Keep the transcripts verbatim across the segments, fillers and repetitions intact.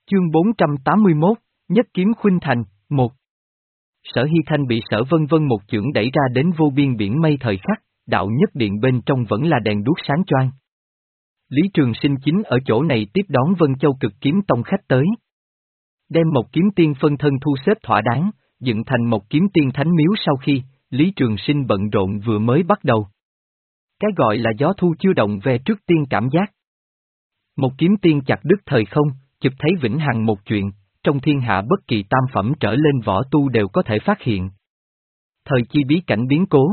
Chương bốn trăm tám mươi mốt, Nhất kiếm khuynh thành, một. Sở Hy Thanh bị Sở Vân Vân một chưởng đẩy ra đến vô biên biển mây thời khắc, đạo nhất điện bên trong vẫn là đèn đuốc sáng choang. Lý Trường Sinh chính ở chỗ này tiếp đón Vân Châu Cực Kiếm Tông khách tới. Đem một kiếm tiên phân thân thu xếp thỏa đáng, dựng thành một kiếm tiên thánh miếu sau khi, Lý Trường Sinh bận rộn vừa mới bắt đầu. Cái gọi là gió thu chưa động về trước tiên cảm giác. Một kiếm tiên chặt đứt thời không, chụp thấy vĩnh hằng một chuyện, trong thiên hạ bất kỳ tam phẩm trở lên võ tu đều có thể phát hiện. Thời chi bí cảnh biến cố.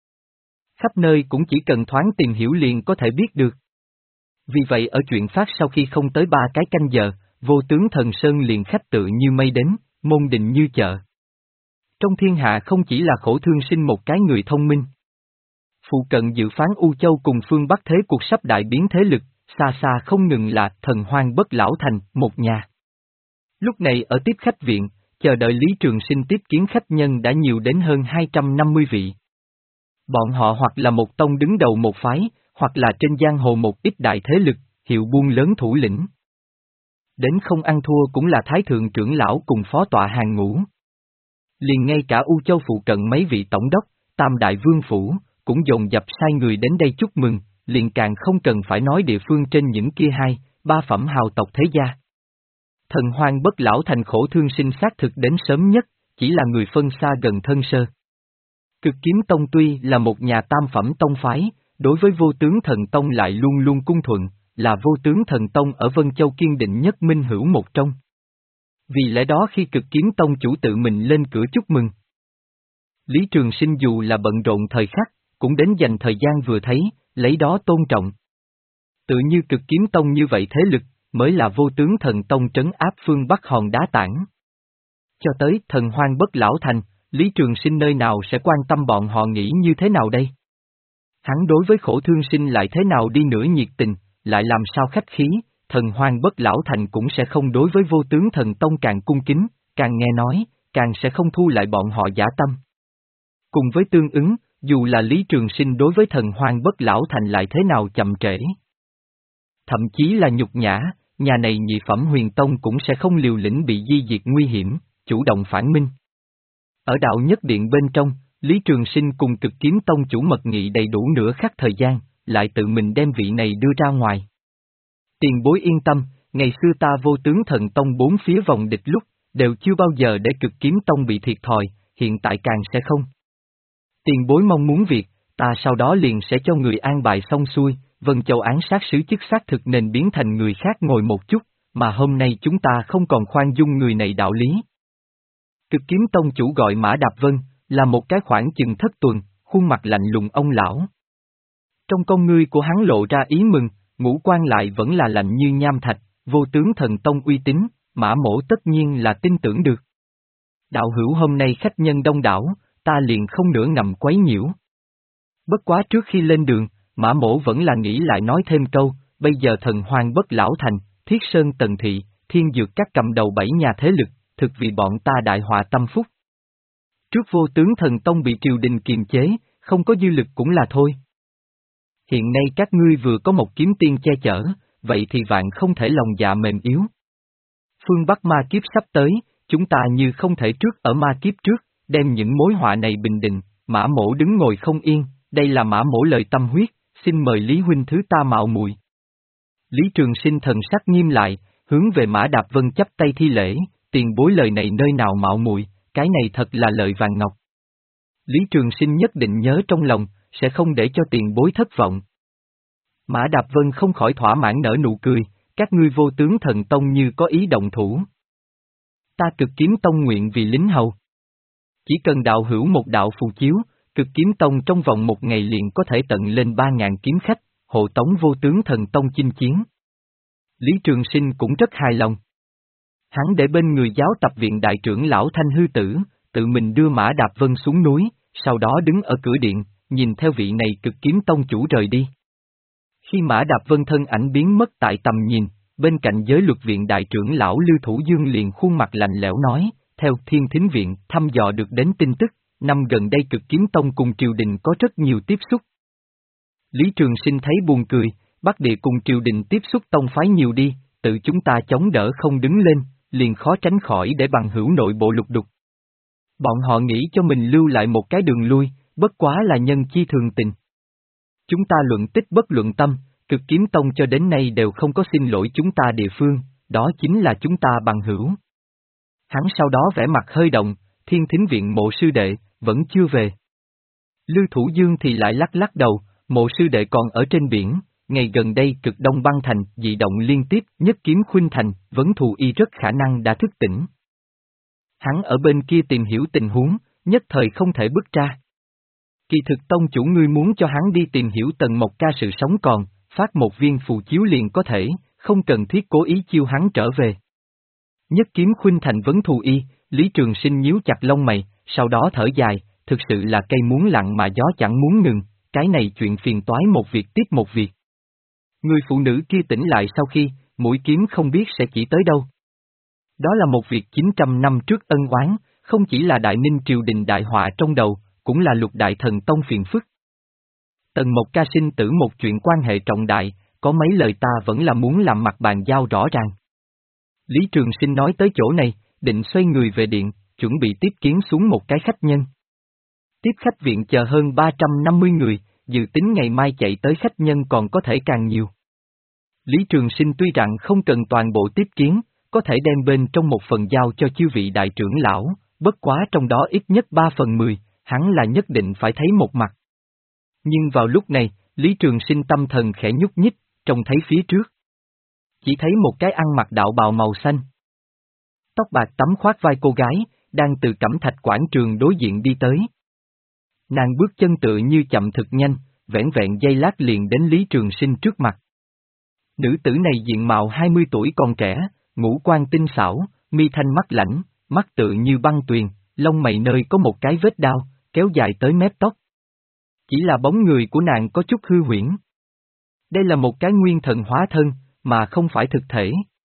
Khắp nơi cũng chỉ cần thoáng tìm hiểu liền có thể biết được. Vì vậy ở chuyện phát sau khi không tới ba cái canh giờ, vô tướng thần sơn liền khách tự như mây đến, môn định như chợ. Trong thiên hạ không chỉ là khổ thương sinh một cái người thông minh. Phụ cận dự phán U Châu cùng phương Bắc thế cuộc sắp đại biến thế lực, xa xa không ngừng là thần hoang bất lão thành, một nhà. Lúc này ở tiếp khách viện, chờ đợi Lý Trường Sinh tiếp kiến khách nhân đã nhiều đến hơn hai trăm năm mươi vị. Bọn họ hoặc là một tông đứng đầu một phái, hoặc là trên giang hồ một ít đại thế lực, hiệu buôn lớn thủ lĩnh. Đến không ăn thua cũng là thái thượng trưởng lão cùng phó tọa hàng ngũ. Liền ngay cả U Châu phụ cận mấy vị tổng đốc, tam đại vương phủ, cũng dồn dập sai người đến đây chúc mừng, liền càng không cần phải nói địa phương trên những kia hai, ba phẩm hào tộc thế gia. Thần hoang bất lão thành khổ thương sinh xác thực đến sớm nhất, chỉ là người phân xa gần thân sơ. Cực kiếm tông tuy là một nhà tam phẩm tông phái, đối với vô tướng thần tông lại luôn luôn cung thuận, là vô tướng thần tông ở Vân Châu kiên định nhất minh hữu một trong. Vì lẽ đó khi cực kiếm tông chủ tự mình lên cửa chúc mừng, Lý Trường Sinh dù là bận rộn thời khắc, cũng đến dành thời gian vừa thấy, lấy đó tôn trọng. Tự như cực kiếm tông như vậy thế lực, mới là vô tướng thần tông trấn áp phương Bắc hòn đá tảng. Cho tới thần hoang bất lão thành, Lý Trường Sinh nơi nào sẽ quan tâm bọn họ nghĩ như thế nào đây? Hắn đối với khổ thương sinh lại thế nào đi nữa nhiệt tình, lại làm sao khách khí, thần hoang bất lão thành cũng sẽ không đối với vô tướng thần tông càng cung kính, càng nghe nói, càng sẽ không thu lại bọn họ giả tâm. Cùng với tương ứng, dù là Lý Trường Sinh đối với thần hoang bất lão thành lại thế nào chậm trễ. Thậm chí là nhục nhã, nhà này nhị phẩm huyền tông cũng sẽ không liều lĩnh bị di diệt nguy hiểm, chủ động phản minh. Ở đạo nhất điện bên trong, Lý Trường Sinh cùng cực kiếm tông chủ mật nghị đầy đủ nửa khắc thời gian, lại tự mình đem vị này đưa ra ngoài. Tiền bối yên tâm, ngày xưa ta vô tướng thần tông bốn phía vòng địch lúc, đều chưa bao giờ để cực kiếm tông bị thiệt thòi, hiện tại càng sẽ không. Tiền bối mong muốn việc, ta sau đó liền sẽ cho người an bài xong xuôi, Vân Châu án sát sứ chức xác thực nên biến thành người khác ngồi một chút, mà hôm nay chúng ta không còn khoan dung người này đạo lý. Cực kiếm tông chủ gọi Mã Đạp Vân, là một cái khoảng chừng thất tuần, khuôn mặt lạnh lùng ông lão. Trong con ngươi của hắn lộ ra ý mừng, ngũ quan lại vẫn là lạnh như nham thạch, vô tướng thần tông uy tín, Mã mỗ tất nhiên là tin tưởng được. Đạo hữu hôm nay khách nhân đông đảo, ta liền không nửa ngầm quấy nhiễu. Bất quá trước khi lên đường, Mã mỗ vẫn là nghĩ lại nói thêm câu, bây giờ thần hoang bất lão thành, Thiết Sơn Tần Thị, Thiên Dược các cầm đầu bảy nhà thế lực, thực vì bọn ta đại họa tâm phúc. Trước vô tướng thần tông bị triều đình kiềm chế, không có dư lực cũng là thôi. Hiện nay các ngươi vừa có một kiếm tiên che chở, vậy thì vạn không thể lòng dạ mềm yếu. Phương Bắc ma kiếp sắp tới, chúng ta như không thể trước ở ma kiếp trước, đem những mối họa này bình định, Mã mỗ đứng ngồi không yên, đây là Mã mỗ lời tâm huyết, xin mời Lý huynh thứ ta mạo muội. Lý Trường Sinh thần sắc nghiêm lại, hướng về Mã Đạp Vân chắp tay thi lễ, tiền bối lời này nơi nào mạo muội, cái này thật là lợi vàng ngọc. Lý Trường Sinh nhất định nhớ trong lòng, sẽ không để cho tiền bối thất vọng. Mã Đạp Vân không khỏi thỏa mãn nở nụ cười, các ngươi vô tướng thần tông như có ý động thủ. Ta cực kiếm tông nguyện vì lính hầu. Chỉ cần đạo hữu một đạo phù chiếu, cực kiếm tông trong vòng một ngày liền có thể tận lên ba ngàn kiếm khách, hộ tống vô tướng thần tông chinh chiến. Lý Trường Sinh cũng rất hài lòng. Hắn để bên người giáo tập viện đại trưởng lão Thanh Hư Tử, tự mình đưa Mã Đạp Vân xuống núi, sau đó đứng ở cửa điện, nhìn theo vị này cực kiếm tông chủ rời đi. Khi Mã Đạp Vân thân ảnh biến mất tại tầm nhìn, bên cạnh giới luật viện đại trưởng lão Lưu Thủ Dương liền khuôn mặt lạnh lẽo nói, theo Thiên Thính Viện thăm dò được đến tin tức, năm gần đây cực kiếm tông cùng triều đình có rất nhiều tiếp xúc. Lý Trường Sinh thấy buồn cười, Bắc Địa cùng triều đình tiếp xúc tông phái nhiều đi, tự chúng ta chống đỡ không đứng lên, liền khó tránh khỏi để bằng hữu nội bộ lục đục. Bọn họ nghĩ cho mình lưu lại một cái đường lui, bất quá là nhân chi thường tình. Chúng ta luận tích bất luận tâm, Cực Kiếm Tông cho đến nay đều không có xin lỗi chúng ta địa phương, đó chính là chúng ta bằng hữu. Hắn sau đó vẻ mặt hơi động, Thiên Thính Viện Mộ sư đệ, vẫn chưa về. Lưu Thủ Dương thì lại lắc lắc đầu, Mộ sư đệ còn ở trên biển, ngày gần đây Cực Đông băng thành, dị động liên tiếp, Nhất Kiếm Khuynh Thành, Vấn Thù Y rất khả năng đã thức tỉnh. Hắn ở bên kia tìm hiểu tình huống, nhất thời không thể bước ra. Kỳ thực tông chủ ngươi muốn cho hắn đi tìm hiểu Tần Mộc Ca sự sống còn, phát một viên phù chiếu liền có thể, không cần thiết cố ý chiêu hắn trở về. Nhất Kiếm Khuynh Thành Vấn Thù Y, Lý Trường Sinh nhíu chặt lông mày, sau đó thở dài, thực sự là cây muốn lặng mà gió chẳng muốn ngừng, cái này chuyện phiền toái một việc tiếp một việc. Người phụ nữ kia tỉnh lại sau khi, mũi kiếm không biết sẽ chỉ tới đâu. Đó là một việc chín trăm năm trước ân oán, không chỉ là Đại Ninh triều đình đại họa trong đầu, cũng là Lục Đại Thần Tông phiền phức. Tần Mộc Ca sinh tử một chuyện quan hệ trọng đại, có mấy lời ta vẫn là muốn làm mặt bàn giao rõ ràng. Lý Trường Sinh nói tới chỗ này, định xoay người về điện, chuẩn bị tiếp kiến xuống một cái khách nhân. Tiếp khách viện chờ hơn ba trăm năm mươi người, dự tính ngày mai chạy tới khách nhân còn có thể càng nhiều. Lý Trường Sinh tuy rằng không cần toàn bộ tiếp kiến, có thể đem bên trong một phần giao cho chư vị đại trưởng lão, bất quá trong đó ít nhất ba phần mười, hắn là nhất định phải thấy một mặt. Nhưng vào lúc này, Lý Trường Sinh tâm thần khẽ nhúc nhích, trông thấy phía trước. Chỉ thấy một cái ăn mặc đạo bào màu xanh. Tóc bạc tắm khoác vai cô gái, đang từ Cẩm Thạch quảng trường đối diện đi tới. Nàng bước chân tựa như chậm thực nhanh, vẻn vẹn giây lát liền đến Lý Trường Sinh trước mặt. Nữ tử này diện mạo hai mươi tuổi còn trẻ, ngũ quan tinh xảo, mi thanh mắt lãnh, mắt tựa như băng tuyền, lông mày nơi có một cái vết đao, kéo dài tới mép tóc. Chỉ là bóng người của nàng có chút hư huyễn. Đây là một cái nguyên thần hóa thân, mà không phải thực thể.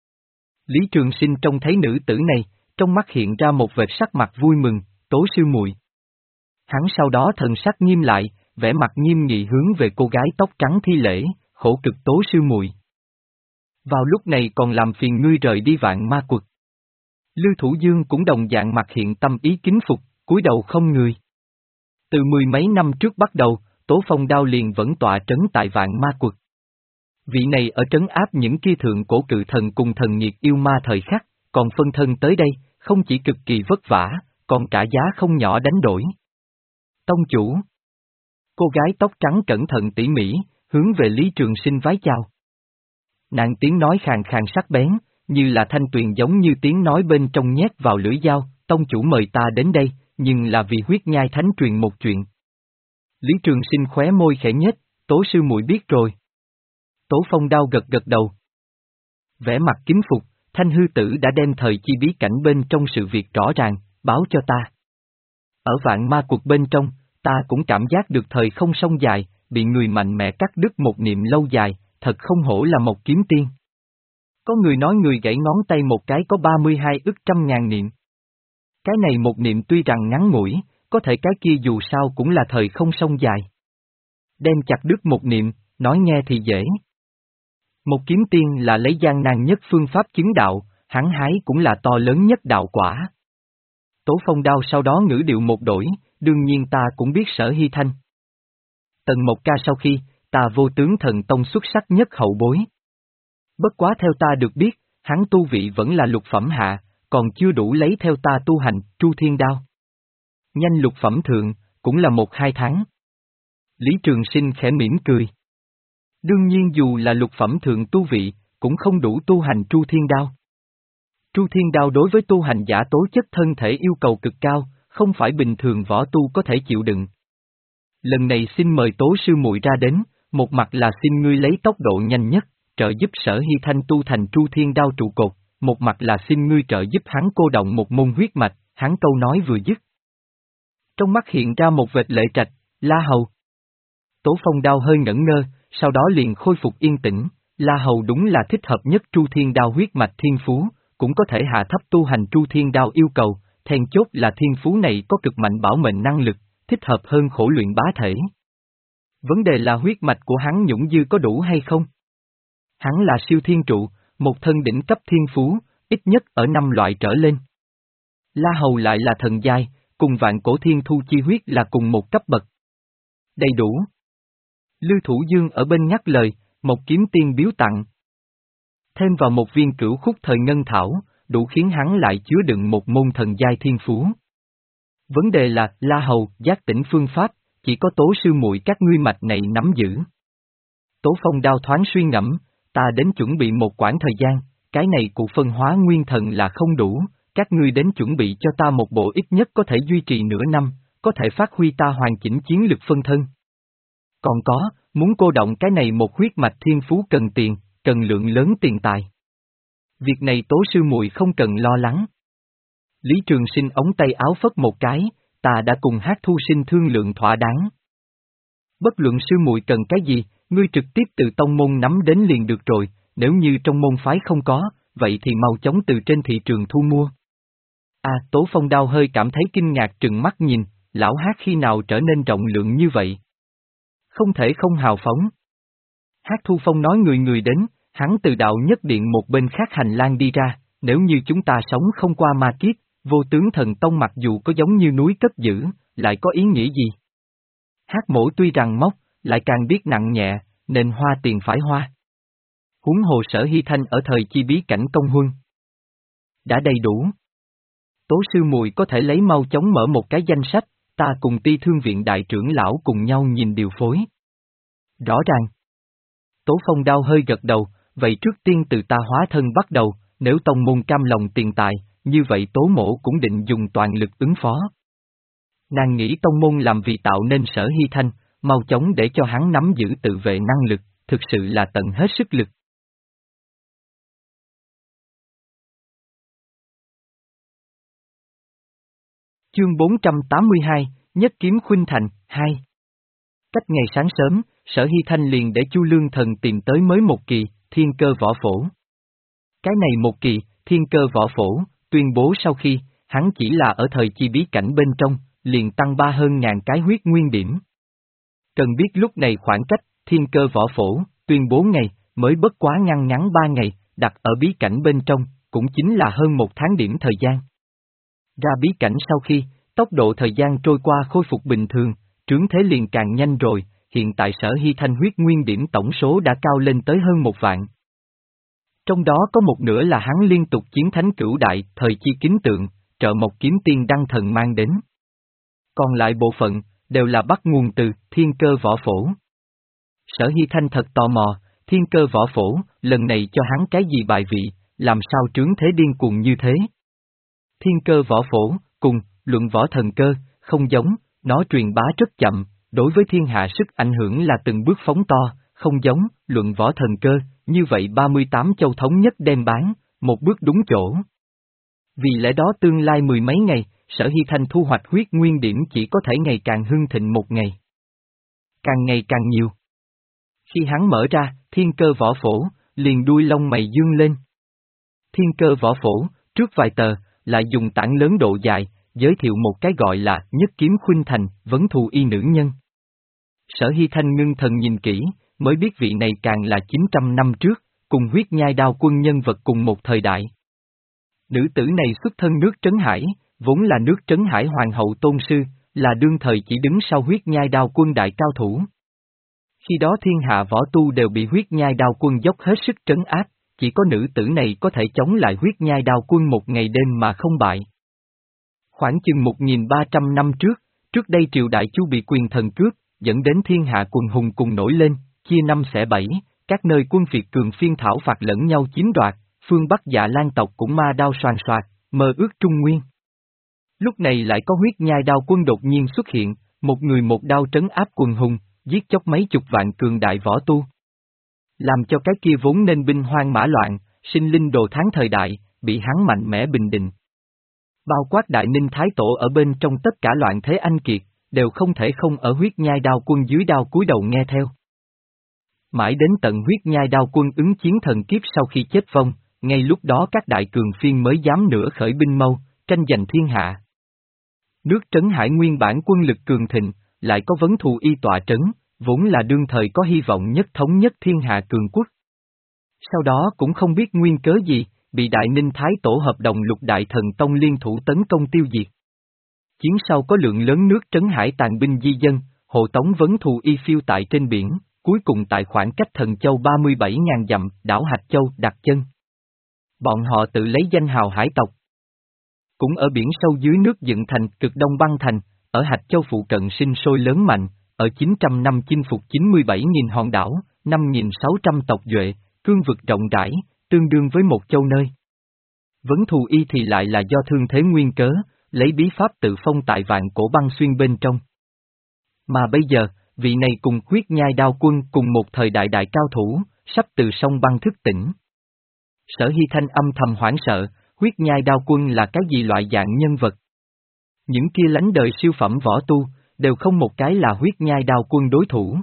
Lý Trường Sinh trông thấy nữ tử này, trong mắt hiện ra một vệt sắc mặt vui mừng, Tố sư muội. Hắn sau đó thần sắc nghiêm lại, vẻ mặt nghiêm nghị hướng về cô gái tóc trắng thi lễ, khổ cực Tố sư muội. Vào lúc này còn làm phiền ngươi rời đi Vạn Ma Quật. Lưu Thủ Dương cũng đồng dạng mặt hiện tâm ý kính phục, cúi đầu không người. Từ mười mấy năm trước bắt đầu, Tố Phong Đao liền vẫn tọa trấn tại Vạn Ma Quật. Vị này ở trấn áp những kia thượng cổ cự thần cùng thần nhiệt yêu ma thời khắc, còn phân thân tới đây, không chỉ cực kỳ vất vả, còn trả giá không nhỏ đánh đổi. Tông chủ. Cô gái tóc trắng cẩn thận tỉ mỉ, hướng về Lý Trường Sinh vái chào. Nàng tiếng nói khàn khàn sắc bén, như là thanh tuyền giống như tiếng nói bên trong nhét vào lưỡi dao, tông chủ mời ta đến đây, nhưng là vì huyết nhai thánh truyền một chuyện. Lý Trường Sinh khóe môi khẽ nhếch, Tố sư muội biết rồi. Tố Phong Đao gật gật đầu. Vẻ mặt kính phục, Thanh hư tử đã đem thời chi bí cảnh bên trong sự việc rõ ràng, báo cho ta. Ở Vạn Ma Quật bên trong, ta cũng cảm giác được thời không sông dài, bị người mạnh mẽ cắt đứt một niệm lâu dài, thật không hổ là một kiếm tiên. Có người nói người gãy ngón tay một cái có ba mươi hai ức trăm ngàn niệm. Cái này một niệm tuy rằng ngắn ngủi, có thể cái kia dù sao cũng là thời không sông dài. Đem chặt đứt một niệm, nói nghe thì dễ. Một kiếm tiên là lấy gian nan nhất phương pháp chứng đạo, hắn hái cũng là to lớn nhất đạo quả. Tố Phong Đao sau đó ngữ điệu một đổi, đương nhiên ta cũng biết Sở Hy Thanh. Tần Mộc Ca sau khi, ta vô tướng thần tông xuất sắc nhất hậu bối. Bất quá theo ta được biết, hắn tu vị vẫn là lục phẩm hạ, còn chưa đủ lấy theo ta tu hành, Tru Thiên Đao. Nhanh lục phẩm thượng, cũng là một hai tháng. Lý Trường Sinh khẽ mỉm cười. Đương nhiên dù là lục phẩm thượng tu vị, cũng không đủ tu hành Tru Thiên Đao. Tru Thiên Đao đối với tu hành giả tố chất thân thể yêu cầu cực cao, không phải bình thường võ tu có thể chịu đựng. Lần này xin mời Tố sư muội ra đến, một mặt là xin ngươi lấy tốc độ nhanh nhất, trợ giúp Sở Hy Thanh tu thành Tru Thiên Đao trụ cột, một mặt là xin ngươi trợ giúp hắn cô động một môn huyết mạch, hắn câu nói vừa dứt. Trong mắt hiện ra một vệt lệ trạch, La Hầu. Tố Phong Đao hơi ngẩn ngơ, sau đó liền khôi phục yên tĩnh, La Hầu đúng là thích hợp nhất Tru Thiên Đao huyết mạch thiên phú, cũng có thể hạ thấp tu hành Tru Thiên Đao yêu cầu, then chốt là thiên phú này có cực mạnh bảo mệnh năng lực, thích hợp hơn khổ luyện bá thể. Vấn đề là huyết mạch của hắn nhũng dư có đủ hay không? Hắn là siêu thiên trụ, Một thân đỉnh cấp thiên phú, ít nhất ở năm loại trở lên. La Hầu lại là thần giai, cùng vạn cổ thiên thu chi huyết là cùng một cấp bậc. Đầy đủ. Lưu Thủ Dương ở bên nhắc lời, một kiếm tiên biếu tặng. Thêm vào một viên cửu khúc thời ngân thảo, đủ khiến hắn lại chứa đựng một môn thần giai thiên phú. Vấn đề là, La Hầu, giác tỉnh phương pháp, chỉ có Tố sư muội các ngươi mạch này nắm giữ. Tố Phong đao thoáng suy ngẫm, ta đến chuẩn bị một quãng thời gian, cái này cụ phân hóa nguyên thần là không đủ, các ngươi đến chuẩn bị cho ta một bộ ít nhất có thể duy trì nửa năm, có thể phát huy ta hoàn chỉnh chiến lực phân thân. Còn có, muốn cô động cái này một huyết mạch thiên phú cần tiền, cần lượng lớn tiền tài. Việc này Tố sư muội không cần lo lắng. Lý Trường Sinh ống tay áo phất một cái, ta đã cùng Hát Thu Sinh thương lượng thỏa đáng. Bất luận sư muội cần cái gì, ngươi trực tiếp từ tông môn nắm đến liền được rồi, nếu như trong môn phái không có, vậy thì mau chóng từ trên thị trường thu mua. À, Tố Phong đao hơi cảm thấy kinh ngạc trừng mắt nhìn, lão Hát khi nào trở nên rộng lượng như vậy? Không thể không hào phóng. Hát Thu Phong nói người người đến, hắn từ đạo nhất điện một bên khác hành lang đi ra, nếu như chúng ta sống không qua ma kiếp, vô tướng thần tông mặc dù có giống như núi cất giữ, lại có ý nghĩa gì? Hát mổ tuy rằng móc, lại càng biết nặng nhẹ, nên hoa tiền phải hoa. Huống hồ Sở Hy Thanh ở thời chi bí cảnh công huân. Đã đầy đủ. Tố sư muội có thể lấy mau chóng mở một cái danh sách, ta cùng Ti Thương viện đại trưởng lão cùng nhau nhìn điều phối. Rõ ràng. Tố Phong đao hơi gật đầu, vậy trước tiên từ ta hóa thân bắt đầu, nếu tông môn cam lòng tiền tài, như vậy Tố mổ cũng định dùng toàn lực ứng phó. Nàng nghĩ tông môn làm vì tạo nên Sở Hy Thanh, mau chóng để cho hắn nắm giữ tự vệ năng lực, thực sự là tận hết sức lực. Chương bốn trăm tám mươi hai, Nhất kiếm khuynh thành, hai. Cách ngày sáng sớm, Sở Hy Thanh liền để Chu Lương Thần tìm tới mới một kỳ, thiên cơ võ phổ. Cái này một kỳ, thiên cơ võ phổ, tuyên bố sau khi, hắn chỉ là ở thời chi bí cảnh bên trong, liền tăng ba hơn ngàn cái huyết nguyên điểm. Cần biết lúc này khoảng cách, thiên cơ võ phổ, tuyên bố ngày, mới bất quá ngăn ngắn ba ngày, đặt ở bí cảnh bên trong, cũng chính là hơn một tháng điểm thời gian. Ra bí cảnh sau khi, tốc độ thời gian trôi qua khôi phục bình thường, trướng thế liền càng nhanh rồi, hiện tại Sở Hy Thanh huyết nguyên điểm tổng số đã cao lên tới hơn một vạn. Trong đó có một nửa là hắn liên tục chiến thánh cửu đại, thời chi kính tượng, trợ một kiếm tiên đăng thần mang đến. Còn lại bộ phận, đều là bắt nguồn từ thiên cơ võ phổ. Sở Hy Thanh thật tò mò, thiên cơ võ phổ, lần này cho hắn cái gì bài vị, làm sao trướng thế điên cuồng như thế? Thiên cơ võ phổ, cùng, luận võ thần cơ, không giống, nó truyền bá rất chậm, đối với thiên hạ sức ảnh hưởng là từng bước phóng to, không giống, luận võ thần cơ, như vậy ba mươi tám châu thống nhất đem bán, một bước đúng chỗ. Vì lẽ đó tương lai mười mấy ngày, Sở Hy Thanh thu hoạch huyết nguyên điểm chỉ có thể ngày càng hưng thịnh một ngày. Càng ngày càng nhiều. Khi hắn mở ra, thiên cơ võ phổ, liền đuôi lông mày dương lên. Thiên cơ võ phổ, trước vài tờ, lại dùng tảng lớn độ dài, giới thiệu một cái gọi là nhất kiếm khuynh thành, vấn thù y nữ nhân. Sở Hy Thanh ngưng thần nhìn kỹ, mới biết vị này càng là chín trăm năm trước, cùng huyết nhai đao quân nhân vật cùng một thời đại. Nữ tử này xuất thân nước Trấn Hải, vốn là nước Trấn Hải hoàng hậu tôn sư, là đương thời chỉ đứng sau huyết nhai đao quân đại cao thủ. Khi đó thiên hạ võ tu đều bị huyết nhai đao quân dốc hết sức trấn áp, chỉ có nữ tử này có thể chống lại huyết nhai đao quân một ngày đêm mà không bại. Khoảng chừng một nghìn ba trăm năm trước, trước đây triều đại Chu bị quyền thần cướp, dẫn đến thiên hạ quần hùng cùng nổi lên, chia năm xẻ bảy, các nơi quân Việt cường phiên thảo phạt lẫn nhau chiếm đoạt, phương Bắc Dạ Lan tộc cũng ma đao soàn soạt, mơ ước Trung Nguyên. Lúc này lại có huyết nhai đao quân đột nhiên xuất hiện, một người một đao trấn áp quần hùng, giết chóc mấy chục vạn cường đại võ tu. Làm cho cái kia vốn nên binh hoang mã loạn, sinh linh đồ tháng thời đại, bị hắn mạnh mẽ bình định. Bao quát Đại Ninh Thái Tổ ở bên trong tất cả loạn thế anh kiệt, đều không thể không ở huyết nhai đao quân dưới đao cúi đầu nghe theo. Mãi đến tận huyết nhai đao quân ứng chiến thần kiếp sau khi chết vong, ngay lúc đó các đại cường phiên mới dám nữa khởi binh mâu, tranh giành thiên hạ. Nước Trấn Hải nguyên bản quân lực cường thịnh, lại có vấn thù y tọa trấn, vốn là đương thời có hy vọng nhất thống nhất thiên hạ cường quốc. Sau đó cũng không biết nguyên cớ gì, bị Đại Ninh Thái Tổ hợp đồng Lục Đại Thần Tông liên thủ tấn công tiêu diệt. Chiến sau có lượng lớn nước trấn hải tàn binh di dân, hộ tống vấn thù y phiêu tại trên biển, cuối cùng tại khoảng cách Thần Châu ba mươi bảy nghìn dặm, đảo Hạch Châu đặt chân. Bọn họ tự lấy danh hào hải tộc. Cũng ở biển sâu dưới nước dựng thành cực đông băng thành, ở Hạch Châu phụ cận sinh sôi lớn mạnh, ở chín trăm năm chinh phục chín mươi bảy nghìn hòn đảo, năm nghìn sáu trăm tộc duệ, cương vực rộng rãi, tương đương với một châu nơi. Vấn thù y thì lại là do thương thế nguyên cớ, lấy bí pháp tự phong tại vạn cổ băng xuyên bên trong. Mà bây giờ, vị này cùng huyết nhai đao quân cùng một thời đại đại cao thủ, sắp từ sông băng thức tỉnh. Sở Hy Thanh âm thầm hoảng sợ, huyết nhai đao quân là cái gì loại dạng nhân vật? Những kia lánh đời siêu phẩm võ tu, đều không một cái là huyết nhai đao quân đối thủ.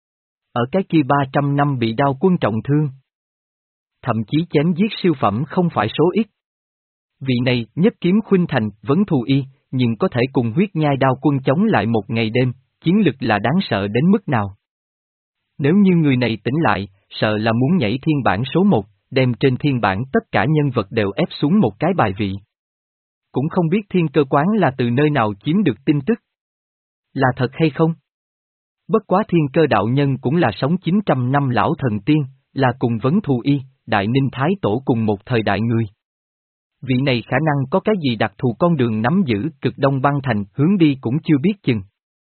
Ở cái kia ba trăm năm bị đao quân trọng thương. Thậm chí chém giết siêu phẩm không phải số ít. Vị này nhất kiếm khuynh thành, vấn thù y, nhưng có thể cùng huyết nhai đao quân chống lại một ngày đêm, chiến lực là đáng sợ đến mức nào. Nếu như người này tỉnh lại, sợ là muốn nhảy thiên bảng số một, đem trên thiên bảng tất cả nhân vật đều ép xuống một cái bài vị. Cũng không biết thiên cơ quán là từ nơi nào chiếm được tin tức. Là thật hay không? Bất quá thiên cơ đạo nhân cũng là sống chín trăm năm lão thần tiên, là cùng vấn thù y, Đại Ninh Thái Tổ cùng một thời đại người. Vị này khả năng có cái gì đặc thù con đường nắm giữ cực đông băng thành hướng đi cũng chưa biết chừng.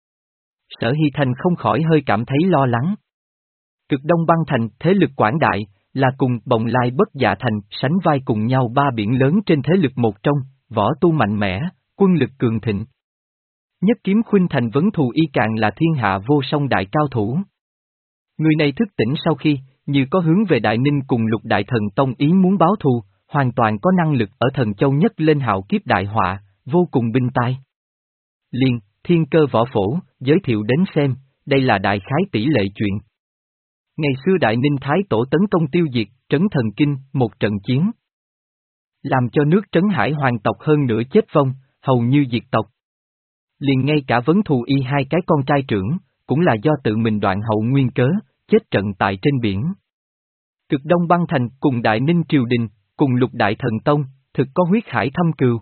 Sở Hy Thanh không khỏi hơi cảm thấy lo lắng. Cực đông băng thành thế lực quảng đại, là cùng Bồng Lai Bất Dạ Thành sánh vai cùng nhau ba biển lớn trên thế lực một trong, võ tu mạnh mẽ, quân lực cường thịnh. Nhất kiếm khuynh thành vấn thù y càng là thiên hạ vô song đại cao thủ. Người này thức tỉnh sau khi, như có hướng về Đại Ninh cùng Lục Đại Thần Tông ý muốn báo thù, hoàn toàn có năng lực ở Thần Châu nhất lên hạo kiếp đại họa, vô cùng binh tai. Liền, thiên cơ võ phổ, giới thiệu đến xem, đây là đại khái tỷ lệ chuyện. Ngày xưa Đại Ninh Thái Tổ tấn công tiêu diệt, Trấn Thần Kinh, một trận chiến. Làm cho nước Trấn Hải hoàng tộc hơn nửa chết vong, hầu như diệt tộc. Liền ngay cả vấn thù y hai cái con trai trưởng, cũng là do tự mình đoạn hậu nguyên cớ, chết trận tại trên biển. Cực Đông băng thành cùng Đại Ninh triều đình, cùng Lục Đại Thần Tông, thực có huyết hải thâm cừu.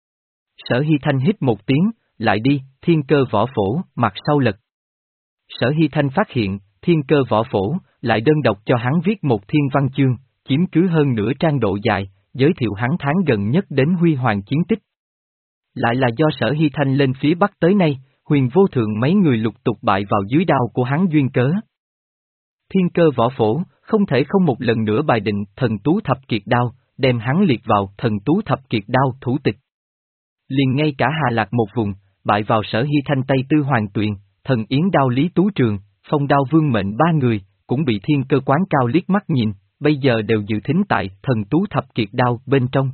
Sở Hy Thanh hít một tiếng, lại đi, thiên cơ võ phổ, mặt sau lật. Sở Hy Thanh phát hiện, thiên cơ võ phổ, lại đơn độc cho hắn viết một thiên văn chương, chiếm cứ hơn nửa trang độ dài, giới thiệu hắn tháng gần nhất đến huy hoàng chiến tích. Lại là do Sở Hy Thanh lên phía Bắc tới nay, huyền vô thượng mấy người lục tục bại vào dưới đao của hắn duyên cớ. Thiên cơ võ phổ, không thể không một lần nữa bài định thần tú thập kiệt đao, đem hắn liệt vào thần tú thập kiệt đao thủ tịch. Liền ngay cả Hà Lạc một vùng, bại vào Sở Hy Thanh Tây Tư Hoàng Tuyền, thần yến đao Lý Tú Trường, phong đao Vương Mệnh ba người, cũng bị thiên cơ quán cao liếc mắt nhìn, bây giờ đều dự thính tại thần tú thập kiệt đao bên trong.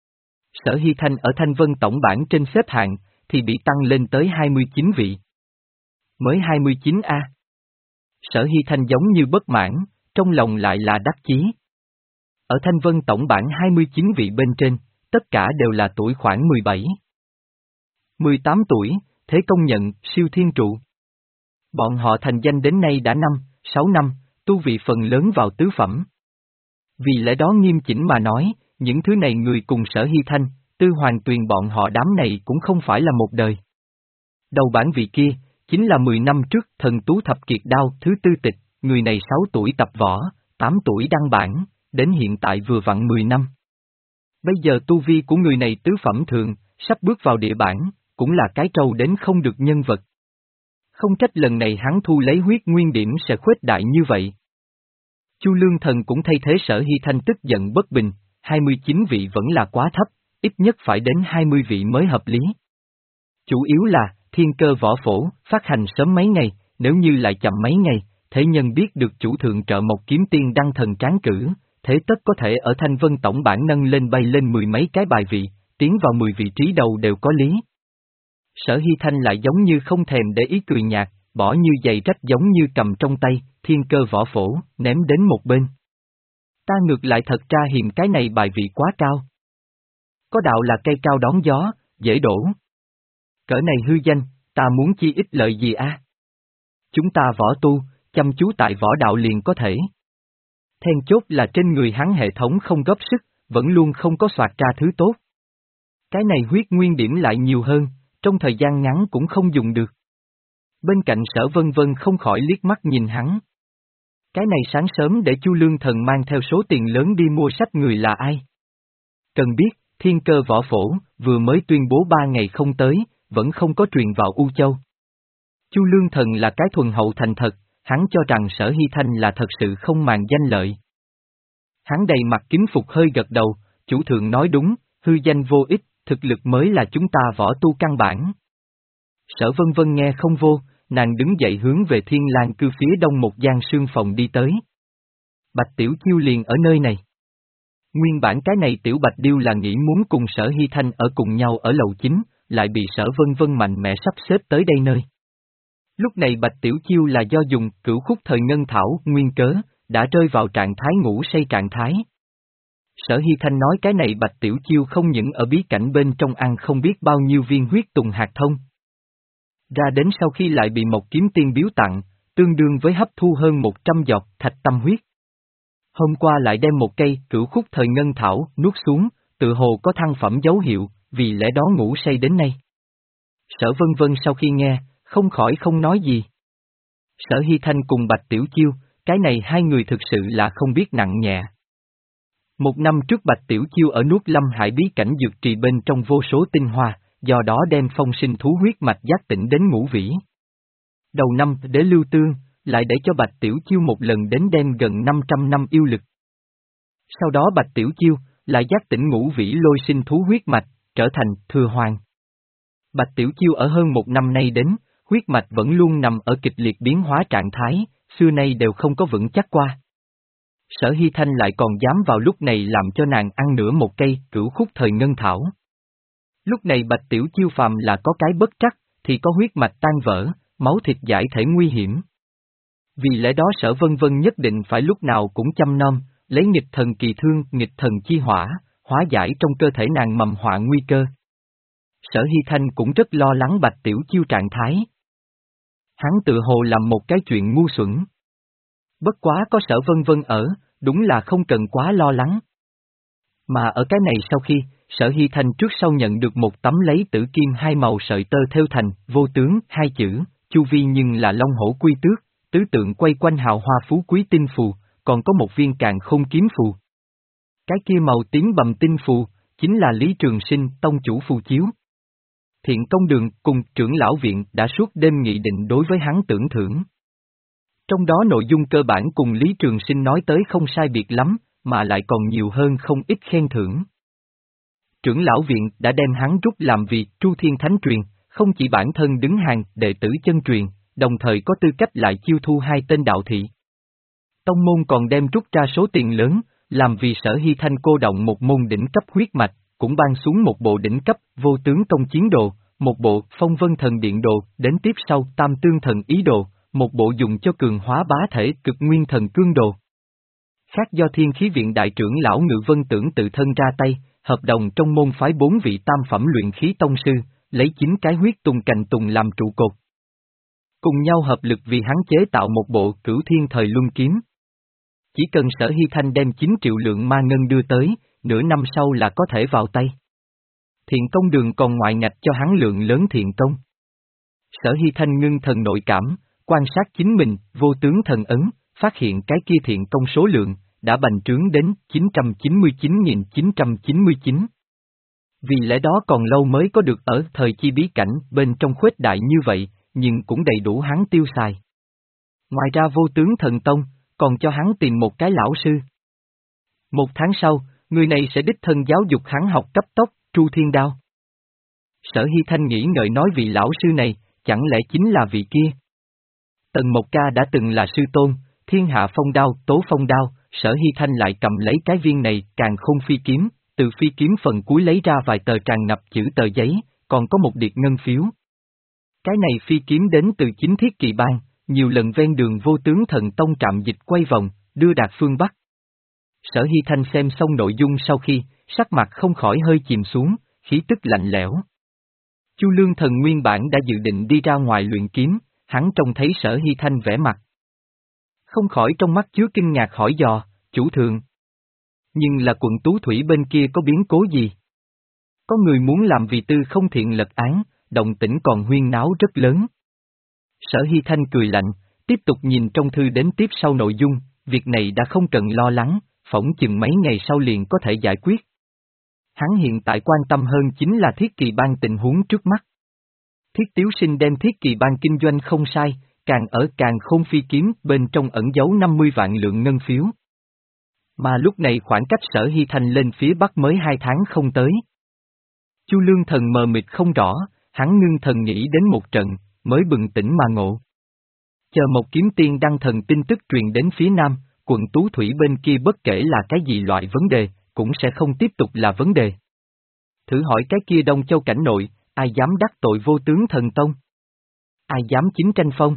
Sở Hy Thanh ở Thanh Vân tổng bảng trên xếp hạng, thì bị tăng lên tới hai mươi chín vị. Mới hai mươi chín A. Sở Hy Thanh giống như bất mãn, trong lòng lại là đắc chí. Ở Thanh Vân tổng bảng hai mươi chín vị bên trên, tất cả đều là tuổi khoảng mười bảy, mười tám tuổi, thế công nhận, siêu thiên trụ. Bọn họ thành danh đến nay đã năm, sáu năm, tu vị phần lớn vào tứ phẩm. Vì lẽ đó nghiêm chỉnh mà nói, những thứ này người cùng Sở Hy Thanh, Tư Hoàng Tuyền bọn họ đám này cũng không phải là một đời. Đầu bản vị kia, chính là mười năm trước thần tú thập kiệt đao thứ tư tịch, người này sáu tuổi tập võ, tám tuổi đăng bản, đến hiện tại vừa vặn mười năm. Bây giờ tu vi của người này tứ phẩm thường, sắp bước vào địa bản, cũng là cái trâu đến không được nhân vật. Không trách lần này hắn thu lấy huyết nguyên điểm sẽ khuếch đại như vậy. Chu Lương Thần cũng thay thế Sở Hy Thanh tức giận bất bình, hai mươi chín vị vẫn là quá thấp, ít nhất phải đến hai mươi vị mới hợp lý. Chủ yếu là, thiên cơ võ phổ, phát hành sớm mấy ngày, nếu như lại chậm mấy ngày, thế nhân biết được chủ thượng trợ Mộc Kiếm Tiên đăng thần tráng cử, thế tất có thể ở Thanh Vân tổng bảng nâng lên bay lên mười mấy cái bài vị, tiến vào mười vị trí đầu đều có lý. Sở Hy Thanh lại giống như không thèm để ý cười nhạt, bỏ như giày rách giống như cầm trong tay, thiên cơ võ phổ, ném đến một bên. Ta ngược lại thật ra hiềm cái này bài vị quá cao. Có đạo là cây cao đón gió, dễ đổ. Cỡ này hư danh, ta muốn chi ích lợi gì a? Chúng ta võ tu, chăm chú tại võ đạo liền có thể. Then chốt là trên người hắn hệ thống không góp sức, vẫn luôn không có soạt ra thứ tốt. Cái này huyết nguyên điểm lại nhiều hơn, trong thời gian ngắn cũng không dùng được. Bên cạnh Sở Vân Vân không khỏi liếc mắt nhìn hắn. Cái này sáng sớm để Chu Lương Thần mang theo số tiền lớn đi mua sách người là ai? Cần biết, Thiên Cơ Võ Phổ, vừa mới tuyên bố ba ngày không tới, vẫn không có truyền vào U Châu. Chu Lương Thần là cái thuần hậu thành thật, hắn cho rằng Sở Hy Thanh là thật sự không màng danh lợi. Hắn đầy mặt kính phục hơi gật đầu, chủ thượng nói đúng, hư danh vô ích, thực lực mới là chúng ta võ tu căn bản. Sở Vân Vân nghe không vô, nàng đứng dậy hướng về Thiên Lang cư phía đông một gian sương phòng đi tới. Bạch Tiểu Chiêu liền ở nơi này. Nguyên bản cái này Tiểu Bạch Điêu là nghĩ muốn cùng Sở Hy Thanh ở cùng nhau ở lầu chính, lại bị Sở Vân Vân mạnh mẽ sắp xếp tới đây nơi. Lúc này Bạch Tiểu Chiêu là do dùng cửu khúc thời ngân thảo nguyên cớ, đã rơi vào trạng thái ngủ say trạng thái. Sở Hy Thanh nói cái này Bạch Tiểu Chiêu không những ở bí cảnh bên trong ăn không biết bao nhiêu viên huyết tùng hạt thông. Ra đến sau khi lại bị một kiếm tiên biếu tặng, tương đương với hấp thu hơn một trăm giọt thạch tâm huyết. Hôm qua lại đem một cây cửu khúc thời ngân thảo nuốt xuống, tự hồ có thăng phẩm dấu hiệu, vì lẽ đó ngủ say đến nay. Sở Vân Vân sau khi nghe, không khỏi không nói gì. Sở Hy Thanh cùng Bạch Tiểu Chiêu, cái này hai người thực sự là không biết nặng nhẹ. Một năm trước Bạch Tiểu Chiêu ở nuốt Lâm Hải bí cảnh dược trì bên trong vô số tinh hoa, do đó đem phong sinh thú huyết mạch giác tỉnh đến ngũ vĩ. Đầu năm để Lưu Tương, lại để cho Bạch Tiểu Chiêu một lần đến đem gần năm trăm năm yêu lực. Sau đó Bạch Tiểu Chiêu, lại giác tỉnh ngũ vĩ lôi sinh thú huyết mạch, trở thành thừa hoàng. Bạch Tiểu Chiêu ở hơn một năm nay đến, huyết mạch vẫn luôn nằm ở kịch liệt biến hóa trạng thái, xưa nay đều không có vững chắc qua. Sở Hy Thanh lại còn dám vào lúc này làm cho nàng ăn nửa một cây cửu khúc thời ngân thảo. Lúc này Bạch Tiểu Chiêu phàm là có cái bất trắc, thì có huyết mạch tan vỡ, máu thịt giải thể nguy hiểm. Vì lẽ đó Sở Vân Vân nhất định phải lúc nào cũng chăm nom, lấy nghịch thần kỳ thương, nghịch thần chi hỏa, hóa giải trong cơ thể nàng mầm họa nguy cơ. Sở Hy Thanh cũng rất lo lắng Bạch Tiểu Chiêu trạng thái. Hắn tự hồ làm một cái chuyện ngu xuẩn. Bất quá có Sở Vân Vân ở, đúng là không cần quá lo lắng. Mà ở cái này sau khi, Sở Hy Thanh trước sau nhận được một tấm lấy tử kim hai màu sợi tơ thêu thành, vô tướng, hai chữ, chu vi nhưng là long hổ quy tước, tứ tượng quay quanh hào hoa phú quý tinh phù, còn có một viên càn khôn kiếm phù. Cái kia màu tím bầm tinh phù, chính là Lý Trường Sinh tông chủ phù chiếu. Thiện Công Đường cùng trưởng lão viện đã suốt đêm nghị định đối với hắn tưởng thưởng. Trong đó nội dung cơ bản cùng Lý Trường Sinh nói tới không sai biệt lắm, mà lại còn nhiều hơn không ít khen thưởng. Trưởng lão viện đã đem hắn rút làm việc Tru Thiên Thánh Truyền, không chỉ bản thân đứng hàng đệ tử chân truyền, đồng thời có tư cách lại chiêu thu hai tên đạo thị. Tông môn còn đem rút ra số tiền lớn, làm vì Sở Hy Thanh cô động một môn đỉnh cấp huyết mạch, cũng ban xuống một bộ đỉnh cấp vô tướng công chiến đồ, một bộ phong vân thần điện đồ, đến tiếp sau tam tương thần ý đồ, một bộ dùng cho cường hóa bá thể cực nguyên thần cương đồ. Khác do Thiên Khí Viện đại trưởng lão Ngự Vân Tưởng tự thân ra tay, hợp đồng trong môn phái bốn vị tam phẩm luyện khí tông sư, lấy chín cái huyết tùng cành tùng làm trụ cột. Cùng nhau hợp lực vì hắn chế tạo một bộ cửu thiên thời luân kiếm. Chỉ cần Sở Hy Thanh đem chín triệu lượng ma ngân đưa tới, nửa năm sau là có thể vào tay. Thiện Công Đường còn ngoại ngạch cho hắn lượng lớn thiện công. Sở Hy Thanh ngưng thần nội cảm, quan sát chính mình, vô tướng thần ấn, phát hiện cái kia thiện công số lượng, đã bành trướng đến chín trăm chín mươi chín nghìn chín trăm chín mươi chín. Vì lẽ đó còn lâu mới có được ở thời chi bí cảnh bên trong khuếch đại như vậy, nhưng cũng đầy đủ hắn tiêu xài. Ngoài ra vô tướng thần tông, còn cho hắn tìm một cái lão sư. Một tháng sau, người này sẽ đích thân giáo dục hắn học cấp tốc, Tru Thiên Đao. Sở Hy Thanh nghĩ ngợi nói vị lão sư này, chẳng lẽ chính là vị kia? Tần Mộc Ca đã từng là sư tôn, thiên hạ phong đao, tố phong đao, Sở Hy Thanh lại cầm lấy cái viên này, càng không phi kiếm, từ phi kiếm phần cuối lấy ra vài tờ tràn ngập chữ tờ giấy, còn có một điệp ngân phiếu. Cái này phi kiếm đến từ chính thiết kỳ bang, nhiều lần ven đường vô tướng thần tông trạm dịch quay vòng, đưa đạt phương Bắc. Sở Hy Thanh xem xong nội dung sau khi, sắc mặt không khỏi hơi chìm xuống, khí tức lạnh lẽo. Chu Lương Thần nguyên bản đã dự định đi ra ngoài luyện kiếm, hắn trông thấy Sở Hy Thanh vẻ mặt. Không khỏi trong mắt chứa kinh ngạc hỏi dò, chủ thượng. Nhưng là quận Tú Thủy bên kia có biến cố gì? Có người muốn làm vì tư không thiện lật án, động tĩnh còn huyên náo rất lớn. Sở Hy Thanh cười lạnh, tiếp tục nhìn trong thư đến tiếp sau nội dung, việc này đã không cần lo lắng, phỏng chừng mấy ngày sau liền có thể giải quyết. Hắn hiện tại quan tâm hơn chính là Thiết Kỳ Bang tình huống trước mắt. Thiết Tiếu Sinh đem Thiết Kỳ Bang kinh doanh không sai, càng ở càng khôn phi kiếm bên trong ẩn giấu năm mươi vạn lượng ngân phiếu. Mà lúc này khoảng cách Sở Hy Thanh lên phía bắc mới hai tháng không tới. Chu Lương Thần mờ mịt không rõ, hắn ngưng thần nghĩ đến một trận, mới bừng tỉnh mà ngộ. Chờ một kiếm tiên đăng thần tin tức truyền đến phía nam, quận Tú Thủy bên kia bất kể là cái gì loại vấn đề, cũng sẽ không tiếp tục là vấn đề. Thử hỏi cái kia Đông Châu cảnh nội, ai dám đắc tội vô tướng thần tông? Ai dám chính tranh phong?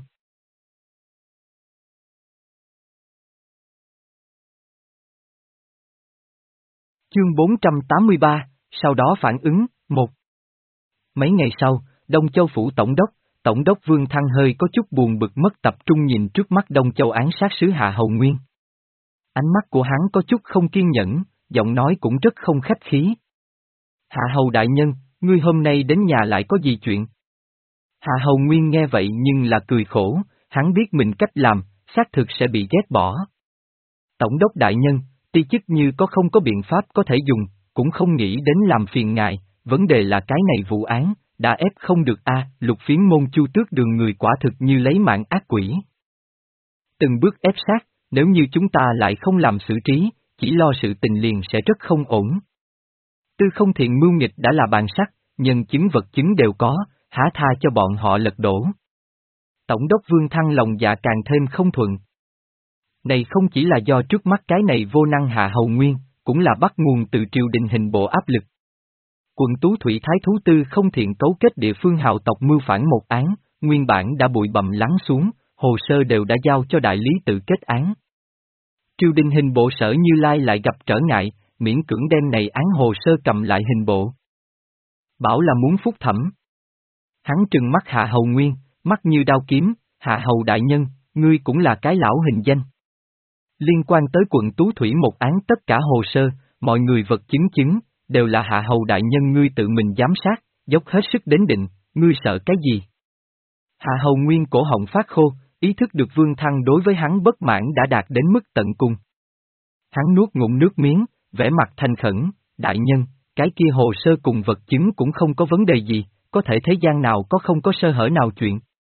Chương bốn trăm tám mươi ba, sau đó phản ứng, một. Mấy ngày sau, Đông Châu Phủ Tổng đốc, Tổng đốc Vương Thăng hơi có chút buồn bực mất tập trung nhìn trước mắt Đông Châu án sát sứ Hạ Hầu Nguyên. Ánh mắt của hắn có chút không kiên nhẫn, giọng nói cũng rất không khách khí. Hạ Hầu đại nhân, ngươi hôm nay đến nhà lại có gì chuyện? Hạ Hầu Nguyên nghe vậy nhưng là cười khổ, hắn biết mình cách làm, xác thực sẽ bị ghét bỏ. Tổng đốc đại nhân, ti chức như có không có biện pháp có thể dùng, cũng không nghĩ đến làm phiền ngài, vấn đề là cái này vụ án, đã ép không được a, Lục Phiến môn Chu Tước Đường người quả thực như lấy mạng ác quỷ. Từng bước ép sát, nếu như chúng ta lại không làm xử trí, chỉ lo sự tình liền sẽ rất không ổn. Tư không thiện mưu nghịch đã là bàn sắc, nhân chứng vật chứng đều có, há tha cho bọn họ lật đổ. Tổng đốc Vương Thăng lòng dạ càng thêm không thuận. Này không chỉ là do trước mắt cái này vô năng Hạ Hầu Nguyên, cũng là bắt nguồn từ triều đình hình bộ áp lực. Quận Tú Thủy Thái Thú Tư không thiện cấu kết địa phương hào tộc mưu phản một án, nguyên bản đã bụi bặm lắng xuống, hồ sơ đều đã giao cho đại lý tự kết án. Triều đình hình bộ Sở Như Lai lại gặp trở ngại, miễn cưỡng đem này án hồ sơ cầm lại hình bộ. Bảo là muốn phúc thẩm. Hắn trừng mắt Hạ Hầu Nguyên, mắt như đao kiếm, Hạ Hầu đại nhân, ngươi cũng là cái lão hình danh. Liên quan tới quận Tú Thủy một án tất cả hồ sơ, mọi người vật chứng chứng, đều là Hạ Hầu đại nhân ngươi tự mình giám sát, dốc hết sức đến định, ngươi sợ cái gì? Hạ Hầu Nguyên cổ họng phát khô, ý thức được Vương Thăng đối với hắn bất mãn đã đạt đến mức tận cùng. Hắn nuốt ngụm nước miếng, vẻ mặt thành khẩn, đại nhân, cái kia hồ sơ cùng vật chứng cũng không có vấn đề gì, có thể thế gian nào có không có sơ hở nào chuyện.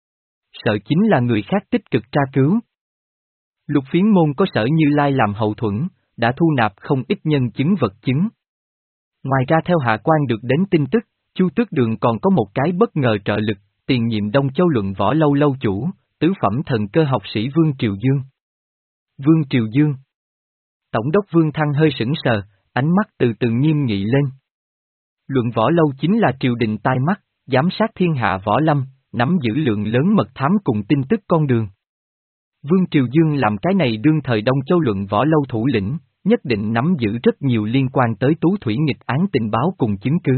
Sợ chính là người khác tích cực tra cứu. Lục Phiến môn có Sở Như Lai làm hậu thuẫn, đã thu nạp không ít nhân chứng vật chứng. Ngoài ra theo hạ quan được đến tin tức, Chu Tước Đường còn có một cái bất ngờ trợ lực, tiền nhiệm Đông Châu luận võ lâu lâu chủ, tứ phẩm thần cơ học sĩ Vương Triều Dương. Vương Triều Dương. Tổng đốc Vương Thăng hơi sững sờ, ánh mắt từ từ nghiêm nghị lên. Luận võ lâu chính là triều đình tai mắt, giám sát thiên hạ võ lâm, nắm giữ lượng lớn mật thám cùng tin tức con đường. Vương Triều Dương làm cái này đương thời Đông Châu luận võ lâu thủ lĩnh, nhất định nắm giữ rất nhiều liên quan tới Tú Thủy nghịch án tình báo cùng chứng cứ.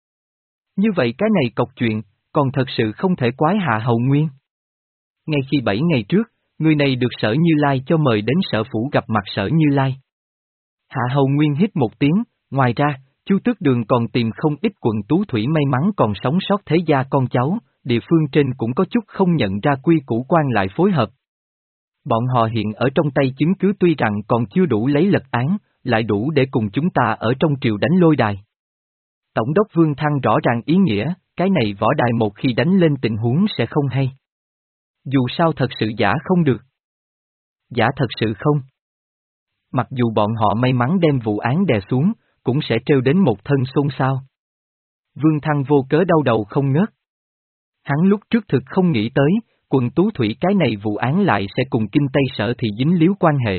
Như vậy cái này cọc chuyện, còn thật sự không thể quái Hạ Hầu Nguyên. Ngay khi bảy ngày trước, người này được Sở Như Lai cho mời đến sở phủ gặp mặt Sở Như Lai. Hạ Hầu Nguyên hít một tiếng, ngoài ra, Chu Tước Đường còn tìm không ít quận Tú Thủy may mắn còn sống sót thế gia con cháu, địa phương trên cũng có chút không nhận ra quy củ quan lại phối hợp. Bọn họ hiện ở trong tay chứng cứ tuy rằng còn chưa đủ lấy lật án, lại đủ để cùng chúng ta ở trong triều đánh lôi đài. Tổng đốc Vương Thăng rõ ràng ý nghĩa, cái này võ đài một khi đánh lên tình huống sẽ không hay. Dù sao thật sự giả không được. Giả thật sự không. Mặc dù bọn họ may mắn đem vụ án đè xuống, cũng sẽ trêu đến một thân xôn xao. Vương Thăng vô cớ đau đầu không ngớt. Hắn lúc trước thực không nghĩ tới, quận Tú Thủy cái này vụ án lại sẽ cùng Kinh Tây Sở thì dính líu quan hệ.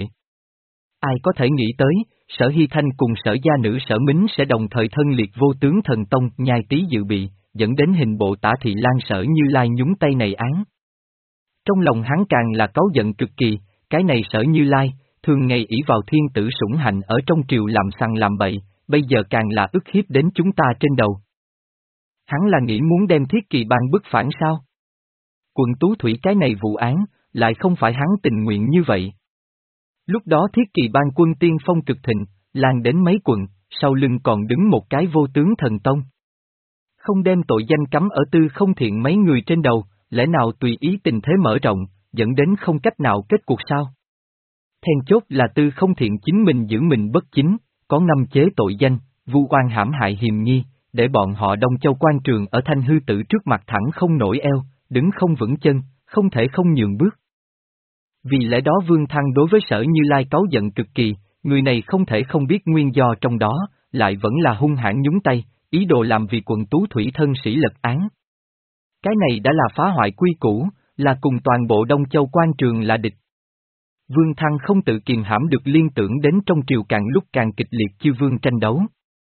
Ai có thể nghĩ tới, Sở Hy Thanh cùng Sở gia nữ Sở Mính sẽ đồng thời thân liệt vô tướng thần tông nhai tý dự bị, dẫn đến hình bộ Tả Thị Lan Sở Như Lai nhúng tay này án. Trong lòng hắn càng là cáu giận cực kỳ, cái này Sở Như Lai, thường ngày ỷ vào thiên tử sủng hạnh ở trong triều làm sằng làm bậy, bây giờ càng là ức hiếp đến chúng ta trên đầu. Hắn là nghĩ muốn đem Thiết Kỳ Bang bức phản sao? Quận Tú Thủy cái này vụ án, lại không phải hắn tình nguyện như vậy. Lúc đó thiết kỳ ban quân tiên phong cực thịnh, lan đến mấy quận, sau lưng còn đứng một cái vô tướng thần tông. Không đem tội danh cắm ở tư không thiện mấy người trên đầu, lẽ nào tùy ý tình thế mở rộng, dẫn đến không cách nào kết cuộc sao? Then chốt là tư không thiện chính mình giữ mình bất chính, có ngâm chế tội danh, vu oan hãm hại hiềm nghi, để bọn họ Đông Châu quan trường ở Thanh Hư Tử trước mặt thẳng không nổi eo, đứng không vững chân, không thể không nhường bước. Vì lẽ đó Vương Thăng đối với Sở Như Lai cáu giận cực kỳ, người này không thể không biết nguyên do trong đó, lại vẫn là hung hãn nhúng tay, ý đồ làm vì quận Tú Thủy thân sĩ lật án. Cái này đã là phá hoại quy củ, là cùng toàn bộ Đông Châu quan trường là địch. Vương Thăng không tự kiềm hãm được liên tưởng đến trong triều càng lúc càng kịch liệt chiêu vương tranh đấu.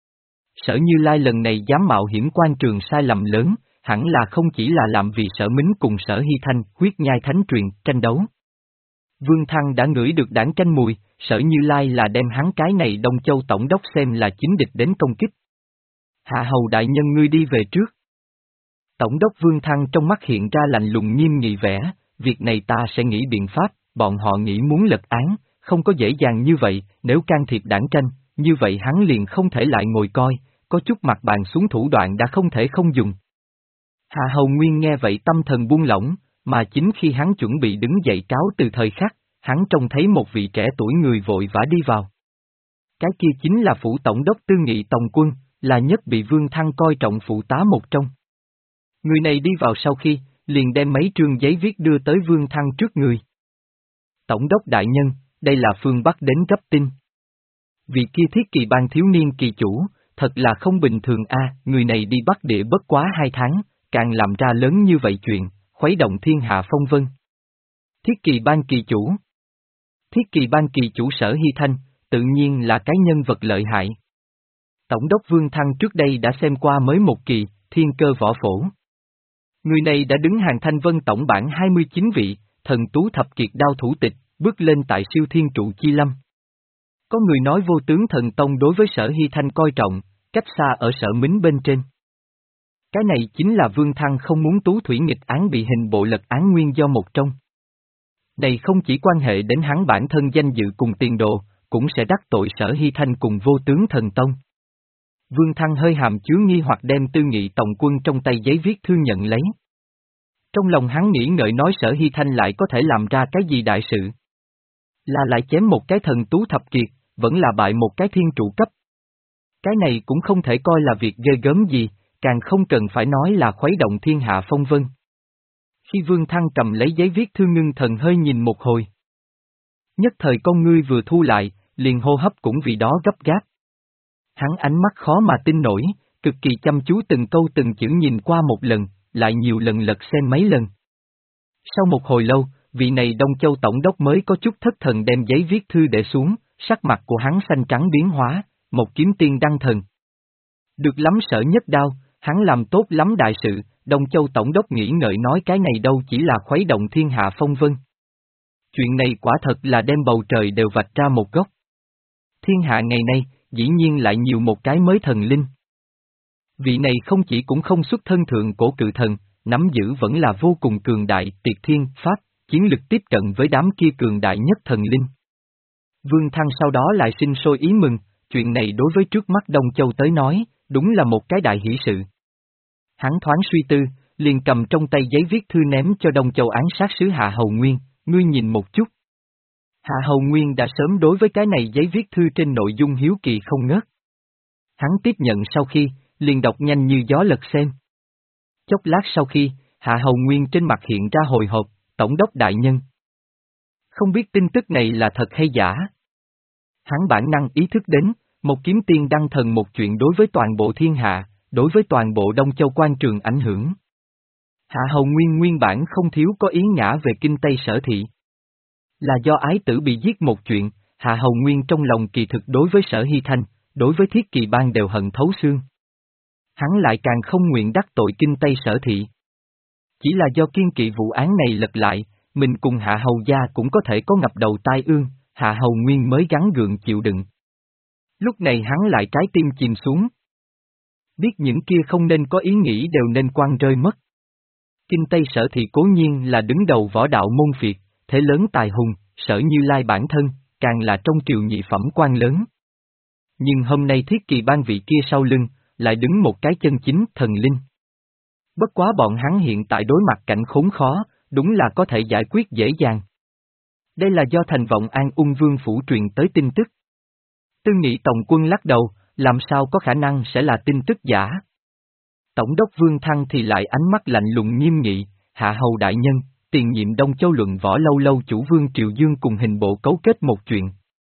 Sở Như Lai lần này dám mạo hiểm quan trường sai lầm lớn, hẳn là không chỉ là làm vì Sở Mính cùng Sở Hy Thanh huyết nhai thánh truyền tranh đấu. Vương Thăng đã ngửi được đảng tranh mùi, Sở Như Lai là đem hắn cái này Đông Châu tổng đốc xem là chính địch đến công kích. Hạ hầu đại nhân ngươi đi về trước. Tổng đốc Vương Thăng trong mắt hiện ra lạnh lùng nghiêm nghị vẻ, việc này ta sẽ nghĩ biện pháp, bọn họ nghĩ muốn lật án, không có dễ dàng như vậy, nếu can thiệp đảng tranh, như vậy hắn liền không thể lại ngồi coi, có chút mặt bàn xuống thủ đoạn đã không thể không dùng. Hạ hầu nguyên nghe vậy tâm thần buông lỏng, mà chính khi hắn chuẩn bị đứng dậy cáo từ thời khắc, hắn trông thấy một vị trẻ tuổi người vội vã đi vào. Cái kia chính là phủ tổng đốc Tư Nghị Tòng Quân, là nhất bị Vương Thăng coi trọng phụ tá một trong. Người này đi vào sau khi, liền đem mấy trương giấy viết đưa tới Vương Thăng trước người. Tổng đốc đại nhân, đây là phương Bắc đến gấp tin. Vị kia thiết kỳ ban thiếu niên kỳ chủ, thật là không bình thường a, người này đi Bắc địa bất quá hai tháng, càng làm ra lớn như vậy chuyện, khuấy động thiên hạ phong vân. Thiết kỳ ban kỳ chủ. Thiết kỳ ban kỳ chủ Sở Hy Thanh, tự nhiên là cái nhân vật lợi hại. Tổng đốc Vương Thăng trước đây đã xem qua mới một kỳ, thiên cơ võ phổ. Người này đã đứng hàng Thanh Vân tổng bảng hai mươi chín vị, thần tú thập kiệt đao thủ tịch, bước lên tại siêu thiên trụ chi lâm. Có người nói vô tướng thần tông đối với Sở Hy Thanh coi trọng, cách xa ở Sở Mính bên trên. Cái này chính là Vương Thăng không muốn Tú Thủy nghịch án bị hình bộ lật án nguyên do một trong. Này không chỉ quan hệ đến hắn bản thân danh dự cùng tiền đồ, cũng sẽ đắc tội Sở Hy Thanh cùng vô tướng thần tông. Vương Thăng hơi hàm chứa nghi hoặc đem Tư Nghị Tòng Quân trong tay giấy viết thư nhận lấy. Trong lòng hắn nghĩ ngợi nói Sở Hy Thanh lại có thể làm ra cái gì đại sự. Là lại chém một cái thần tú thập kiệt, vẫn là bại một cái thiên trụ cấp. Cái này cũng không thể coi là việc ghê gớm gì, càng không cần phải nói là khuấy động thiên hạ phong vân. Khi Vương Thăng cầm lấy giấy viết thư ngưng thần hơi nhìn một hồi. Nhất thời con ngươi vừa thu lại, liền hô hấp cũng vì đó gấp gáp. Hắn ánh mắt khó mà tin nổi, cực kỳ chăm chú từng câu từng chữ nhìn qua một lần, lại nhiều lần lật xem mấy lần. Sau một hồi lâu, vị này Đông Châu Tổng đốc mới có chút thất thần đem giấy viết thư để xuống, sắc mặt của hắn xanh trắng biến hóa, một kiếm tiên đăng thần. Được lắm Sở Nhất Đao, hắn làm tốt lắm đại sự, Đông Châu Tổng đốc nghĩ ngợi nói cái này đâu chỉ là khuấy động thiên hạ phong vân. Chuyện này quả thật là đem bầu trời đều vạch ra một góc. Thiên hạ ngày nay, dĩ nhiên lại nhiều một cái mới thần linh. Vị này không chỉ cũng không xuất thân thượng cổ cự thần, nắm giữ vẫn là vô cùng cường đại, tiệt thiên, pháp, chiến lực tiếp cận với đám kia cường đại nhất thần linh. Vương Thăng sau đó lại sinh sôi ý mừng, chuyện này đối với trước mắt Đông Châu tới nói, đúng là một cái đại hỷ sự. Hắn thoáng suy tư, liền cầm trong tay giấy viết thư ném cho Đông Châu án sát sứ Hạ Hầu Nguyên, ngươi nhìn một chút. Hạ Hầu Nguyên đã sớm đối với cái này giấy viết thư trên nội dung hiếu kỳ không ngớt. Hắn tiếp nhận sau khi, liền đọc nhanh như gió lật xem. Chốc lát sau khi, Hạ Hầu Nguyên trên mặt hiện ra hồi hộp, Tổng đốc đại nhân. Không biết tin tức này là thật hay giả. Hắn bản năng ý thức đến, một kiếm tiên đăng thần một chuyện đối với toàn bộ thiên hạ, đối với toàn bộ Đông Châu quan trường ảnh hưởng. Hạ Hầu Nguyên nguyên bản không thiếu có ý ngã về kinh Tây Sở Thị. Là do ái tử bị giết một chuyện, Hạ Hầu Nguyên trong lòng kỳ thực đối với Sở Hy Thanh, đối với Thiết Kỳ Ban đều hận thấu xương. Hắn lại càng không nguyện đắc tội kinh Tây Sở Thị. Chỉ là do kiên kỵ vụ án này lật lại, mình cùng Hạ Hầu gia cũng có thể có ngập đầu tai ương, Hạ Hầu Nguyên mới gắng gượng chịu đựng. Lúc này hắn lại trái tim chìm xuống. Biết những kia không nên có ý nghĩ đều nên quăng rơi mất. Kinh Tây Sở Thị cố nhiên là đứng đầu võ đạo môn phiệt, thế lớn tài hùng, Sở Như Lai bản thân, càng là trong triều nhị phẩm quan lớn. Nhưng hôm nay thiết kỳ ban vị kia sau lưng, lại đứng một cái chân chính thần linh. Bất quá bọn hắn hiện tại đối mặt cảnh khốn khó, đúng là có thể giải quyết dễ dàng. Đây là do thành vọng An Ung Vương phủ truyền tới tin tức. Tư Nghị Tổng quân lắc đầu, làm sao có khả năng sẽ là tin tức giả. Tổng đốc Vương Thăng thì lại ánh mắt lạnh lùng nghiêm nghị, hạ hầu đại nhân, tiền nhiệm Đông Châu luận võ lâu lâu chủ Vương Triệu Dương cùng hình bộ cấu kết một chuyện.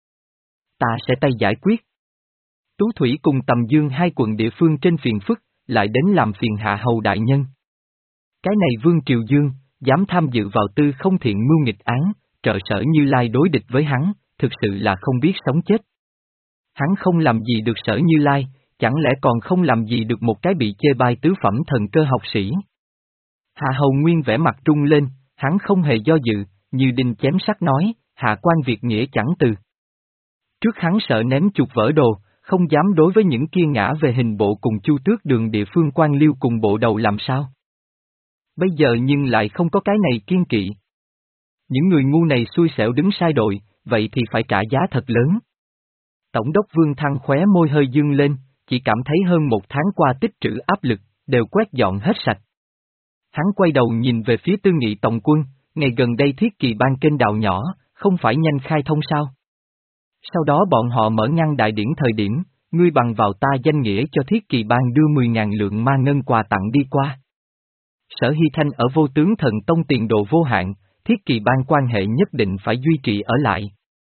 Ta sẽ tay giải quyết. Tú Thủy cùng Tầm Dương hai quận địa phương trên phiền phức, lại đến làm phiền hạ hầu đại nhân. Cái này Vương Triều Dương, dám tham dự vào tư không thiện mưu nghịch án, trợ sở Như Lai đối địch với hắn, thực sự là không biết sống chết. Hắn không làm gì được sở Như Lai, chẳng lẽ còn không làm gì được một cái bị chê bai tứ phẩm thần cơ học sĩ. Hạ hầu nguyên vẻ mặt trung lên, hắn không hề do dự, như đinh chém sắt nói, hạ quan việc nghĩa chẳng từ. Trước hắn sợ ném chuột vỡ đồ, không dám đối với những kia ngã về hình bộ cùng Chu Tước Đường địa phương quan liêu cùng bộ đầu làm sao. Bây giờ nhưng lại không có cái này kiên kỵ. Những người ngu này xui xẻo đứng sai đội, vậy thì phải trả giá thật lớn. Tổng đốc Vương Thăng khóe môi hơi dương lên, chỉ cảm thấy hơn một tháng qua tích trữ áp lực, đều quét dọn hết sạch. Hắn quay đầu nhìn về phía Tư Nghị Tổng quân, ngày gần đây thiết kỳ ban kênh đào nhỏ, không phải nhanh khai thông sao? Sau đó bọn họ mở ngăn đại điển thời điểm, ngươi bằng vào ta danh nghĩa cho thiết kỳ ban đưa mười ngàn lượng ma ngân quà tặng đi qua. Sở Hy Thanh ở Vô Tướng Thần Tông tiền đồ vô hạn, thiết kỳ ban quan hệ nhất định phải duy trì ở lại.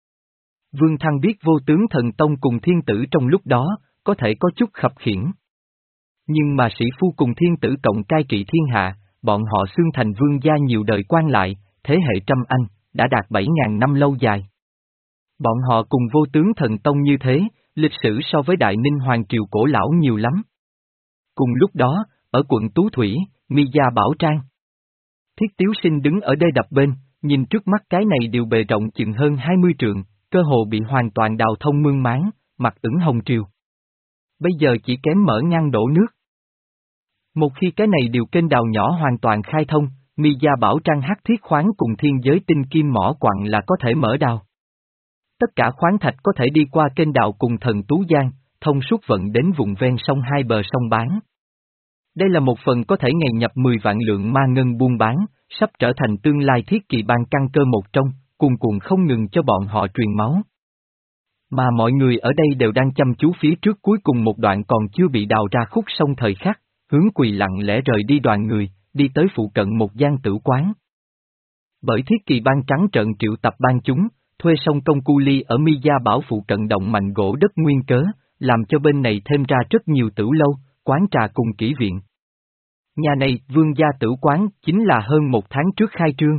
Vương Thăng biết Vô Tướng Thần Tông cùng thiên tử trong lúc đó, có thể có chút khập khiễng. Nhưng mà sĩ phu cùng thiên tử cộng cai trị thiên hạ, bọn họ xương thành vương gia nhiều đời quan lại, thế hệ trăm anh, đã đạt bảy ngàn năm lâu dài. Bọn họ cùng Vô Tướng Thần Tông như thế, lịch sử so với Đại Ninh Hoàng Triều cổ lão nhiều lắm. Cùng lúc đó, ở quận Tú Thủy, Mi Gia Bảo Trang. Thiết Tiếu Sinh đứng ở đây đập bên, nhìn trước mắt cái này đều bề rộng chừng hơn hai mươi trượng, cơ hồ bị hoàn toàn đào thông mương máng, mặt ửng hồng triều. Bây giờ chỉ kém mở ngăn đổ nước. Một khi cái này điều kênh đào nhỏ hoàn toàn khai thông, Mi Gia Bảo Trang hắc thiết khoáng cùng thiên giới tinh kim mỏ quặng là có thể mở đào. Tất cả khoáng thạch có thể đi qua kênh đào cùng thần Tú Giang, thông suốt vận đến vùng ven sông hai bờ sông bán. Đây là một phần có thể ngày nhập mười vạn lượng ma ngân buôn bán, sắp trở thành tương lai thiết kỳ ban căn cơ một trong, cuồn cuộn không ngừng cho bọn họ truyền máu. Mà mọi người ở đây đều đang chăm chú phía trước cuối cùng một đoạn còn chưa bị đào ra khúc sông thời khắc, hướng Quỳ lặng lẽ rời đi đoàn người, đi tới phụ cận một gian tử quán. Bởi thiết kỳ ban trắng trợn triệu tập ban chúng, thuê sông công cu ly ở Mi Gia Bảo phụ cận động mạnh gỗ đất nguyên cớ, làm cho bên này thêm ra rất nhiều tử lâu, quán trà cùng kỹ viện. Nhà này, Vương gia tử quán, chính là hơn một tháng trước khai trương.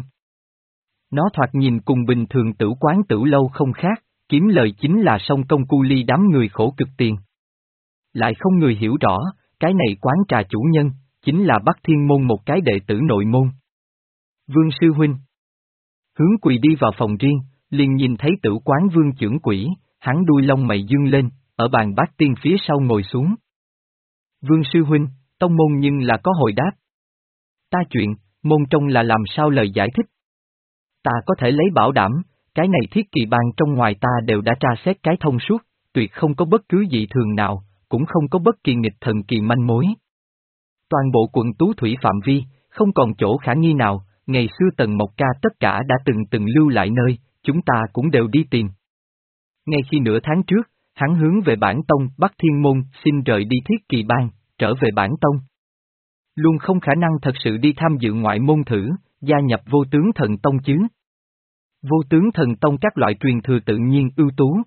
Nó thoạt nhìn cùng bình thường tử quán tử lâu không khác, kiếm lời chính là sông công cu ly đám người khổ cực tiền. Lại không người hiểu rõ, cái này quán trà chủ nhân, chính là Bắc Thiên Môn một cái đệ tử nội môn. Vương sư huynh. Hướng Quỳ đi vào phòng riêng, liền nhìn thấy tử quán Vương trưởng quỷ, hắn đuôi lông mày dương lên, ở bàn bát tiên phía sau ngồi xuống. Vương sư huynh, tông môn nhưng là có hồi đáp. Ta chuyện, môn trong là làm sao lời giải thích? Ta có thể lấy bảo đảm, cái này thiết kỳ ban trong ngoài ta đều đã tra xét cái thông suốt, tuyệt không có bất cứ dị thường nào, cũng không có bất kỳ nghịch thần kỳ manh mối. Toàn bộ quận Tú Thủy phạm vi, không còn chỗ khả nghi nào, ngày xưa Tần Mộc Ca tất cả đã từng từng lưu lại nơi, chúng ta cũng đều đi tìm. Ngay khi nửa tháng trước, hắn hướng về bản tông Bắc Thiên Môn xin rời đi thiết kỳ ban, trở về bản tông. Luôn không khả năng thật sự đi tham dự ngoại môn thử, gia nhập Vô Tướng Thần Tông chứ. Vô Tướng Thần Tông các loại truyền thừa tự nhiên ưu tú.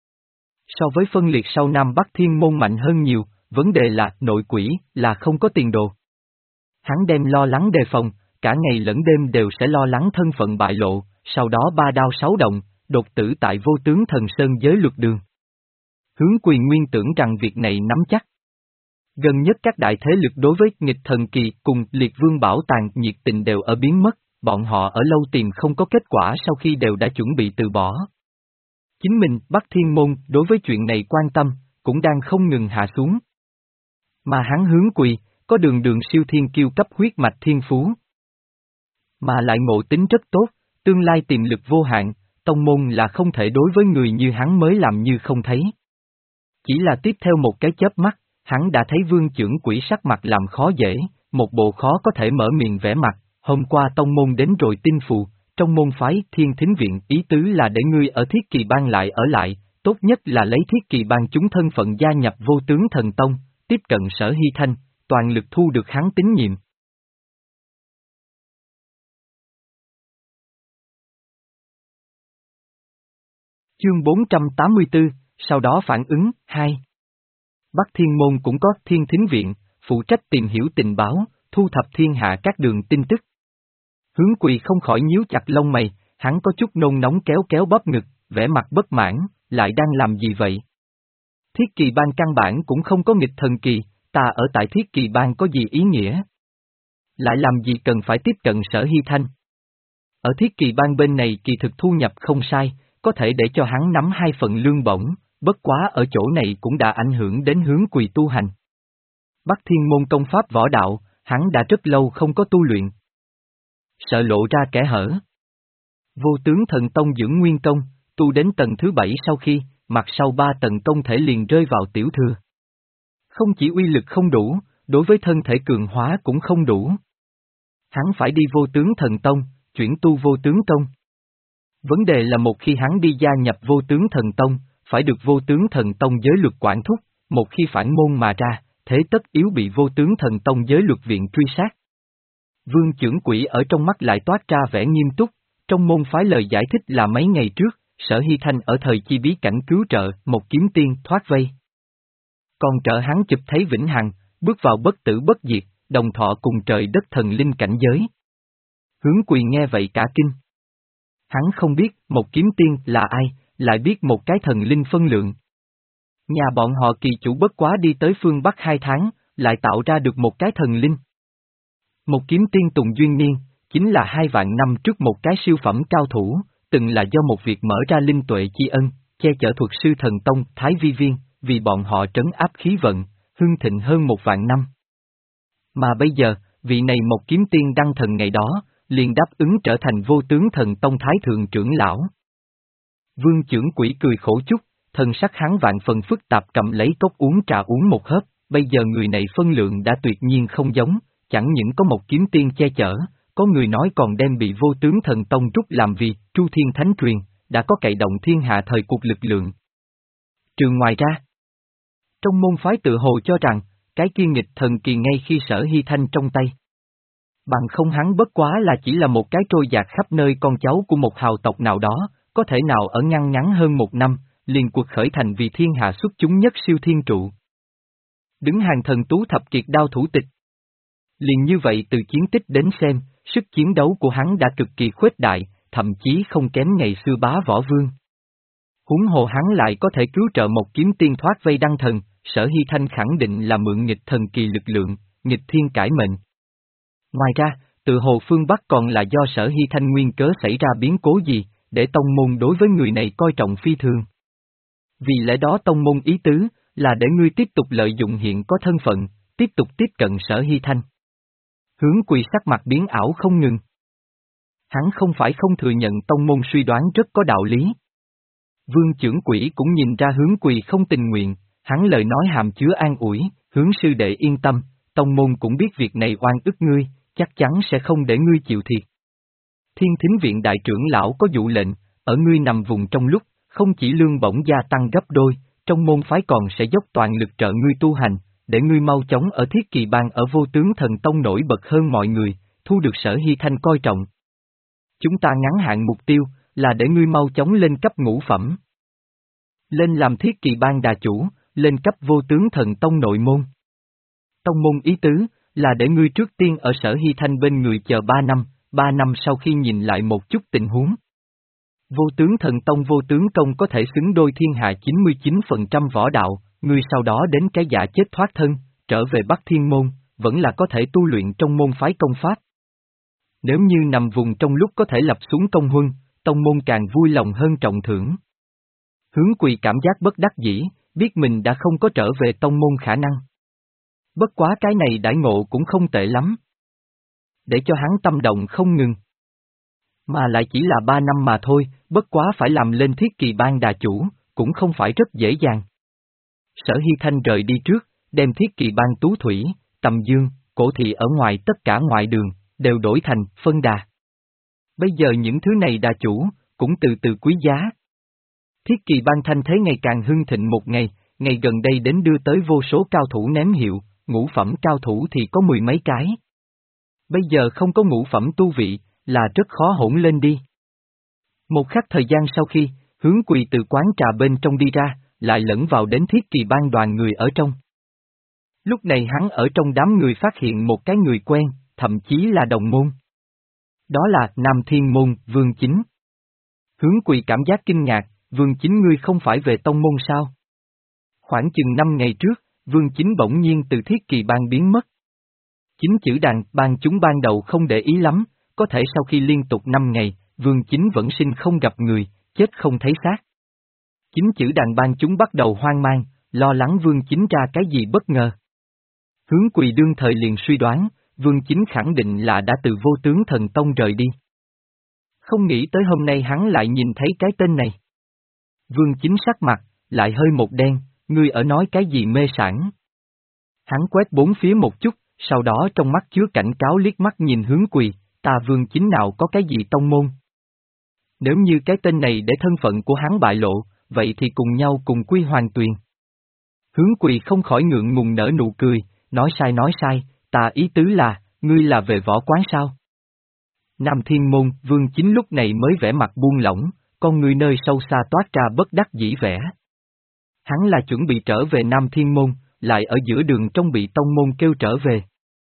So với phân liệt sau Nam Bắc Thiên Môn mạnh hơn nhiều, vấn đề là nội quỷ là không có tiền đồ. Hắn đem lo lắng đề phòng, cả ngày lẫn đêm đều sẽ lo lắng thân phận bại lộ, sau đó ba đao sáu đồng, đột tử tại Vô Tướng Thần Sơn giới luật đường. Hướng Quỳ nguyên tưởng rằng việc này nắm chắc. Gần nhất các đại thế lực đối với nghịch thần kỳ cùng liệt vương bảo tàng nhiệt tình đều ở biến mất, bọn họ ở lâu tìm không có kết quả sau khi đều đã chuẩn bị từ bỏ. Chính mình, Bắc Thiên Môn, đối với chuyện này quan tâm, cũng đang không ngừng hạ xuống. Mà hắn Hướng Quỳ, có đường đường siêu thiên kiêu cấp huyết mạch thiên phú. Mà lại ngộ tính rất tốt, tương lai tiềm lực vô hạn, tông môn là không thể đối với người như hắn mới làm như không thấy. Chỉ là tiếp theo một cái chớp mắt, hắn đã thấy Vương Chưởng Quỷ sắc mặt làm khó dễ, một bộ khó có thể mở miệng vẽ mặt, hôm qua tông môn đến rồi tin phù, trong môn phái Thiên Thính Viện ý tứ là để ngươi ở Thiết Kỳ Bang lại ở lại, tốt nhất là lấy Thiết Kỳ Bang chúng thân phận gia nhập Vô Tướng Thần Tông, tiếp cận Sở Hy Thanh, toàn lực thu được hắn tín nhiệm. Chương bốn trăm tám mươi tư, sau đó phản ứng, hai. Bắc Thiên Môn cũng có Thiên Thính Viện, phụ trách tìm hiểu tình báo, thu thập thiên hạ các đường tin tức. Hướng Quỳ không khỏi nhíu chặt lông mày, hắn có chút nôn nóng kéo kéo bóp ngực, vẻ mặt bất mãn, lại đang làm gì vậy? Thiết Kỳ Bang căn bản cũng không có nghịch thần kỳ, ta ở tại Thiết Kỳ Bang có gì ý nghĩa? Lại làm gì cần phải tiếp cận Sở Hy Thanh? Ở Thiết Kỳ Bang bên này kỳ thực thu nhập không sai, có thể để cho hắn nắm hai phần lương bổng, bất quá ở chỗ này cũng đã ảnh hưởng đến Hướng Quỳ tu hành. Bắc Thiên Môn công pháp võ đạo, hắn đã rất lâu không có tu luyện. Sợ lộ ra kẽ hở. Vô Tướng Thần Tông dưỡng nguyên công, tu đến tầng thứ bảy sau khi, mặt sau ba tầng công thể liền rơi vào tiểu thừa. Không chỉ uy lực không đủ, đối với thân thể cường hóa cũng không đủ. Hắn phải đi Vô Tướng Thần Tông, chuyển tu Vô Tướng Công. Vấn đề là một khi hắn đi gia nhập Vô Tướng Thần Tông, phải được Vô Tướng Thần Tông giới luật quản thúc, một khi phản môn mà ra, thế tất yếu bị Vô Tướng Thần Tông giới luật viện truy sát. Vương Chưởng Quỷ ở trong mắt lại toát ra vẻ nghiêm túc, trong môn phái lời giải thích là mấy ngày trước, Sở Hy Thanh ở thời chi bí cảnh cứu trợ một kiếm tiên thoát vây. Còn trợ hắn chụp thấy vĩnh hằng, bước vào bất tử bất diệt, đồng thọ cùng trời đất thần linh cảnh giới. Hướng Quỳ nghe vậy cả kinh. Hắn không biết một kiếm tiên là ai, lại biết một cái thần linh phân lượng. Nhà bọn họ kỳ chủ bất quá đi tới phương Bắc hai tháng, lại tạo ra được một cái thần linh. Một kiếm tiên Tùng Duyên Niên, chính là hai vạn năm trước một cái siêu phẩm cao thủ, từng là do một việc mở ra linh tuệ chi ân, che chở thuật sư thần tông Thái Vi Viên, vì bọn họ trấn áp khí vận, hưng thịnh hơn một vạn năm. Mà bây giờ, vị này một kiếm tiên đăng thần ngày đó, liền đáp ứng trở thành Vô Tướng Thần Tông Thái Thượng trưởng lão. Vương Chưởng Quỷ cười khổ chút, thần sắc hắn vạn phần phức tạp cầm lấy cốc uống trà uống một hớp, bây giờ người này phân lượng đã tuyệt nhiên không giống, chẳng những có một kiếm tiên che chở, có người nói còn đem bị Vô Tướng Thần Tông rút làm vì Tru Thiên Thánh Truyền, đã có cậy động thiên hạ thời cuộc lực lượng. Trừ ngoài ra, trong môn phái tự hồ cho rằng, cái kia nghịch thần kỳ ngay khi Sở Hy Thanh trong tay. Bằng không hắn bất quá là chỉ là một cái trôi dạt khắp nơi con cháu của một hào tộc nào đó, có thể nào ở ngăn ngắn hơn một năm, liền cuộc khởi thành vì thiên hạ xuất chúng nhất siêu thiên trụ. Đứng hàng thần tú thập kiệt đao thủ tịch. Liền như vậy từ chiến tích đến xem, sức chiến đấu của hắn đã cực kỳ khuếch đại, thậm chí không kém ngày xưa bá võ vương. Huống hồ hắn lại có thể cứu trợ một kiếm tiên thoát vây đăng thần, Sở Hy Thanh khẳng định là mượn nghịch thần kỳ lực lượng, nghịch thiên cải mệnh. Ngoài ra, tự hồ phương Bắc còn là do Sở Hy Thanh nguyên cớ xảy ra biến cố gì, để tông môn đối với người này coi trọng phi thường. Vì lẽ đó tông môn ý tứ, là để ngươi tiếp tục lợi dụng hiện có thân phận, tiếp tục tiếp cận Sở Hy Thanh. Hướng Quỳ sắc mặt biến ảo không ngừng. Hắn không phải không thừa nhận tông môn suy đoán rất có đạo lý. Vương Chưởng Quỷ cũng nhìn ra Hướng Quỳ không tình nguyện, hắn lời nói hàm chứa an ủi, Hướng sư đệ yên tâm, tông môn cũng biết việc này oan ức ngươi, chắc chắn sẽ không để ngươi chịu thiệt. Thiên Thính Viện đại trưởng lão có dụ lệnh, ở ngươi nằm vùng trong lúc, không chỉ lương bổng gia tăng gấp đôi, trong môn phái còn sẽ dốc toàn lực trợ ngươi tu hành, để ngươi mau chóng ở Thiết Kỳ Bang ở Vô Tướng Thần Tông nổi bật hơn mọi người, thu được Sở Hy Thanh coi trọng. Chúng ta ngắn hạn mục tiêu, là để ngươi mau chóng lên cấp ngũ phẩm. Lên làm Thiết Kỳ Bang đà chủ, lên cấp Vô Tướng Thần Tông nội môn. Tông môn ý tứ, là để ngươi trước tiên ở Sở Hy Thanh bên người chờ ba năm, ba năm sau khi nhìn lại một chút tình huống. Vô Tướng Thần Tông Vô Tướng Công có thể xứng đôi thiên hạ chín mươi chín phần trăm võ đạo, ngươi sau đó đến cái giả chết thoát thân, trở về Bắc Thiên Môn, vẫn là có thể tu luyện trong môn phái công pháp. Nếu như nằm vùng trong lúc có thể lập xuống công huân, tông môn càng vui lòng hơn trọng thưởng. Hướng Quỳ cảm giác bất đắc dĩ, biết mình đã không có trở về tông môn khả năng. Bất quá cái này đãi ngộ cũng không tệ lắm. Để cho hắn tâm động không ngừng. Mà lại chỉ là ba năm mà thôi, bất quá phải làm lên thiết kỳ ban đà chủ, cũng không phải rất dễ dàng. Sở Hy Thanh rời đi trước, đem thiết kỳ ban Tú Thủy, Tầm Dương, Cổ Thị ở ngoài tất cả ngoại đường, đều đổi thành phân đà. Bây giờ những thứ này đà chủ, cũng từ từ quý giá. Thiết kỳ ban thanh thế ngày càng hưng thịnh một ngày, ngày gần đây đến đưa tới vô số cao thủ ném hiệu, ngũ phẩm cao thủ thì có mười mấy cái. Bây giờ không có ngũ phẩm tu vị, là rất khó hỗn lên đi. Một khắc thời gian sau khi, Hướng Quỳ từ quán trà bên trong đi ra, lại lẫn vào đến thiết kỳ ban đoàn người ở trong. Lúc này hắn ở trong đám người phát hiện một cái người quen, thậm chí là đồng môn. Đó là Nam Thiên Môn, Vương Chính. Hướng Quỳ cảm giác kinh ngạc, Vương Chính ngươi không phải về tông môn sao? Khoảng chừng năm ngày trước, Vương Chính bỗng nhiên từ thiết kỳ ban biến mất. Chính chữ đàn ban chúng ban đầu không để ý lắm, có thể sau khi liên tục năm ngày, Vương Chính vẫn sinh không gặp người, chết không thấy xác. Chính chữ đàn ban chúng bắt đầu hoang mang, lo lắng Vương Chính ra cái gì bất ngờ. Hướng Quỳ đương thời liền suy đoán, Vương Chính khẳng định là đã từ Vô Tướng Thần Tông rời đi. Không nghĩ tới hôm nay hắn lại nhìn thấy cái tên này. Vương Chính sắc mặt, lại hơi một đen, ngươi ở nói cái gì mê sảng. Hắn quét bốn phía một chút, sau đó trong mắt chứa cảnh cáo liếc mắt nhìn Hướng Quỳ, ta Vương Chính nào có cái gì tông môn. Nếu như cái tên này để thân phận của hắn bại lộ, vậy thì cùng nhau cùng quy hoàng tuyền. Hướng Quỳ không khỏi ngượng ngùng nở nụ cười, nói sai nói sai, ta ý tứ là, ngươi là về võ quán sao? Nam Thiên Môn, Vương Chính lúc này mới vẻ mặt buông lỏng, con người nơi sâu xa toát ra bất đắc dĩ vẻ. Hắn là chuẩn bị trở về Nam Thiên Môn, lại ở giữa đường trong bị tông môn kêu trở về.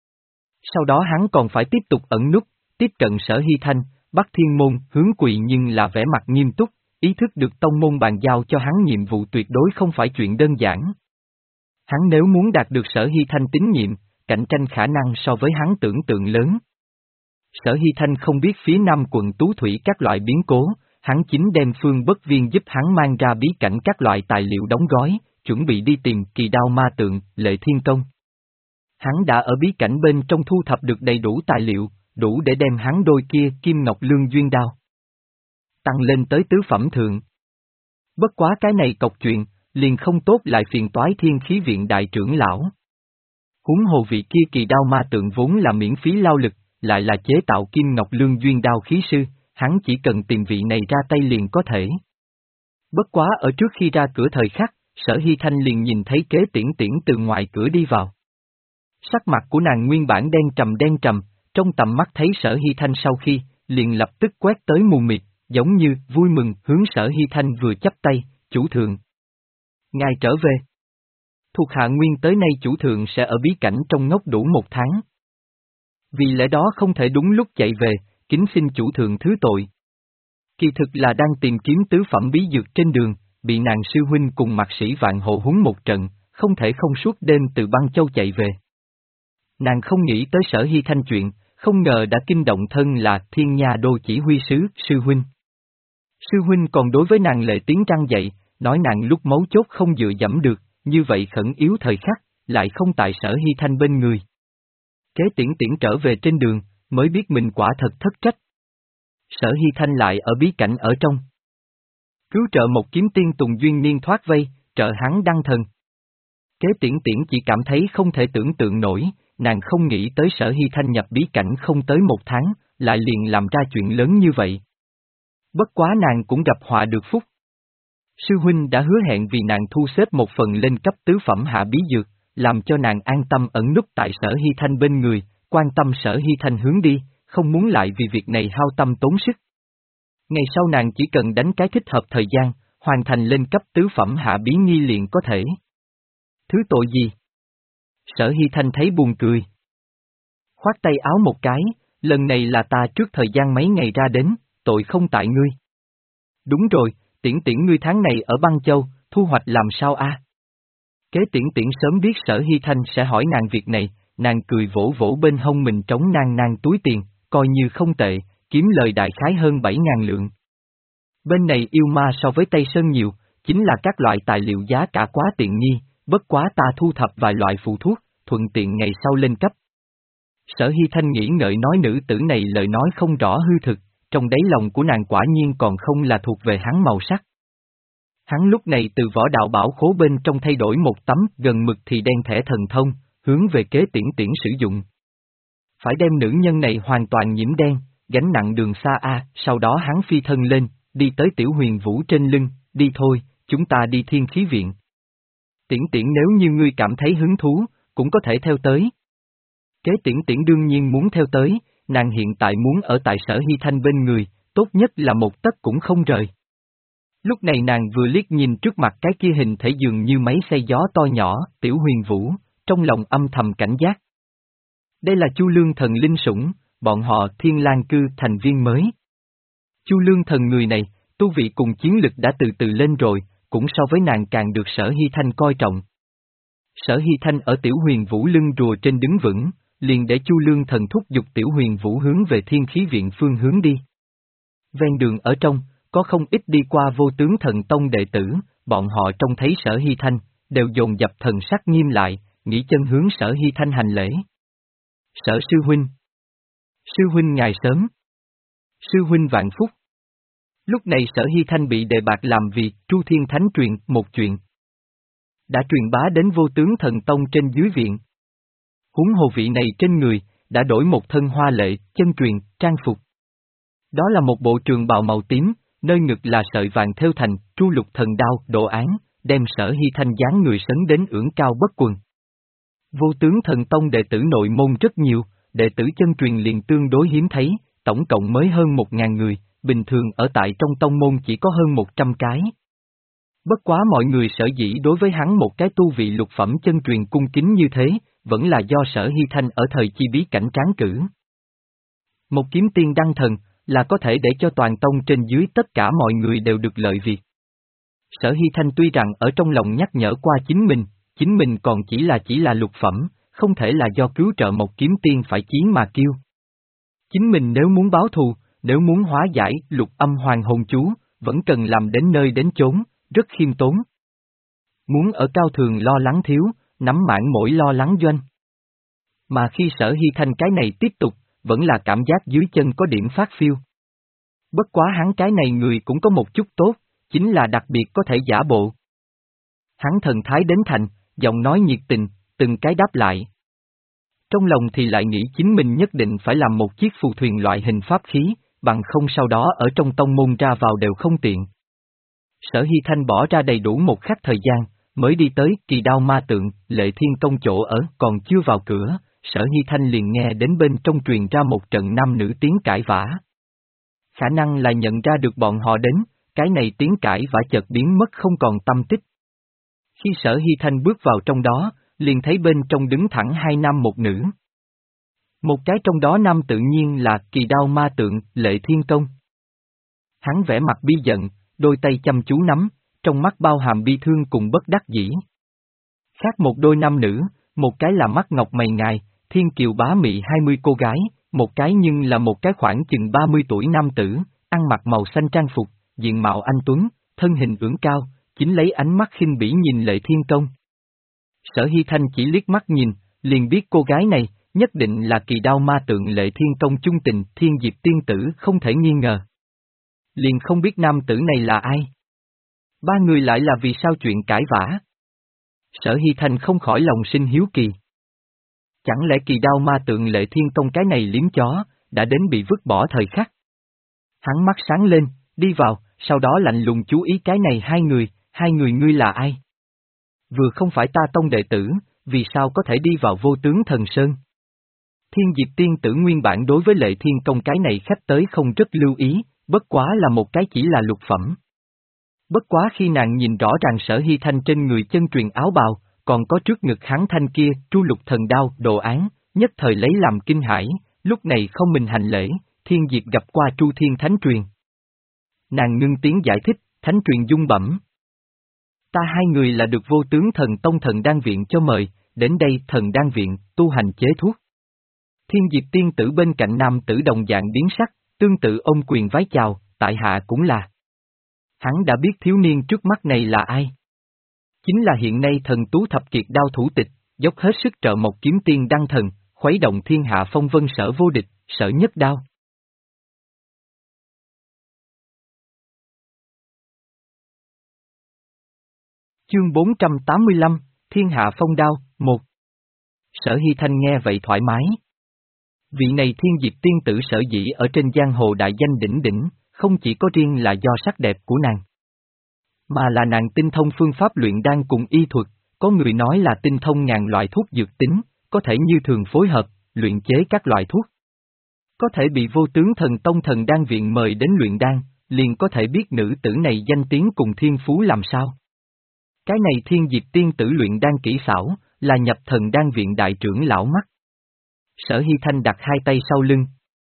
Sau đó hắn còn phải tiếp tục ẩn núp, tiếp cận Sở Hy Thanh, Bắc Thiên Môn, Hướng Quỳ nhưng là vẻ mặt nghiêm túc, ý thức được tông môn bàn giao cho hắn nhiệm vụ tuyệt đối không phải chuyện đơn giản. Hắn nếu muốn đạt được Sở Hy Thanh tín nhiệm, cạnh tranh khả năng so với hắn tưởng tượng lớn. Sở Hy Thanh không biết phía Nam quận Tú Thủy các loại biến cố, hắn chính đem Phương Bất Viên giúp hắn mang ra bí cảnh các loại tài liệu đóng gói, chuẩn bị đi tìm Kỳ Đao Ma Tượng, Lệ Thiên Công. Hắn đã ở bí cảnh bên trong thu thập được đầy đủ tài liệu, đủ để đem hắn đôi kia Kim Ngọc Lương Duyên Đao tăng lên tới tứ phẩm thượng. Bất quá cái này cọc chuyện, liền không tốt lại phiền toái Thiên Khí Viện đại trưởng lão. Huống hồ vị kia Kỳ Đao Ma Tượng vốn là miễn phí lao lực, lại là chế tạo Kim Ngọc Lương Duyên Đao khí sư, hắn chỉ cần tìm vị này ra tay liền có thể. Bất quá ở trước khi ra cửa thời khắc, Sở Hy Thanh liền nhìn thấy Kế Tiễn Tiễn từ ngoài cửa đi vào. Sắc mặt của nàng nguyên bản đen trầm đen trầm, trong tầm mắt thấy Sở Hy Thanh sau khi, liền lập tức quét tới mù mịt, giống như vui mừng hướng Sở Hy Thanh vừa chắp tay, chủ thượng. Ngài trở về. Thuộc hạ nguyên tới nay chủ thượng sẽ ở bí cảnh trong ngốc đủ một tháng. Vì lẽ đó không thể đúng lúc chạy về, kính xin chủ thượng thứ tội. Kỳ thực là đang tìm kiếm tứ phẩm bí dược trên đường, bị nàng sư huynh cùng mạc sĩ vạn hộ húng một trận, không thể không suốt đêm từ băng châu chạy về. Nàng không nghĩ tới Sở Hy Thanh chuyện, không ngờ đã kinh động thân là Thiên Nha Đô chỉ huy sứ, sư huynh. Sư huynh còn đối với nàng lệ tiếng răng dậy, nói nàng lúc mấu chốt không dựa dẫm được, như vậy khẩn yếu thời khắc, lại không tại Sở Hy Thanh bên người. Kế Tiễn Tiễn trở về trên đường, mới biết mình quả thật thất trách. Sở Hy Thanh lại ở bí cảnh ở trong. Cứu trợ một kiếm tiên Tùng Duyên Niên thoát vây, trợ hắn đăng thần. Kế Tiễn Tiễn chỉ cảm thấy không thể tưởng tượng nổi, nàng không nghĩ tới Sở Hy Thanh nhập bí cảnh không tới một tháng, lại liền làm ra chuyện lớn như vậy. Bất quá nàng cũng gặp họa được phúc. Sư huynh đã hứa hẹn vì nàng thu xếp một phần lên cấp tứ phẩm hạ bí dược, làm cho nàng an tâm ẩn núp tại Sở Hy Thanh bên người, quan tâm Sở Hy Thanh hướng đi, không muốn lại vì việc này hao tâm tốn sức. Ngày sau nàng chỉ cần đánh cái thích hợp thời gian, hoàn thành lên cấp tứ phẩm hạ bí nghi liền có thể. Thứ tội gì? Sở Hy Thanh thấy buồn cười. Khoát tay áo một cái, lần này là ta trước thời gian mấy ngày ra đến, tội không tại ngươi. Đúng rồi, Tiễn Tiễn ngươi tháng này ở băng châu, thu hoạch làm sao a? Kế Tiễn Tiễn sớm biết Sở Hy Thanh sẽ hỏi nàng việc này, nàng cười vỗ vỗ bên hông mình trống nang nang túi tiền, coi như không tệ, kiếm lời đại khái hơn bảy ngàn lượng. Bên này yêu ma so với Tây Sơn nhiều, chính là các loại tài liệu giá cả quá tiện nghi, bất quá ta thu thập vài loại phụ thuốc, thuận tiện ngày sau lên cấp. Sở Hy Thanh nghĩ ngợi nói nữ tử này lời nói không rõ hư thực, trong đáy lòng của nàng quả nhiên còn không là thuộc về hắn màu sắc. Hắn lúc này từ võ đạo bảo khố bên trong thay đổi một tấm gần mực thì đen thẻ thần thông, hướng về kế tiễn tiễn sử dụng. Phải đem nữ nhân này hoàn toàn nhiễm đen, gánh nặng đường xa a, sau đó hắn phi thân lên, đi tới Tiểu Huyền Vũ trên lưng, đi thôi, chúng ta đi Thiên Khí Viện. Tiễn tiễn nếu như ngươi cảm thấy hứng thú, cũng có thể theo tới. Kế tiễn tiễn đương nhiên muốn theo tới, nàng hiện tại muốn ở tại Sở Hy Thanh bên người, tốt nhất là một tấc cũng không rời. Lúc này nàng vừa liếc nhìn trước mặt cái kia hình thể dường như máy xay gió to nhỏ, Tiểu Huyền Vũ, trong lòng âm thầm cảnh giác. Đây là Chu Lương Thần linh sủng, bọn họ Thiên Lang Cư thành viên mới. Chu Lương Thần người này, tu vị cùng chiến lực đã từ từ lên rồi, cũng so với nàng càng được Sở Hy Thanh coi trọng. Sở Hy Thanh ở Tiểu Huyền Vũ lưng rùa trên đứng vững, liền để Chu Lương Thần thúc giục Tiểu Huyền Vũ hướng về Thiên Khí Viện phương hướng đi. Ven đường ở trong, có không ít đi qua Vô Tướng Thần Tông đệ tử, bọn họ trông thấy Sở Hy Thanh, đều dồn dập thần sắc nghiêm lại, nghĩ chân hướng Sở Hy Thanh hành lễ. Sở sư huynh. Sư huynh ngài sớm. Sư huynh vạn phúc. Lúc này Sở Hy Thanh bị đề bạt làm vì Tru Thiên Thánh truyền một chuyện. Đã truyền bá đến Vô Tướng Thần Tông trên dưới viện. Huống hồ vị này trên người, đã đổi một thân hoa lệ, chân truyền, trang phục. Đó là một bộ trường bào màu tím, nơi ngực là sợi vàng thêu thành, tru lục thần đao, đồ án, đem Sở Hy Thanh dáng người sấn đến ưỡng cao bất quần. Vô Tướng Thần Tông đệ tử nội môn rất nhiều, đệ tử chân truyền liền tương đối hiếm thấy, tổng cộng mới hơn một ngàn người, bình thường ở tại trong tông môn chỉ có hơn một trăm cái. Bất quá mọi người sở dĩ đối với hắn một cái tu vị lục phẩm chân truyền cung kính như thế, vẫn là do Sở Hy Thanh ở thời chi bí cảnh tráng cử. Một kiếm tiên đăng thần, là có thể để cho toàn tông trên dưới tất cả mọi người đều được lợi việc. Sở Hy Thanh tuy rằng ở trong lòng nhắc nhở qua chính mình, chính mình còn chỉ là chỉ là lục phẩm, không thể là do cứu trợ một kiếm tiên phải chiến mà kiêu. Chính mình nếu muốn báo thù, nếu muốn hóa giải lục âm hoàng hồn chú, vẫn cần làm đến nơi đến chốn, rất khiêm tốn. Muốn ở cao thường lo lắng thiếu, nắm mãn mỗi lo lắng doanh. Mà khi Sở Hy Thanh cái này tiếp tục, vẫn là cảm giác dưới chân có điểm phát phiêu. Bất quá hắn cái này người cũng có một chút tốt, chính là đặc biệt có thể giả bộ. Hắn thần thái đến thành, giọng nói nhiệt tình, từng cái đáp lại. Trong lòng thì lại nghĩ chính mình nhất định phải làm một chiếc phù thuyền loại hình pháp khí, bằng không sau đó ở trong tông môn ra vào đều không tiện. Sở Hy Thanh bỏ ra đầy đủ một khắc thời gian, mới đi tới Kỳ Đao Ma Tượng, Lệ Thiên Công chỗ ở, còn chưa vào cửa, Sở Hy Thanh liền nghe đến bên trong truyền ra một trận nam nữ tiếng cãi vã. Khả năng là nhận ra được bọn họ đến, cái này tiếng cãi vã chợt biến mất không còn tâm tích. Khi Sở Hy Thanh bước vào trong đó, liền thấy bên trong đứng thẳng hai nam một nữ. Một cái trong đó nam tự nhiên là Kỳ Đao Ma Tượng, Lệ Thiên Công. Hắn vẽ mặt bi giận, đôi tay chăm chú nắm, trong mắt bao hàm bi thương cùng bất đắc dĩ. Khác một đôi nam nữ, một cái là mắt ngọc mày ngài, thiên kiều bá mị hai mươi cô gái, một cái nhưng là một cái khoảng chừng ba mươi tuổi nam tử, ăn mặc màu xanh trang phục, diện mạo anh tuấn, thân hình ưỡng cao, chính lấy ánh mắt khinh bỉ nhìn Lệ Thiên Công. Sở Hy Thanh chỉ liếc mắt nhìn, liền biết cô gái này, nhất định là Kỳ Đao Ma Tượng Lệ Thiên Công chung tình, thiên diệp tiên tử không thể nghi ngờ. Liền không biết nam tử này là ai. Ba người lại là vì sao chuyện cãi vã. Sở Hy Thanh không khỏi lòng sinh hiếu kỳ. Chẳng lẽ Kỳ Đao Ma Tượng Lệ Thiên Công cái này liếm chó, đã đến bị vứt bỏ thời khắc. Hắn mắt sáng lên, đi vào, sau đó lạnh lùng chú ý cái này hai người, hai người ngươi là ai? Vừa không phải ta tông đệ tử, vì sao có thể đi vào Vô Tướng Thần Sơn? Thiên Diệp tiên tử nguyên bản đối với Lệ Thiên Công cái này khách tới không rất lưu ý, bất quá là một cái chỉ là lục phẩm. Bất quá khi nàng nhìn rõ ràng Sở Hy Thanh trên người chân truyền áo bào, còn có trước ngực hắn thanh kia, tru lục thần đao, đồ án, nhất thời lấy làm kinh hãi, lúc này không mình hành lễ, Thiên Diệp gặp qua Tru Thiên Thánh Truyền. Nàng ngưng tiếng giải thích, Thánh Truyền dung bẩm. Ta hai người là được Vô Tướng Thần Tông Thần Đan Viện cho mời, đến đây Thần Đan Viện, tu hành chế thuốc. Thiên Diệp tiên tử bên cạnh nam tử đồng dạng biến sắc, tương tự ôm quyền vái chào, tại hạ cũng là. Hắn đã biết thiếu niên trước mắt này là ai. Chính là hiện nay thần tú thập kiệt đao thủ tịch, dốc hết sức trợ một kiếm tiên đăng thần, khuấy động thiên hạ phong vân Sở vô địch, Sở nhất đao. Chương bốn trăm tám mươi lăm, Thiên Hạ Phong Đao, một. Sở Hy Thanh nghe vậy thoải mái. Vị này Thiên Diệp tiên tử sở dĩ ở trên giang hồ đại danh đỉnh đỉnh, không chỉ có riêng là do sắc đẹp của nàng, mà là nàng tinh thông phương pháp luyện đan cùng y thuật, có người nói là tinh thông ngàn loại thuốc dược tính, có thể như thường phối hợp, luyện chế các loại thuốc. Có thể bị Vô Tướng Thần Tông Thần Đan Viện mời đến luyện đan, liền có thể biết nữ tử này danh tiếng cùng thiên phú làm sao. Cái này Thiên Diệp tiên tử luyện đan kỹ xảo, là nhập Thần Đan Viện đại trưởng lão mắt. Sở Hy Thanh đặt hai tay sau lưng.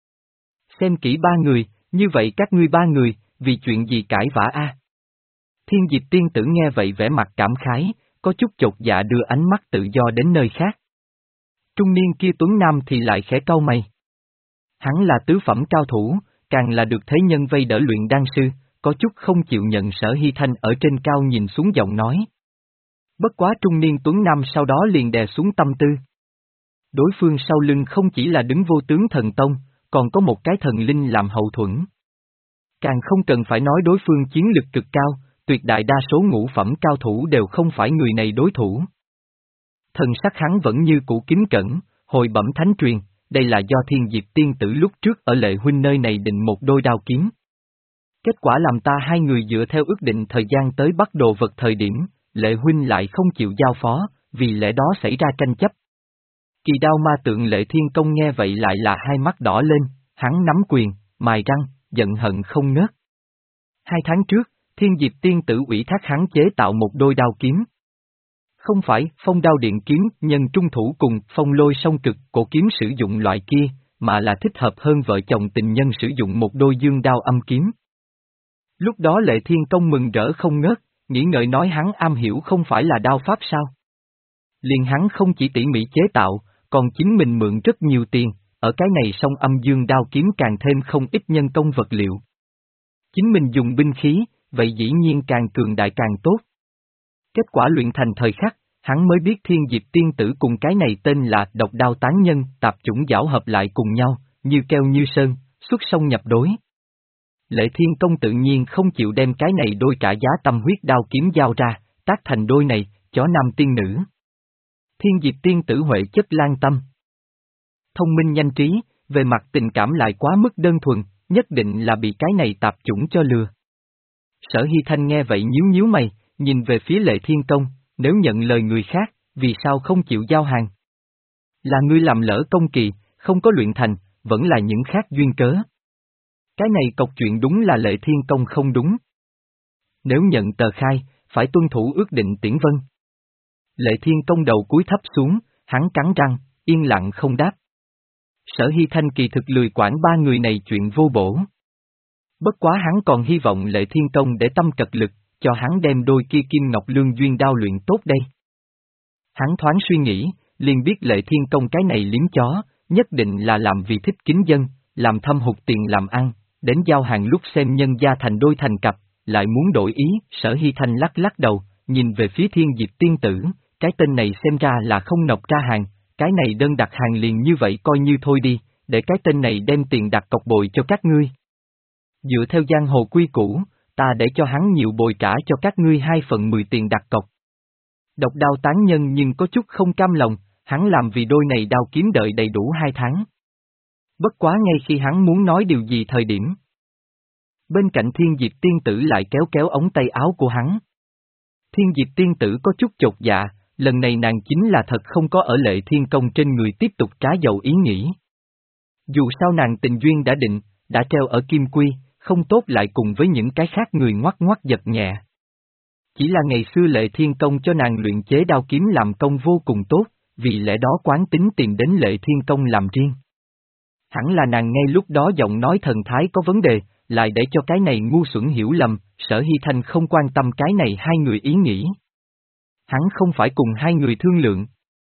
Xem kỹ ba người, như vậy các ngươi ba người, vì chuyện gì cãi vã a? Thiên Diệp tiên tử nghe vậy vẻ mặt cảm khái, có chút chột dạ đưa ánh mắt tự do đến nơi khác. Trung niên kia Tuấn Nam thì lại khẽ cau mày. Hắn là tứ phẩm cao thủ, càng là được thế nhân vây đỡ luyện đan sư, có chút không chịu nhận Sở Hy Thanh ở trên cao nhìn xuống giọng nói. Bất quá trung niên Tuấn Nam sau đó liền đè xuống tâm tư. Đối phương sau lưng không chỉ là đứng Vô Tướng Thần Tông, còn có một cái thần linh làm hậu thuẫn. Càng không cần phải nói đối phương chiến lực cực cao, tuyệt đại đa số ngũ phẩm cao thủ đều không phải người này đối thủ. Thần sắc hắn vẫn như cũ kính cẩn, hồi bẩm thánh truyền, đây là do Thiên Diệp tiên tử lúc trước ở Lệ huynh nơi này định một đôi đao kiếm. Kết quả làm ta hai người dựa theo ước định thời gian tới bắt đồ vật thời điểm, Lệ huynh lại không chịu giao phó, vì lẽ đó xảy ra tranh chấp. Kỳ đao ma tượng Lệ Thiên Công nghe vậy lại là hai mắt đỏ lên, hắn nắm quyền, mài răng, giận hận không ngớt. Hai tháng trước, Thiên Diệp tiên tử ủy thác hắn chế tạo một đôi đao kiếm. Không phải phong đao điện kiếm nhân trung thủ cùng phong lôi song cực cổ kiếm sử dụng loại kia, mà là thích hợp hơn vợ chồng tình nhân sử dụng một đôi dương đao âm kiếm. Lúc đó Lệ Thiên Công mừng rỡ không ngớt, nghĩ ngợi nói hắn am hiểu không phải là đao pháp sao. Liền hắn không chỉ tỉ mỉ chế tạo, còn chính mình mượn rất nhiều tiền, ở cái này song âm dương đao kiếm càng thêm không ít nhân công vật liệu. Chính mình dùng binh khí, vậy dĩ nhiên càng cường đại càng tốt. Kết quả luyện thành thời khắc, hắn mới biết Thiên Diệp tiên tử cùng cái này tên là độc đao tán nhân tạp chủng giảo hợp lại cùng nhau, như keo như sơn, xuất song nhập đối. Lệ Thiên Công tự nhiên không chịu đem cái này đôi trả giá tâm huyết đao kiếm giao ra, tác thành đôi này, chó nam tiên nữ. Thiên Diệp tiên tử huệ chất lan tâm. Thông minh nhanh trí, về mặt tình cảm lại quá mức đơn thuần, nhất định là bị cái này tạp chủng cho lừa. Sở Hy Thanh nghe vậy nhíu nhíu mày, nhìn về phía Lệ Thiên Công, nếu nhận lời người khác, vì sao không chịu giao hàng? Là ngươi làm lỡ công kỳ, không có luyện thành, vẫn là những khác duyên cớ. Cái này cọc chuyện đúng là Lệ Thiên Công không đúng. Nếu nhận tờ khai, phải tuân thủ ước định tiễn vân. Lệ Thiên Công đầu cúi thấp xuống, hắn cắn răng, yên lặng không đáp. Sở Hy Thanh kỳ thực lười quản ba người này chuyện vô bổ. Bất quá hắn còn hy vọng Lệ Thiên Công để tâm cật lực, cho hắn đem đôi kia kim ngọc lương duyên đao luyện tốt đây. Hắn thoáng suy nghĩ, liền biết Lệ Thiên Công cái này liếm chó, nhất định là làm vì thích kính dân, làm thâm hụt tiền làm ăn, đến giao hàng lúc xem nhân gia thành đôi thành cặp, lại muốn đổi ý. Sở Hy Thanh lắc lắc đầu, nhìn về phía Thiên Diệp tiên tử, cái tên này xem ra là không nộp ra hàng, cái này đơn đặt hàng liền như vậy coi như thôi đi, để cái tên này đem tiền đặt cọc bồi cho các ngươi. Dựa theo giang hồ quy củ, ta để cho hắn nhiều bồi trả cho các ngươi hai phần mười tiền đặt cọc. Độc đao tán nhân nhưng có chút không cam lòng, hắn làm vì đôi này đao kiếm đợi đầy đủ hai tháng. Bất quá ngay khi hắn muốn nói điều gì thời điểm, bên cạnh Thiên Diệp tiên tử lại kéo kéo ống tay áo của hắn. Thiên Diệp tiên tử có chút chột dạ, lần này nàng chính là thật không có ở Lệ Thiên Công trên người tiếp tục trá dầu ý nghĩ. Dù sao nàng tình duyên đã định, đã treo ở kim quy, không tốt lại cùng với những cái khác người ngoắc ngoắc giật nhẹ. Chỉ là ngày xưa Lệ Thiên Công cho nàng luyện chế đao kiếm làm công vô cùng tốt, vì lẽ đó quán tính tìm đến Lệ Thiên Công làm riêng. Hẳn là nàng ngay lúc đó giọng nói thần thái có vấn đề, lại để cho cái này ngu xuẩn hiểu lầm, Sở Hy Thanh không quan tâm cái này hai người ý nghĩ. Hắn không phải cùng hai người thương lượng,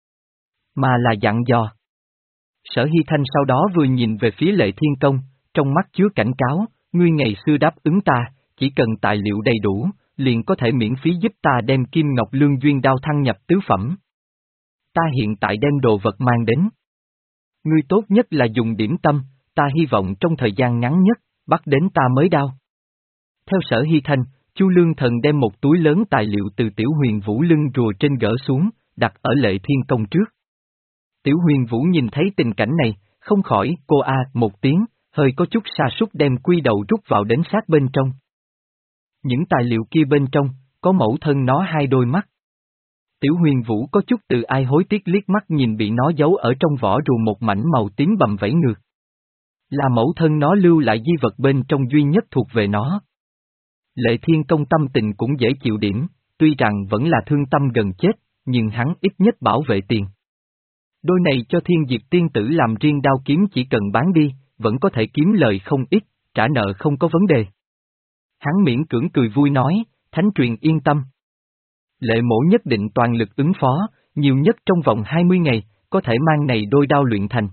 mà là dặn dò. Sở Hy Thanh sau đó vừa nhìn về phía Lệ Thiên Công, trong mắt chứa cảnh cáo, ngươi ngày xưa đáp ứng ta, chỉ cần tài liệu đầy đủ, liền có thể miễn phí giúp ta đem Kim Ngọc Lương Duyên đao thăng nhập tứ phẩm. Ta hiện tại đem đồ vật mang đến. Ngươi tốt nhất là dùng điểm tâm, ta hy vọng trong thời gian ngắn nhất, bắt đến ta mới đao. Theo Sở Hy Thanh, Chu Lương Thần đem một túi lớn tài liệu từ Tiểu Huyền Vũ lưng rùa trên gỡ xuống, đặt ở Lệ Thiên Công trước. Tiểu Huyền Vũ nhìn thấy tình cảnh này, không khỏi cô a một tiếng, hơi có chút sa sút đem quy đầu rút vào đến sát bên trong. Những tài liệu kia bên trong, có mẫu thân nó hai đôi mắt. Tiểu Huyền Vũ có chút từ ai hối tiếc liếc mắt nhìn bị nó giấu ở trong vỏ rùa một mảnh màu tím bầm vẫy ngược. Là mẫu thân nó lưu lại di vật bên trong duy nhất thuộc về nó. Lệ Thiên Công tâm tình cũng dễ chịu điểm, tuy rằng vẫn là thương tâm gần chết, nhưng hắn ít nhất bảo vệ tiền. Đôi này cho Thiên Diệp tiên tử làm riêng đao kiếm chỉ cần bán đi, vẫn có thể kiếm lời không ít, trả nợ không có vấn đề. Hắn miễn cưỡng cười vui nói, Thánh Truyền yên tâm. Lệ mổ nhất định toàn lực ứng phó, nhiều nhất trong vòng hai mươi ngày, có thể mang này đôi đao luyện thành.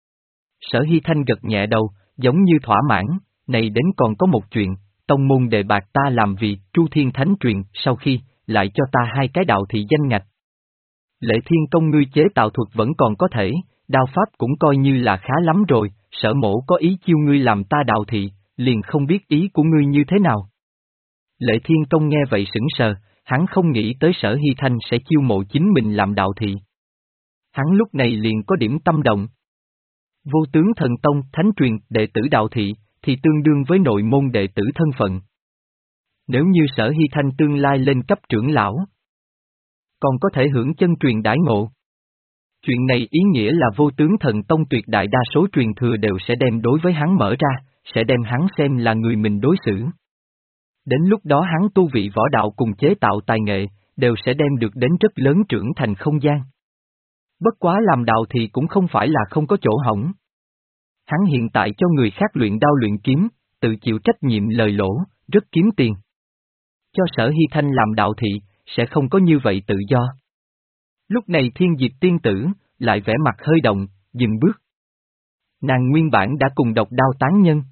Sở Hy Thanh gật nhẹ đầu, giống như thỏa mãn, này đến còn có một chuyện, tông môn đề bạc ta làm vì Chu Thiên Thánh Truyền, sau khi, lại cho ta hai cái đạo thị danh ngạch. Lệ Thiên Công ngươi chế tạo thuật vẫn còn có thể, đao pháp cũng coi như là khá lắm rồi, Sở mổ có ý chiêu ngươi làm ta đạo thị, liền không biết ý của ngươi như thế nào. Lệ Thiên Công nghe vậy sững sờ, hắn không nghĩ tới Sở Hy Thanh sẽ chiêu mộ chính mình làm đạo thị. Hắn lúc này liền có điểm tâm động. Vô tướng thần tông, Thánh Truyền, đệ tử đạo thị, thì tương đương với nội môn đệ tử thân phận. Nếu như Sở Hy Thanh tương lai lên cấp trưởng lão, còn có thể hưởng chân truyền đãi ngộ. Chuyện này ý nghĩa là vô tướng thần tông tuyệt đại đa số truyền thừa đều sẽ đem đối với hắn mở ra, sẽ đem hắn xem là người mình đối xử. Đến lúc đó hắn tu vị võ đạo cùng chế tạo tài nghệ, đều sẽ đem được đến rất lớn trưởng thành không gian. Bất quá làm đạo thì cũng không phải là không có chỗ hỏng. Hắn hiện tại cho người khác luyện đao luyện kiếm, tự chịu trách nhiệm lời lỗ, rất kiếm tiền. Cho Sở Hy Thanh làm đạo thị, sẽ không có như vậy tự do. Lúc này Thiên Diệp tiên tử, lại vẻ mặt hơi động, dừng bước. Nàng nguyên bản đã cùng độc đao tán nhân.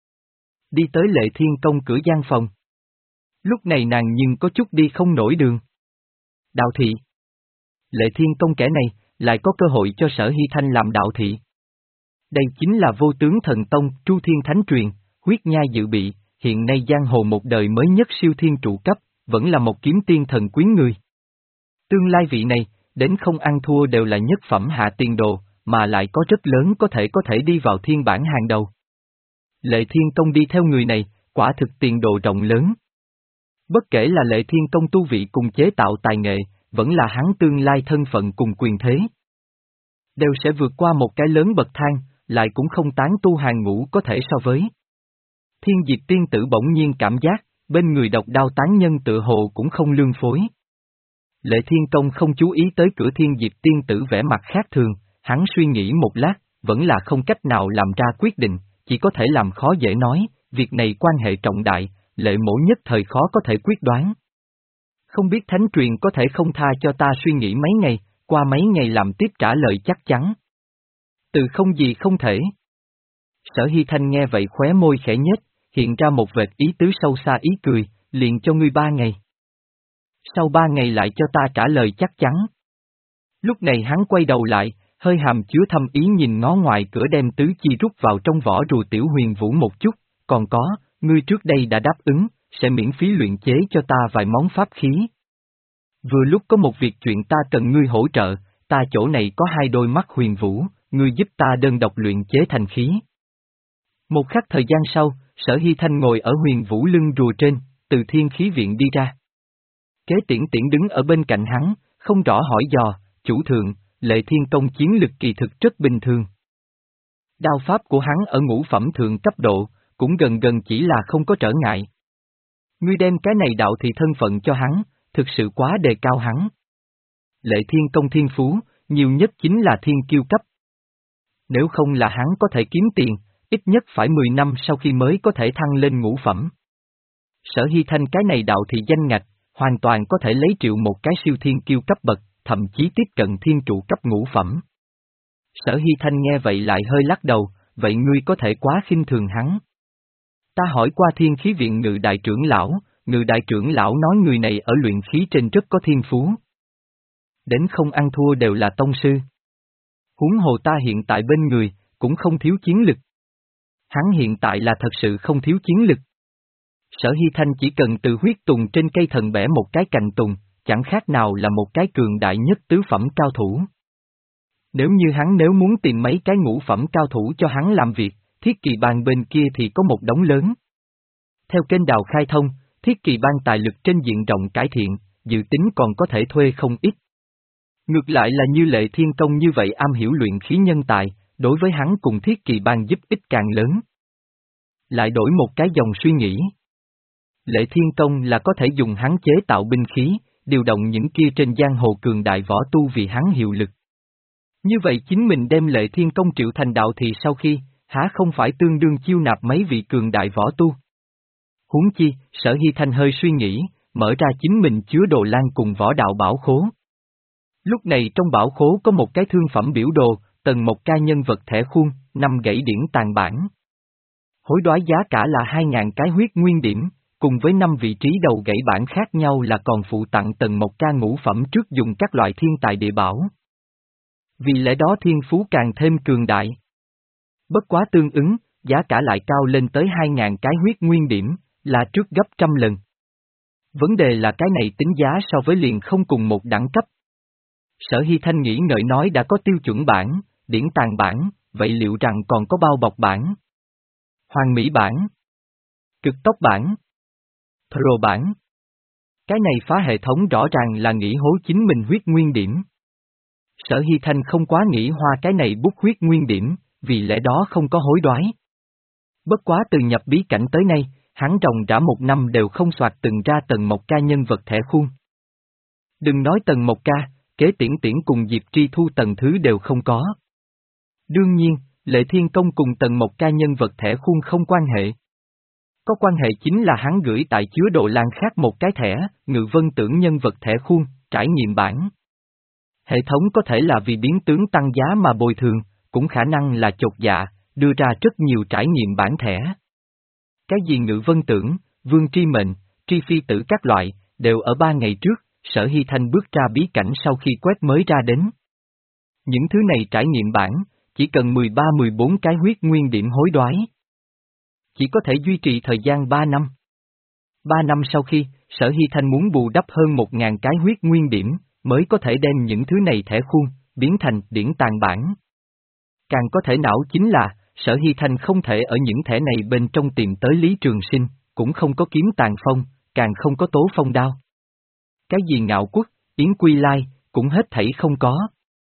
Đi tới Lệ Thiên Công cửa gian phòng. Lúc này nàng nhưng có chút đi không nổi đường. Đạo thị. Lệ Thiên Công kẻ này, lại có cơ hội cho Sở Hy Thanh làm đạo thị. Đây chính là vô tướng thần tông, Chu Thiên Thánh Truyền, huyết nhai dự bị, hiện nay giang hồ một đời mới nhất siêu thiên trụ cấp, vẫn là một kiếm tiên thần quyến người. Tương lai vị này, đến không ăn thua đều là nhất phẩm hạ tiền đồ, mà lại có rất lớn có thể có thể đi vào thiên bản hàng đầu. Lệ Thiên Công đi theo người này, quả thực tiền đồ rộng lớn. Bất kể là Lệ Thiên Công tu vị cùng chế tạo tài nghệ, vẫn là hắn tương lai thân phận cùng quyền thế, đều sẽ vượt qua một cái lớn bậc thang, lại cũng không tán tu hàng ngũ có thể so với. Thiên Diệp tiên tử bỗng nhiên cảm giác, bên người độc đao tán nhân tự hồ cũng không lương phối. Lệ Thiên Công không chú ý tới cửa Thiên Diệp tiên tử vẻ mặt khác thường, hắn suy nghĩ một lát, vẫn là không cách nào làm ra quyết định, chỉ có thể làm khó dễ nói, việc này quan hệ trọng đại, Lệ mổ nhất thời khó có thể quyết đoán. Không biết Thánh Truyền có thể không tha cho ta suy nghĩ mấy ngày, qua mấy ngày làm tiếp trả lời chắc chắn. Từ không gì không thể. Sở Hy Thanh nghe vậy khóe môi khẽ nhếch, hiện ra một vệt ý tứ sâu xa ý cười, liền cho ngươi ba ngày. Sau ba ngày lại cho ta trả lời chắc chắn. Lúc này hắn quay đầu lại, hơi hàm chứa thâm ý nhìn ngó ngoài cửa đem tứ chi rút vào trong vỏ rùa Tiểu Huyền Vũ một chút, còn có, ngươi trước đây đã đáp ứng, sẽ miễn phí luyện chế cho ta vài món pháp khí. Vừa lúc có một việc chuyện ta cần ngươi hỗ trợ, ta chỗ này có hai đôi mắt huyền vũ, ngươi giúp ta đơn độc luyện chế thành khí. Một khắc thời gian sau, Sở Hy Thanh ngồi ở huyền vũ lưng rùa trên, từ thiên khí viện đi ra. Kế Tiễn Tiễn đứng ở bên cạnh hắn, không rõ hỏi dò, chủ thượng, Lệ Thiên Công chiến lực kỳ thực rất bình thường. Đao pháp của hắn ở ngũ phẩm thượng cấp độ, cũng gần gần chỉ là không có trở ngại. Ngươi đem cái này đạo thì thân phận cho hắn, thực sự quá đề cao hắn. Lệ Thiên Công thiên phú, nhiều nhất chính là thiên kiêu cấp. Nếu không là hắn có thể kiếm tiền, ít nhất phải mười năm sau khi mới có thể thăng lên ngũ phẩm. Sở Hy Thanh cái này đạo thì danh ngạch, hoàn toàn có thể lấy triệu một cái siêu thiên kiêu cấp bậc, thậm chí tiếp cận thiên trụ cấp ngũ phẩm. Sở Hy Thanh nghe vậy lại hơi lắc đầu, vậy ngươi có thể quá khinh thường hắn. Ta hỏi qua thiên khí viện ngự đại trưởng lão, ngự đại trưởng lão nói người này ở luyện khí trên rất có thiên phú. Đến không ăn thua đều là tông sư. Huống hồ ta hiện tại bên người, cũng không thiếu chiến lực. Hắn hiện tại là thật sự không thiếu chiến lực. Sở Hy Thanh chỉ cần từ huyết tùng trên cây thần bẻ một cái cành tùng, chẳng khác nào là một cái cường đại nhất tứ phẩm cao thủ. Nếu như hắn nếu muốn tìm mấy cái ngũ phẩm cao thủ cho hắn làm việc, Thiết Kỳ Bang bên kia thì có một đống lớn. Theo kênh đào khai thông, Thiết Kỳ Bang tài lực trên diện rộng cải thiện, dự tính còn có thể thuê không ít. Ngược lại là như Lệ Thiên Công như vậy am hiểu luyện khí nhân tài, đối với hắn cùng Thiết Kỳ Bang giúp ích càng lớn. Lại đổi một cái dòng suy nghĩ. Lệ Thiên Công là có thể dùng hắn chế tạo binh khí, điều động những kia trên giang hồ cường đại võ tu vì hắn hiệu lực. Như vậy chính mình đem Lệ Thiên Công triệu thành đạo thì sau khi, há không phải tương đương chiêu nạp mấy vị cường đại võ tu. Huống chi, Sở Hy Thanh hơi suy nghĩ, mở ra chính mình chứa đồ lan cùng võ đạo bảo khố. Lúc này trong bảo khố có một cái thương phẩm biểu đồ, tầng một ca nhân vật thẻ khuôn, năm gãy điển tàn bản. Hối đoái giá cả là hai ngàn cái huyết nguyên điểm, cùng với năm vị trí đầu gãy bản khác nhau là còn phụ tặng tầng một ca ngũ phẩm trước dùng các loại thiên tài địa bảo. Vì lẽ đó thiên phú càng thêm cường đại. Bất quá tương ứng, giá cả lại cao lên tới hai ngàn cái huyết nguyên điểm, là trước gấp trăm lần. Vấn đề là cái này tính giá so với liền không cùng một đẳng cấp. Sở Hy Thanh nghĩ ngợi nói đã có tiêu chuẩn bản, điển tàn bản, vậy liệu rằng còn có bao bọc bản? Hoàn mỹ bản? Cực tốc bản? Pro bản? Cái này phá hệ thống rõ ràng là nghĩ hố chính mình huyết nguyên điểm. Sở Hy Thanh không quá nghĩ hoa cái này bút huyết nguyên điểm, vì lẽ đó không có hối đoái. Bất quá từ nhập bí cảnh tới nay, hắn ròng rã một năm đều không soạt từng ra tầng một ca nhân vật thẻ khuôn. Đừng nói tầng một ca, kế tiễn tiễn cùng Diệp Tri Thu tầng thứ đều không có. Đương nhiên, Lệ Thiên Công cùng tầng một ca nhân vật thẻ khuôn không quan hệ. Có quan hệ chính là hắn gửi tại chứa đồ lan khác một cái thẻ, Ngự Vân Tưởng nhân vật thẻ khuôn, trải nghiệm bản. Hệ thống có thể là vì biến tướng tăng giá mà bồi thường, cũng khả năng là chột dạ, đưa ra rất nhiều trải nghiệm bản thẻ. Cái gì Ngự Vân Tưởng, Vương Tri Mệnh, Tri Phi Tử các loại, đều ở ba ngày trước, Sở Hy Thanh bước ra bí cảnh sau khi quét mới ra đến. Những thứ này trải nghiệm bản, chỉ cần mười ba mười bốn cái huyết nguyên điểm hối đoái. Chỉ có thể duy trì thời gian ba năm. ba năm sau khi, Sở Hy Thanh muốn bù đắp hơn một ngàn cái huyết nguyên điểm, mới có thể đem những thứ này thẻ khuôn, biến thành điển tàn bản. Càng có thể não chính là, Sở Hy Thanh không thể ở những thẻ này bên trong tìm tới Lý Trường Sinh, cũng không có kiếm tàn phong, càng không có tố phong đao. Cái gì Ngạo Quốc, Yến Quy Lai, cũng hết thảy không có.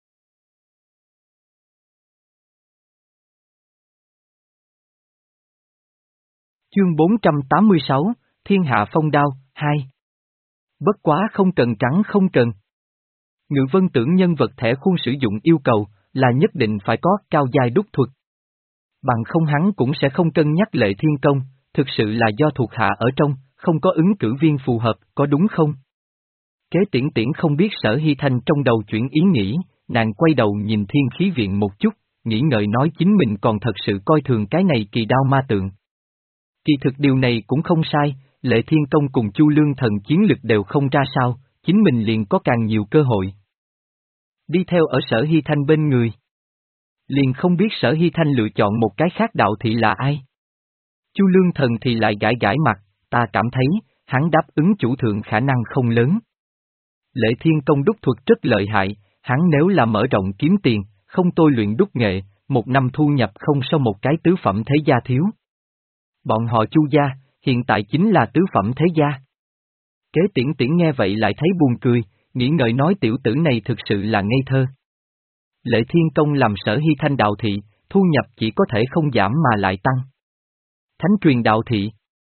Chương bốn trăm tám mươi sáu, Thiên Hạ Phong Đao, hai. Bất quá không cần trắng không cần. Ngự Vân Tưởng nhân vật thẻ khuôn sử dụng yêu cầu, là nhất định phải có cao giai đúc thuật. Bằng không hắn cũng sẽ không cân nhắc Lệ Thiên Công, thực sự là do thuộc hạ ở trong, không có ứng cử viên phù hợp, có đúng không? Kế tiễn tiễn không biết Sở Hy Thanh trong đầu chuyển ý nghĩ, nàng quay đầu nhìn Thiên Khí Viện một chút, nghĩ ngợi nói chính mình còn thật sự coi thường cái này kỳ đao ma tượng. Kỳ thực điều này cũng không sai, Lệ Thiên Công cùng Chu Lương Thần chiến lực đều không ra sao, chính mình liền có càng nhiều cơ hội. Đi theo ở Sở Hy Thanh bên người. Liền không biết Sở Hy Thanh lựa chọn một cái khác đạo thị là ai. Chu Lương Thần thì lại gãi gãi mặt, ta cảm thấy, hắn đáp ứng chủ thượng khả năng không lớn. Lệ Thiên Công đúc thuật rất lợi hại, hắn nếu là mở rộng kiếm tiền, không tôi luyện đúc nghệ, một năm thu nhập không sau một cái tứ phẩm thế gia thiếu. Bọn họ Chu gia, hiện tại chính là tứ phẩm thế gia. Kế tiễn tiễn nghe vậy lại thấy buồn cười, nghĩ ngợi nói tiểu tử này thực sự là ngây thơ. Lệ Thiên Công làm Sở Hy Thanh đạo thị, thu nhập chỉ có thể không giảm mà lại tăng. Thánh truyền đạo thị.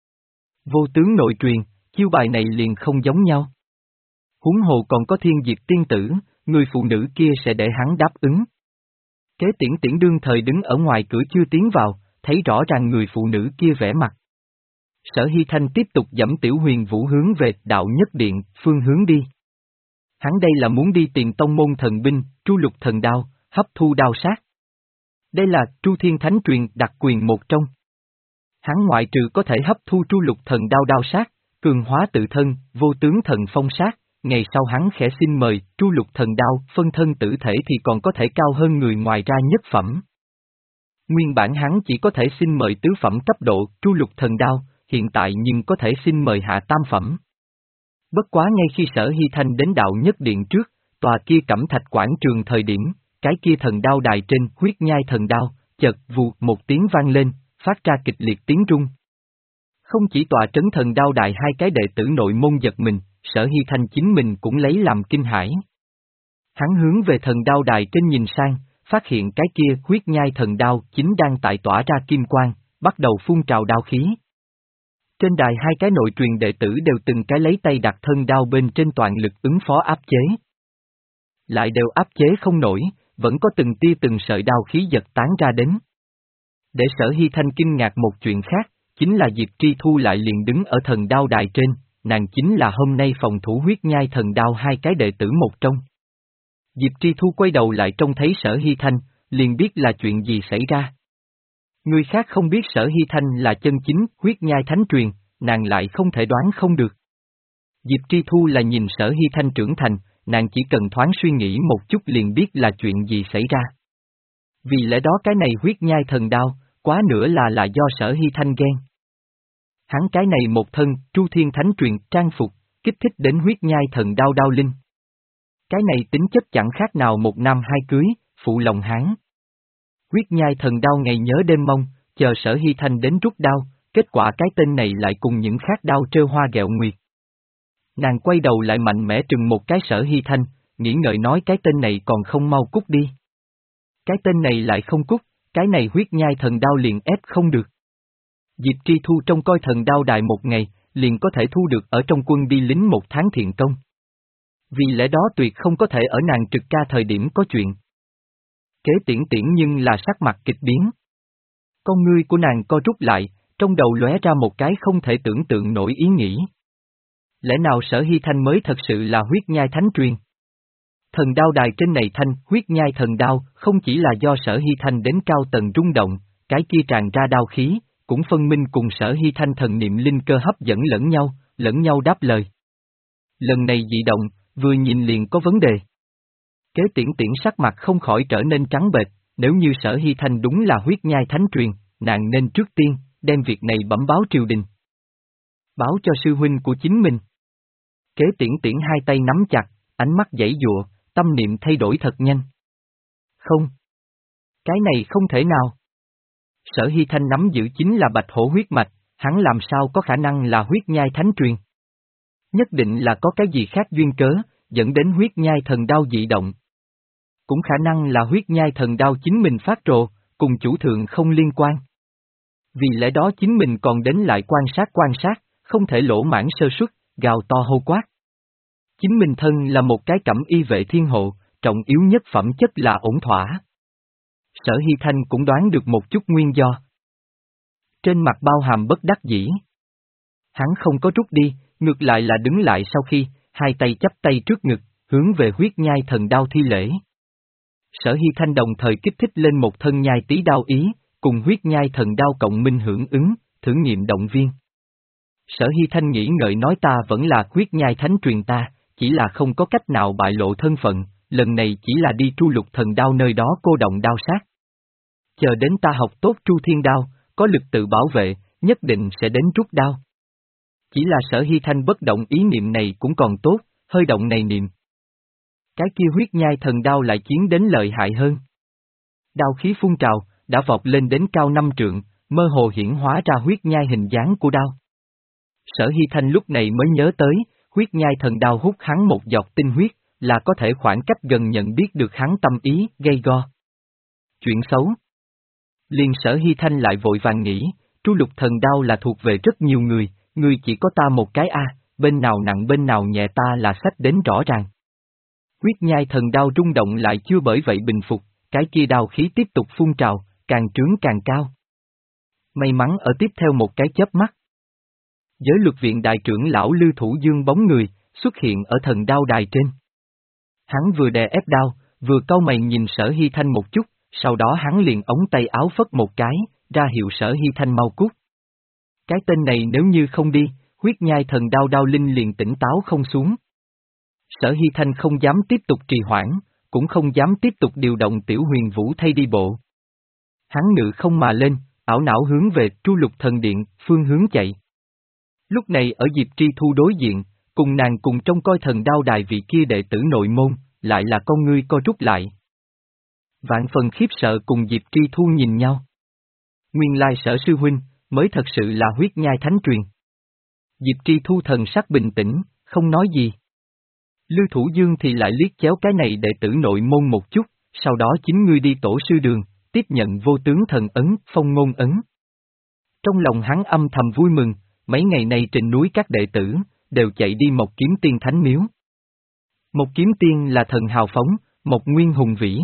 Vô tướng nội truyền, chiêu bài này liền không giống nhau. Huống hồ còn có Thiên Diệp tiên tử, người phụ nữ kia sẽ để hắn đáp ứng. Kế tiễn tiễn đương thời đứng ở ngoài cửa chưa tiến vào, thấy rõ ràng người phụ nữ kia vẻ mặt. Sở Hy Thanh tiếp tục dẫm Tiểu Huyền Vũ hướng về đạo nhất điện, phương hướng đi. Hắn đây là muốn đi tìm tông môn thần binh, Tru Lục Thần Đao, hấp thu đao sát. Đây là Tru Thiên Thánh truyền đặc quyền một trong. Hắn ngoại trừ có thể hấp thu Tru Lục Thần Đao đao sát, cường hóa tự thân, vô tướng thần phong sát, ngày sau hắn khẽ xin mời Tru Lục Thần Đao phân thân tử thể thì còn có thể cao hơn người ngoài ra nhất phẩm. Nguyên bản hắn chỉ có thể xin mời tứ phẩm cấp độ Tru Lục Thần Đao, hiện tại nhưng có thể xin mời hạ tam phẩm. Bất quá ngay khi Sở Hy Thanh đến đạo nhất điện trước, tòa kia cẩm thạch quảng trường thời điểm, cái kia thần đao đài trên huyết nhai thần đao, chợt vù một tiếng vang lên, phát ra kịch liệt tiếng rung. Không chỉ tòa trấn thần đao đài hai cái đệ tử nội môn giật mình, Sở Hy Thanh chính mình cũng lấy làm kinh hãi. Hắn hướng về thần đao đài trên nhìn sang, phát hiện cái kia huyết nhai thần đao chính đang tại tỏa ra kim quang, bắt đầu phun trào đao khí. Trên đài hai cái nội truyền đệ tử đều từng cái lấy tay đặt thân đao bên trên toàn lực ứng phó áp chế. Lại đều áp chế không nổi, vẫn có từng tia từng sợi đao khí giật tán ra đến. Để Sở Hy Thanh kinh ngạc một chuyện khác, chính là Diệp Tri Thu lại liền đứng ở thần đao đài trên, nàng chính là hôm nay phòng thủ huyết nhai thần đao hai cái đệ tử một trong. Diệp Tri Thu quay đầu lại trông thấy Sở Hy Thanh, liền biết là chuyện gì xảy ra. Người khác không biết Sở Hy Thanh là chân chính huyết nhai thánh truyền, nàng lại không thể đoán không được. Diệp Tri Thu là nhìn Sở Hy Thanh trưởng thành, nàng chỉ cần thoáng suy nghĩ một chút liền biết là chuyện gì xảy ra. Vì lẽ đó cái này huyết nhai thần đao, quá nữa là là do Sở Hy Thanh ghen. Hắn cái này một thân, Tru Thiên Thánh truyền, trang phục, kích thích đến huyết nhai thần đao đao linh. Cái này tính chất chẳng khác nào một năm hai cưới, phụ lòng hắn. Huyết nhai thần đao ngày nhớ đêm mong, chờ Sở Hy Thanh đến rút đao, kết quả cái tên này lại cùng những khác đao trêu hoa ghẹo nguyệt. Nàng quay đầu lại mạnh mẽ trừng một cái Sở Hy Thanh, nghĩ ngợi nói cái tên này còn không mau cút đi. Cái tên này lại không cút, cái này huyết nhai thần đao liền ép không được. Diệp Tri Thu trông coi thần đao đài một ngày, liền có thể thu được ở trong quân đi lính một tháng thiện công. Vì lẽ đó tuyệt không có thể ở nàng trực ca thời điểm có chuyện. Kế tiễn tiễn nhưng là sắc mặt kịch biến. Con ngươi của nàng co rút lại, trong đầu lóe ra một cái không thể tưởng tượng nổi ý nghĩ. Lẽ nào Sở Hy Thanh mới thật sự là huyết nhai thánh truyền? Thần đao đài trên này thanh huyết nhai thần đao không chỉ là do Sở Hy Thanh đến cao tầng rung động, cái kia tràn ra đao khí, cũng phân minh cùng Sở Hy Thanh thần niệm linh cơ hấp dẫn lẫn nhau, lẫn nhau đáp lời. Lần này dị động, vừa nhìn liền có vấn đề. Kế tiễn tiễn sắc mặt không khỏi trở nên trắng bệch, nếu như Sở Hy Thanh đúng là huyết nhai thánh truyền, nàng nên trước tiên, đem việc này bẩm báo triều đình. Báo cho sư huynh của chính mình. Kế tiễn tiễn hai tay nắm chặt, ánh mắt giãy giụa, tâm niệm thay đổi thật nhanh. Không. Cái này không thể nào. Sở Hy Thanh nắm giữ chính là bạch hổ huyết mạch, hắn làm sao có khả năng là huyết nhai thánh truyền. Nhất định là có cái gì khác duyên cớ, dẫn đến huyết nhai thần đao dị động. Cũng khả năng là huyết nhai thần đao chính mình phát rồ, cùng chủ thượng không liên quan. Vì lẽ đó chính mình còn đến lại quan sát quan sát, không thể lỗ mãn sơ suất, gào to hô quát. Chính mình thân là một cái cẩm y vệ thiên hộ, trọng yếu nhất phẩm chất là ổn thỏa. Sở Hy Thanh cũng đoán được một chút nguyên do. Trên mặt bao hàm bất đắc dĩ. Hắn không có rút đi, ngược lại là đứng lại sau khi, hai tay chắp tay trước ngực, hướng về huyết nhai thần đao thi lễ. Sở Hy Thanh đồng thời kích thích lên một thân nhai tí đao ý, cùng huyết nhai thần đao cộng minh hưởng ứng, thử nghiệm động viên. Sở Hy Thanh nghĩ ngợi nói ta vẫn là huyết nhai thánh truyền ta, chỉ là không có cách nào bại lộ thân phận, lần này chỉ là đi tru lục thần đao nơi đó cô động đao sát. Chờ đến ta học tốt tru thiên đao, có lực tự bảo vệ, nhất định sẽ đến rút đao. Chỉ là Sở Hy Thanh bất động ý niệm này cũng còn tốt, hơi động này niệm. Cái kia huyết nhai thần đao lại chiến đến lợi hại hơn. Đao khí phun trào, đã vọt lên đến cao năm trượng, mơ hồ hiển hóa ra huyết nhai hình dáng của đao. Sở Hy Thanh lúc này mới nhớ tới, huyết nhai thần đao hút hắn một giọt tinh huyết, là có thể khoảng cách gần nhận biết được hắn tâm ý, gây go. Chuyện xấu. Liền Sở Hy Thanh lại vội vàng nghĩ, tru lục thần đao là thuộc về rất nhiều người, người chỉ có ta một cái a, bên nào nặng bên nào nhẹ ta là sách đến rõ ràng. Huyết nhai thần đao rung động lại chưa bởi vậy bình phục, cái kia đao khí tiếp tục phun trào, càng trướng càng cao. May mắn ở tiếp theo một cái chớp mắt. Giới luật viện đại trưởng lão Lưu Thủ Dương bóng người, xuất hiện ở thần đao đài trên. Hắn vừa đè ép đao, vừa cau mày nhìn Sở Hy Thanh một chút, sau đó hắn liền ống tay áo phất một cái, ra hiệu Sở Hy Thanh mau cút. Cái tên này nếu như không đi, huyết nhai thần đao đao linh liền tỉnh táo không xuống. Sở Hy Thanh không dám tiếp tục trì hoãn, cũng không dám tiếp tục điều động Tiểu Huyền Vũ thay đi bộ. Hắn ngự không mà lên, ảo não hướng về tru lục thần điện, phương hướng chạy. Lúc này ở Diệp Tri Thu đối diện, cùng nàng cùng trông coi thần đao đài vị kia đệ tử nội môn, lại là con ngươi co rút lại. Vạn phần khiếp sợ cùng Diệp Tri Thu nhìn nhau. Nguyên lai Sở sư huynh, mới thật sự là huyết nhai thánh truyền. Diệp Tri Thu thần sắc bình tĩnh, không nói gì. Lưu Thủ Dương thì lại liếc chéo cái này đệ tử nội môn một chút, sau đó chính ngươi đi tổ sư đường, tiếp nhận vô tướng thần ấn, phong ngôn ấn. Trong lòng hắn âm thầm vui mừng, mấy ngày nay trên núi các đệ tử, đều chạy đi Mộc Kiếm Tiên thánh miếu. Mộc Kiếm Tiên là thần hào phóng, Mộc Nguyên hùng vĩ.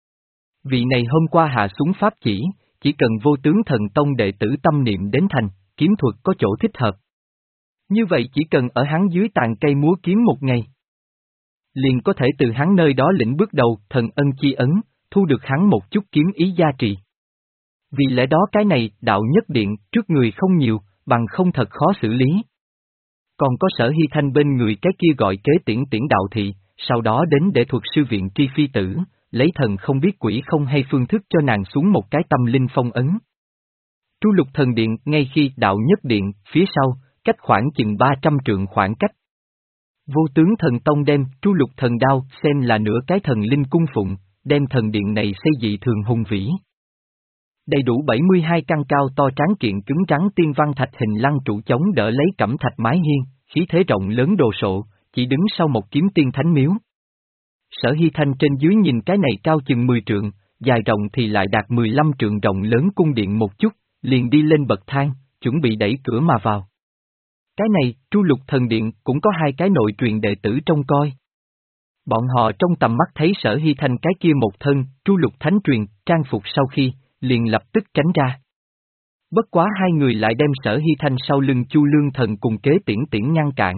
Vị này hôm qua hạ xuống pháp chỉ, chỉ cần vô tướng thần tông đệ tử tâm niệm đến thành, kiếm thuật có chỗ thích hợp. Như vậy chỉ cần ở hắn dưới tàn cây múa kiếm một ngày, liền có thể từ hắn nơi đó lĩnh bước đầu thần ân chi ấn, thu được hắn một chút kiếm ý gia trị. Vì lẽ đó cái này đạo nhất điện trước người không nhiều, bằng không thật khó xử lý. Còn có Sở Hy Thanh bên người cái kia gọi kế tiễn tiễn đạo thị, sau đó đến để thuật sư viện tri phi tử, lấy thần không biết quỷ không hay phương thức cho nàng xuống một cái tâm linh phong ấn. Tru Lục Thần Điện ngay khi đạo nhất điện, phía sau, cách khoảng chừng ba trăm trượng khoảng cách. Vô tướng thần tông đem Tru Lục Thần Đao xem là nửa cái thần linh cung phụng, đem thần điện này xây dị thường hùng vĩ. Đầy đủ bảy mươi hai căn cao to tráng kiện cứng rắn tiên văn thạch hình lăng trụ chống đỡ lấy cẩm thạch mái hiên, khí thế rộng lớn đồ sộ, chỉ đứng sau một kiếm tiên thánh miếu. Sở Hy Thanh trên dưới nhìn cái này cao chừng mười trượng, dài rộng thì lại đạt mười lăm trượng rộng lớn cung điện một chút, liền đi lên bậc thang, chuẩn bị đẩy cửa mà vào. Cái này, Tru Lục Thần Điện cũng có hai cái nội truyền đệ tử trông coi. Bọn họ trong tầm mắt thấy Sở Hy Thanh cái kia một thân, Tru Lục Thánh Truyền, trang phục sau khi, liền lập tức tránh ra. Bất quá hai người lại đem Sở Hy Thanh sau lưng Chu Lương Thần cùng kế tiễn tiễn ngăn cản.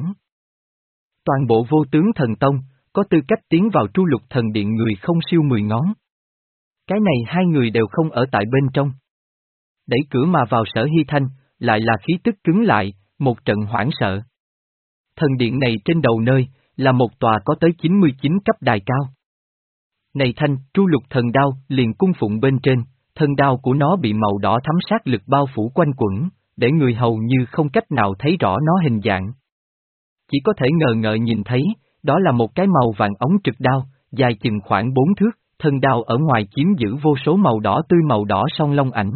Toàn bộ vô tướng thần tông, có tư cách tiến vào Tru Lục Thần Điện người không siêu mười ngón. Cái này hai người đều không ở tại bên trong. Đẩy cửa mà vào Sở Hy Thanh, lại là khí tức cứng lại, một trận hoảng sợ. Thần điện này trên đầu nơi, là một tòa có tới chín mươi chín cấp đài cao. Này Thanh, Tru Lục Thần Đao liền cung phụng bên trên, thân đao của nó bị màu đỏ thắm sát lực bao phủ quanh quẩn, để người hầu như không cách nào thấy rõ nó hình dạng. Chỉ có thể ngờ ngợ nhìn thấy, đó là một cái màu vàng ống trực đao, dài chừng khoảng bốn thước, thân đao ở ngoài chiếm giữ vô số màu đỏ tươi màu đỏ song long ảnh.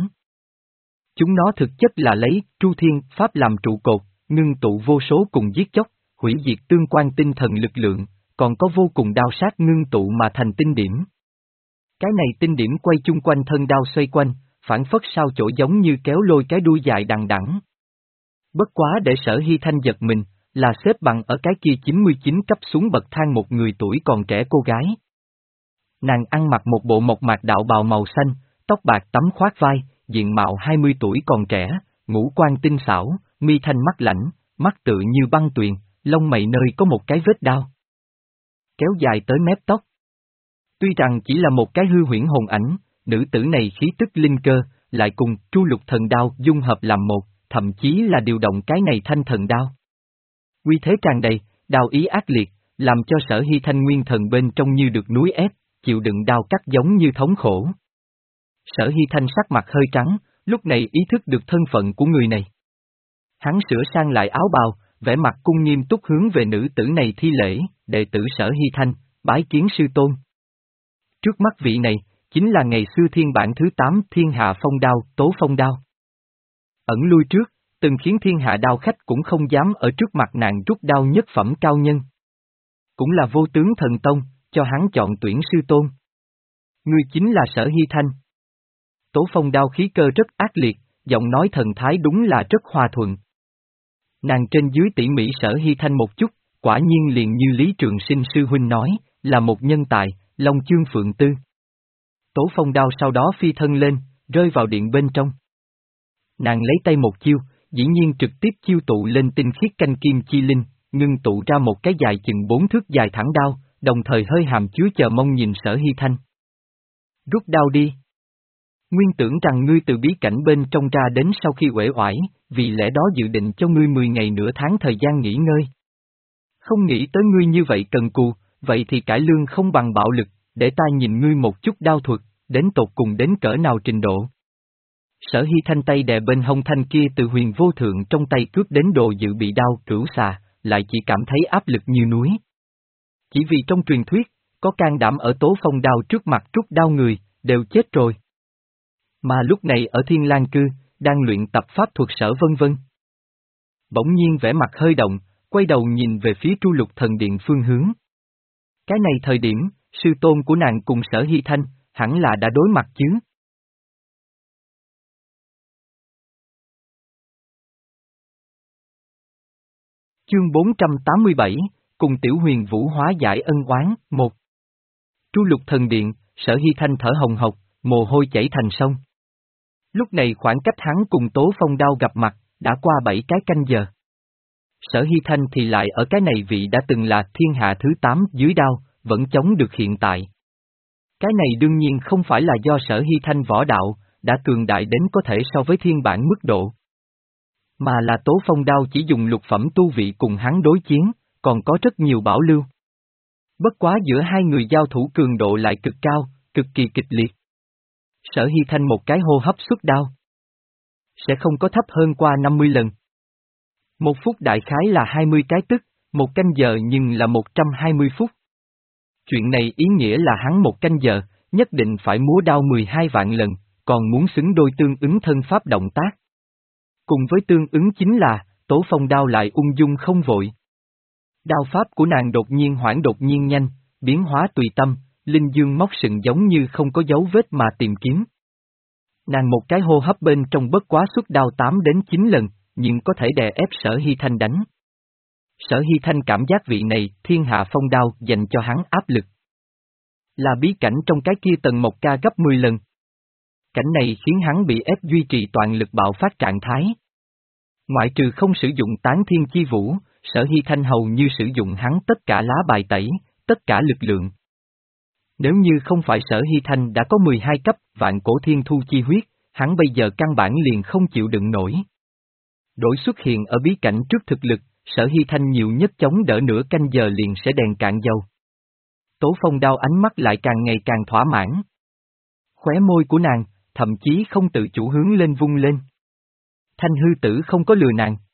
Chúng nó thực chất là lấy Tru Thiên Pháp làm trụ cột, ngưng tụ vô số cùng giết chóc, hủy diệt tương quan tinh thần lực lượng, còn có vô cùng đao sát ngưng tụ mà thành tinh điểm. Cái này tinh điểm quay chung quanh thân đao xoay quanh, phản phất sao chỗ giống như kéo lôi cái đuôi dài đằng đẵng. Bất quá để Sở Hy Thanh giật mình, là xếp bằng ở cái kia chín mươi chín cấp xuống bậc thang một người tuổi còn trẻ cô gái. Nàng ăn mặc một bộ mộc mạc đạo bào màu xanh, tóc bạc tắm khoác vai, diện mạo hai mươi tuổi còn trẻ, ngũ quan tinh xảo, mi thanh mắt lãnh, mắt tựa như băng tuyền, lông mày nơi có một cái vết đao. Kéo dài tới mép tóc. Tuy rằng chỉ là một cái hư huyễn hồn ảnh, nữ tử này khí tức linh cơ, lại cùng Tru Lục Thần Đao dung hợp làm một, thậm chí là điều động cái này thanh thần đao. Uy thế tràn đầy, đao ý ác liệt, làm cho Sở Hy Thanh nguyên thần bên trong như được núi ép, chịu đựng đao cắt giống như thống khổ. Sở Hy Thanh sắc mặt hơi trắng, lúc này ý thức được thân phận của người này. Hắn sửa sang lại áo bào, vẻ mặt cung nghiêm túc hướng về nữ tử này thi lễ, đệ tử Sở Hy Thanh, bái kiến sư tôn. Trước mắt vị này, chính là ngày xưa thiên bản thứ tám thiên hạ phong đao, Tố Phong Đao. Ẩn lui trước, từng khiến thiên hạ đao khách cũng không dám ở trước mặt nàng rút đao nhất phẩm cao nhân. Cũng là vô tướng thần tông, cho hắn chọn tuyển sư tôn. Ngươi chính là Sở Hy Thanh. Tố Phong Đao khí cơ rất ác liệt, giọng nói thần thái đúng là rất hòa thuận. Nàng trên dưới tỉ mỉ Sở Hy Thanh một chút, quả nhiên liền như Lý Trường Sinh sư huynh nói, là một nhân tài, Long Chương Phượng Tư. Tố Phong Đao sau đó phi thân lên, rơi vào điện bên trong. Nàng lấy tay một chiêu, dĩ nhiên trực tiếp chiêu tụ lên tinh khiết canh kim chi linh, ngưng tụ ra một cái dài chừng bốn thước dài thẳng đao, đồng thời hơi hàm chứa chờ mong nhìn Sở Hy Thanh. Rút đao đi. Nguyên tưởng rằng ngươi từ bí cảnh bên trong ra đến sau khi uể oải, vì lẽ đó dự định cho ngươi mười ngày nửa tháng thời gian nghỉ ngơi. Không nghĩ tới ngươi như vậy cần cù, vậy thì cải lương không bằng bạo lực, để ta nhìn ngươi một chút đao thuật, đến tột cùng đến cỡ nào trình độ. Sở Hy Thanh tay đè bên hông thanh kia từ Huyền Vô Thượng trong tay cướp đến đồ dự bị đao cửu xà, lại chỉ cảm thấy áp lực như núi. Chỉ vì trong truyền thuyết, có can đảm ở Tố Phong đao trước mặt trút đao người, đều chết rồi. Mà lúc này ở Thiên Lang Cư, đang luyện tập pháp thuật sở vân vân. Bỗng nhiên vẻ mặt hơi động, quay đầu nhìn về phía Tru Lục Thần Điện phương hướng. Cái này thời điểm, sư tôn của nàng cùng Sở Hy Thanh, hẳn là đã đối mặt chứ. Chương bốn trăm tám mươi bảy, cùng Tiểu Huyền Vũ hóa giải ân oán, một. Tru Lục Thần Điện, Sở Hy Thanh thở hồng hộc, mồ hôi chảy thành sông. Lúc này khoảng cách hắn cùng Tố Phong đao gặp mặt, đã qua bảy cái canh giờ. Sở Hy Thanh thì lại ở cái này vị đã từng là thiên hạ thứ tám dưới đao, vẫn chống được hiện tại. Cái này đương nhiên không phải là do Sở Hy Thanh võ đạo, đã cường đại đến có thể so với thiên bản mức độ. Mà là Tố Phong đao chỉ dùng lục phẩm tu vị cùng hắn đối chiến, còn có rất nhiều bảo lưu. Bất quá giữa hai người giao thủ cường độ lại cực cao, cực kỳ kịch liệt. Sở Hy Thanh một cái hô hấp xuất đao. Sẽ không có thấp hơn qua năm mươi lần. Một phút đại khái là hai mươi cái tức, một canh giờ nhưng là một trăm hai mươi phút. Chuyện này ý nghĩa là hắn một canh giờ, nhất định phải múa đao mười hai vạn lần, còn muốn xứng đôi tương ứng thân pháp động tác. Cùng với tương ứng chính là, Tố Phong đao lại ung dung không vội. Đao pháp của nàng đột nhiên hoảng đột nhiên nhanh, biến hóa tùy tâm, linh dương móc sừng giống như không có dấu vết mà tìm kiếm. Nàng một cái hô hấp bên trong bất quá xuất đao tám đến chín lần, nhưng có thể đè ép Sở Hy Thanh đánh. Sở Hy Thanh cảm giác vị này, thiên hạ phong đao dành cho hắn áp lực. Là bí cảnh trong cái kia tầng một ca gấp mười lần. Cảnh này khiến hắn bị ép duy trì toàn lực bạo phát trạng thái. Ngoại trừ không sử dụng tán thiên chi vũ, Sở Hy Thanh hầu như sử dụng hắn tất cả lá bài tẩy, tất cả lực lượng. Nếu như không phải Sở Hy Thanh đã có mười hai cấp vạn cổ thiên thu chi huyết, hắn bây giờ căn bản liền không chịu đựng nổi. Đổi xuất hiện ở bí cảnh trước thực lực, Sở Hy Thanh nhiều nhất chống đỡ nửa canh giờ liền sẽ đèn cạn dầu. Tố Phong đao ánh mắt lại càng ngày càng thỏa mãn. Khóe môi của nàng, thậm chí không tự chủ hướng lên vung lên. Thanh hư tử không có lừa nàng.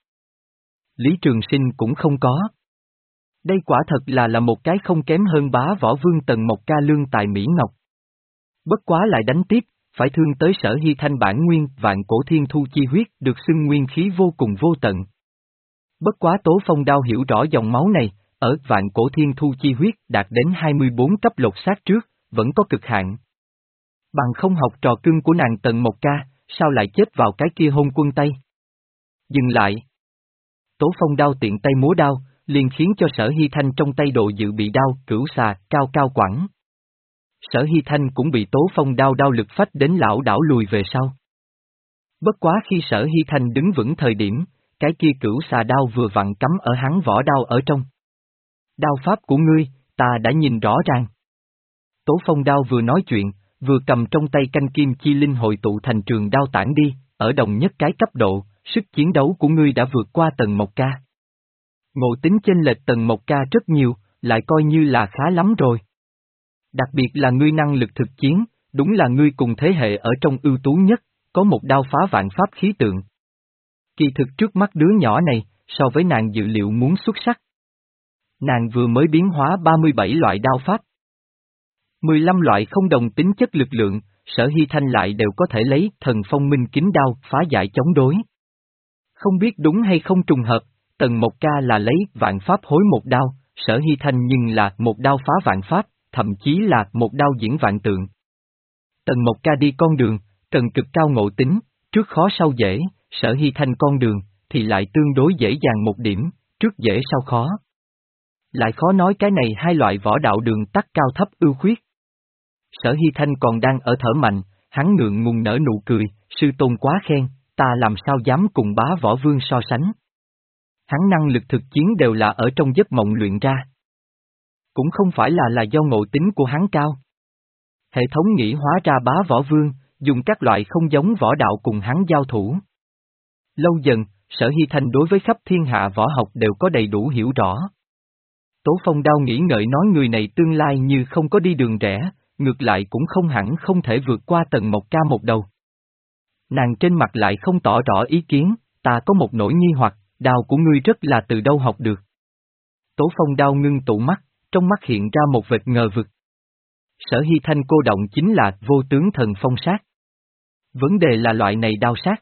Lý Trường Sinh cũng không có. Đây quả thật là là một cái không kém hơn bá võ vương tầng một ca lương tài Mỹ Ngọc. Bất quá lại đánh tiếp, phải thương tới Sở Hy Thanh bản nguyên vạn cổ thiên thu chi huyết được xưng nguyên khí vô cùng vô tận. Bất quá Tố Phong đao hiểu rõ dòng máu này, ở vạn cổ thiên thu chi huyết đạt đến hai mươi bốn cấp lột xác trước, vẫn có cực hạn. Bằng không học trò cưng của nàng tầng một ca, sao lại chết vào cái kia hôn quân tay? Dừng lại. Tố Phong đao tiện tay múa đao, liền khiến cho Sở Hy Thanh trong tay độ dự bị đao cửu xà cao cao quẳng. Sở Hy Thanh cũng bị Tố Phong đao đao lực phách đến lão đảo lùi về sau. Bất quá khi Sở Hy Thanh đứng vững thời điểm, cái kia cửu xà đao vừa vặn cắm ở hắn vỏ đao ở trong. Đao pháp của ngươi, ta đã nhìn rõ ràng. Tố Phong đao vừa nói chuyện, vừa cầm trong tay canh kim chi linh hội tụ thành trường đao tản đi, ở đồng nhất cái cấp độ, sức chiến đấu của ngươi đã vượt qua tầng một ca. Ngộ tính chênh lệch tầng một ca rất nhiều, lại coi như là khá lắm rồi. Đặc biệt là ngươi năng lực thực chiến, đúng là ngươi cùng thế hệ ở trong ưu tú nhất, có một đao phá vạn pháp khí tượng. Kỳ thực trước mắt đứa nhỏ này, so với nàng dự liệu muốn xuất sắc. Nàng vừa mới biến hóa ba mươi bảy loại đao pháp. mười lăm loại không đồng tính chất lực lượng, Sở Hy Thanh lại đều có thể lấy thần phong minh kính đao phá giải chống đối. Không biết đúng hay không trùng hợp, tầng một ca là lấy vạn pháp hối một đao, Sở Hy Thanh nhưng là một đao phá vạn pháp, thậm chí là một đao diễn vạn tượng. Tầng một ca đi con đường, cần cực cao ngộ tính, trước khó sau dễ, Sở Hy Thanh con đường, thì lại tương đối dễ dàng một điểm, trước dễ sau khó. Lại khó nói cái này hai loại võ đạo đường tắt cao thấp ưu khuyết. Sở Hy Thanh còn đang ở thở mạnh, hắn ngượng ngùng nở nụ cười, sư tôn quá khen, ta làm sao dám cùng bá võ vương so sánh. Hắn năng lực thực chiến đều là ở trong giấc mộng luyện ra. Cũng không phải là là do ngộ tính của hắn cao. Hệ thống nghĩ hóa ra bá võ vương, dùng các loại không giống võ đạo cùng hắn giao thủ. Lâu dần, Sở Hy Thanh đối với khắp thiên hạ võ học đều có đầy đủ hiểu rõ. Tố Phong đao nghĩ ngợi nói người này tương lai như không có đi đường rẽ, ngược lại cũng không hẳn không thể vượt qua tầng một ca một đầu. Nàng trên mặt lại không tỏ rõ ý kiến, ta có một nỗi nghi hoặc, đao của ngươi rất là từ đâu học được. Tố Phong Đao ngưng tụ mắt, trong mắt hiện ra một vệt ngờ vực. Sở Hy Thanh cô động chính là vô tướng thần phong sát. Vấn đề là loại này đao sát.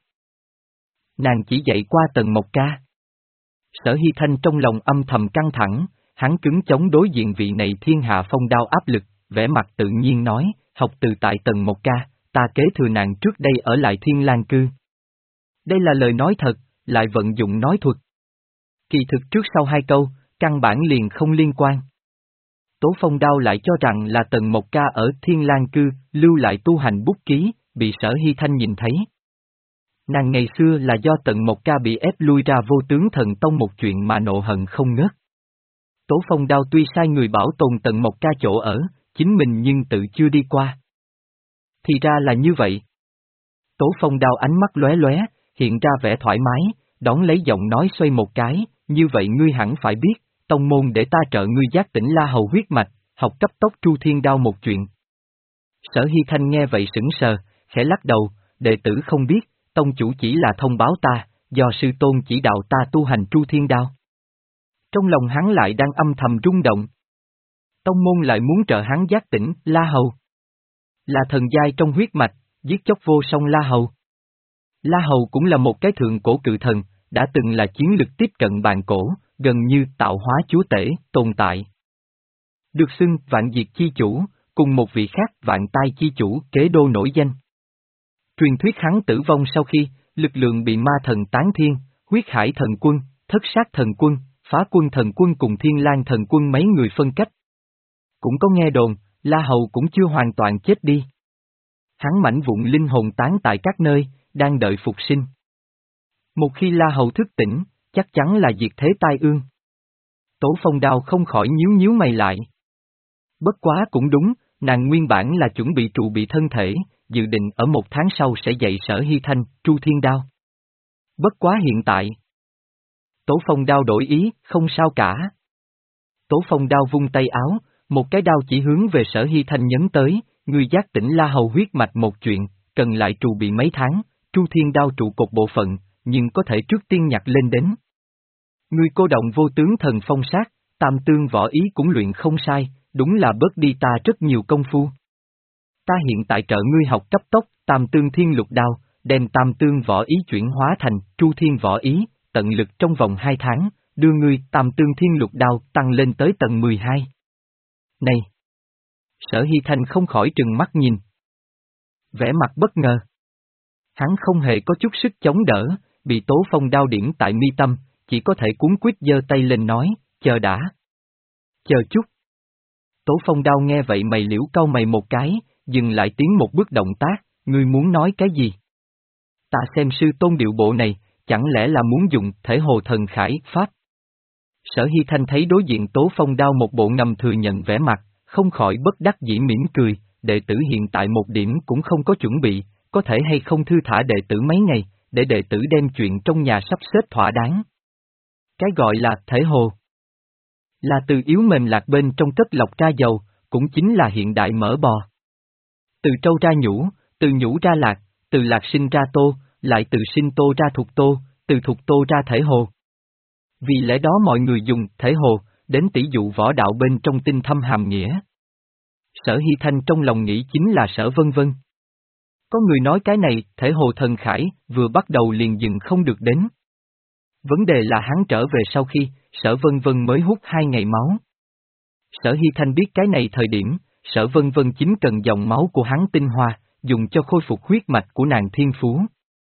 Nàng chỉ dạy qua Tần Mộc Ca. Sở Hy Thanh trong lòng âm thầm căng thẳng, hắn cứng chống đối diện vị này thiên hạ phong đao áp lực, vẻ mặt tự nhiên nói, học từ tại Tần Mộc Ca, ta kế thừa nàng trước đây ở lại Thiên Lang Cư. Đây là lời nói thật, lại vận dụng nói thuật. Kỳ thực trước sau hai câu, căn bản liền không liên quan. Tố Phong Đao lại cho rằng là Tần Mộc Ca ở Thiên Lang Cư, lưu lại tu hành bút ký, bị Sở Hy Thanh nhìn thấy. Nàng ngày xưa là do Tần Mộc Ca bị ép lui ra Vô Tướng Thần Tông một chuyện mà nộ hận không ngớt. Tố Phong Đao tuy sai người bảo tồn Tần Mộc Ca chỗ ở, chính mình nhưng tự chưa đi qua. Thì ra là như vậy. Tố Phong Đao ánh mắt lóe lóe, hiện ra vẻ thoải mái, đón lấy giọng nói xoay một cái, như vậy ngươi hẳn phải biết, tông môn để ta trợ ngươi giác tỉnh La Hầu huyết mạch, học cấp tốc Tru Thiên Đao một chuyện. Sở Hy Thanh nghe vậy sững sờ, khẽ lắc đầu, đệ tử không biết, tông chủ chỉ là thông báo ta, do sư tôn chỉ đạo ta tu hành Tru Thiên Đao. Trong lòng hắn lại đang âm thầm rung động. Tông môn lại muốn trợ hắn giác tỉnh La Hầu. Là thần giai trong huyết mạch, giết chóc vô song La Hầu. La Hầu cũng là một cái thượng cổ cự thần, đã từng là chiến lực tiếp cận bàn cổ, gần như tạo hóa chúa tể, tồn tại. Được xưng vạn diệt chi chủ, cùng một vị khác vạn tai chi chủ kế đô nổi danh. Truyền thuyết hắn tử vong sau khi, lực lượng bị ma thần tán thiên, huyết hải thần quân, thất sát thần quân, phá quân thần quân cùng thiên lang thần quân mấy người phân cách. Cũng có nghe đồn, La Hầu cũng chưa hoàn toàn chết đi. Hắn mảnh vụn linh hồn tán tại các nơi, đang đợi phục sinh. Một khi La Hầu thức tỉnh, chắc chắn là diệt thế tai ương. Tố Phong Đao không khỏi nhíu nhíu mày lại. Bất quá cũng đúng, nàng nguyên bản là chuẩn bị trụ bị thân thể, dự định ở một tháng sau sẽ dạy Sở Hy Thanh, Tru Thiên Đao. Bất quá hiện tại. Tố Phong Đao đổi ý, không sao cả. Tố Phong Đao vung tay áo, một cái đao chỉ hướng về Sở Hy Thanh nhấn tới, người giác tỉnh La Hầu huyết mạch một chuyện, cần lại trụ bị mấy tháng, Tru Thiên Đao trụ cột bộ phận, nhưng có thể trước tiên nhặt lên đến. Người cô động vô tướng thần phong sát, tam tương võ ý cũng luyện không sai, đúng là bớt đi ta rất nhiều công phu. Ta hiện tại trợ ngươi học cấp tốc, tam tương thiên lục đao, đem tam tương võ ý chuyển hóa thành Tru Thiên võ ý, tận lực trong vòng hai tháng, đưa ngươi tam tương thiên lục đao tăng lên tới tầng mười hai. Này! Sở Hy Thanh không khỏi trừng mắt nhìn. Vẻ mặt bất ngờ. Hắn không hề có chút sức chống đỡ, bị Tố Phong Đao điển tại mi tâm, chỉ có thể cuốn quýt giơ tay lên nói, chờ đã. Chờ chút. Tố Phong Đao nghe vậy mày liễu cau mày một cái, dừng lại tiến một bước động tác, ngươi muốn nói cái gì? Ta xem sư tôn điệu bộ này, chẳng lẽ là muốn dùng thể hồ thần khải pháp? Sở Hy Thanh thấy đối diện Tố Phong Đao một bộ ngầm thừa nhận vẻ mặt, không khỏi bất đắc dĩ mỉm cười, đệ tử hiện tại một điểm cũng không có chuẩn bị, có thể hay không thư thả đệ tử mấy ngày, để đệ tử đem chuyện trong nhà sắp xếp thỏa đáng. Cái gọi là thể hồ, là từ yếu mềm lạc bên trong cất lọc ra dầu, cũng chính là hiện đại mỡ bò. Từ trâu ra nhũ, từ nhũ ra lạc, từ lạc sinh ra tô, lại từ sinh tô ra thuộc tô, từ thuộc tô ra thể hồ. Vì lẽ đó mọi người dùng thể hồ, đến tỷ dụ võ đạo bên trong tinh thâm hàm nghĩa. Sở Hy Thanh trong lòng nghĩ chính là Sở Vân Vân. Có người nói cái này, thể hồ thần khải, vừa bắt đầu liền dừng không được đến. Vấn đề là hắn trở về sau khi, Sở Vân Vân mới hút hai ngày máu. Sở Hy Thanh biết cái này thời điểm, Sở Vân Vân chính cần dòng máu của hắn tinh hoa, dùng cho khôi phục huyết mạch của nàng thiên phú.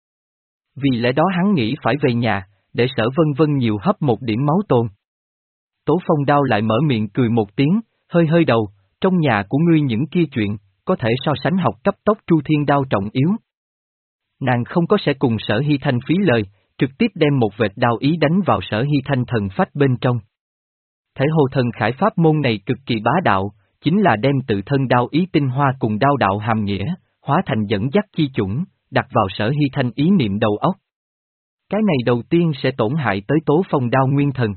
Vì lẽ đó hắn nghĩ phải về nhà, để Sở Vân Vân nhiều hấp một điểm máu tồn. Tố Phong Đao lại mở miệng cười một tiếng, hơi hơi đầu, trong nhà của ngươi những kia chuyện, có thể so sánh học cấp tốc Tru Thiên Đao trọng yếu. Nàng không có sẽ cùng Sở Hy Thanh phí lời, trực tiếp đem một vệt đao ý đánh vào Sở Hy Thanh thần phách bên trong. Thể hồ thần khải pháp môn này cực kỳ bá đạo, chính là đem tự thân đao ý tinh hoa cùng đao đạo hàm nghĩa, hóa thành dẫn dắt chi chủng, đặt vào Sở Hy Thanh ý niệm đầu óc. Cái này đầu tiên sẽ tổn hại tới Tố Phong Đao nguyên thần.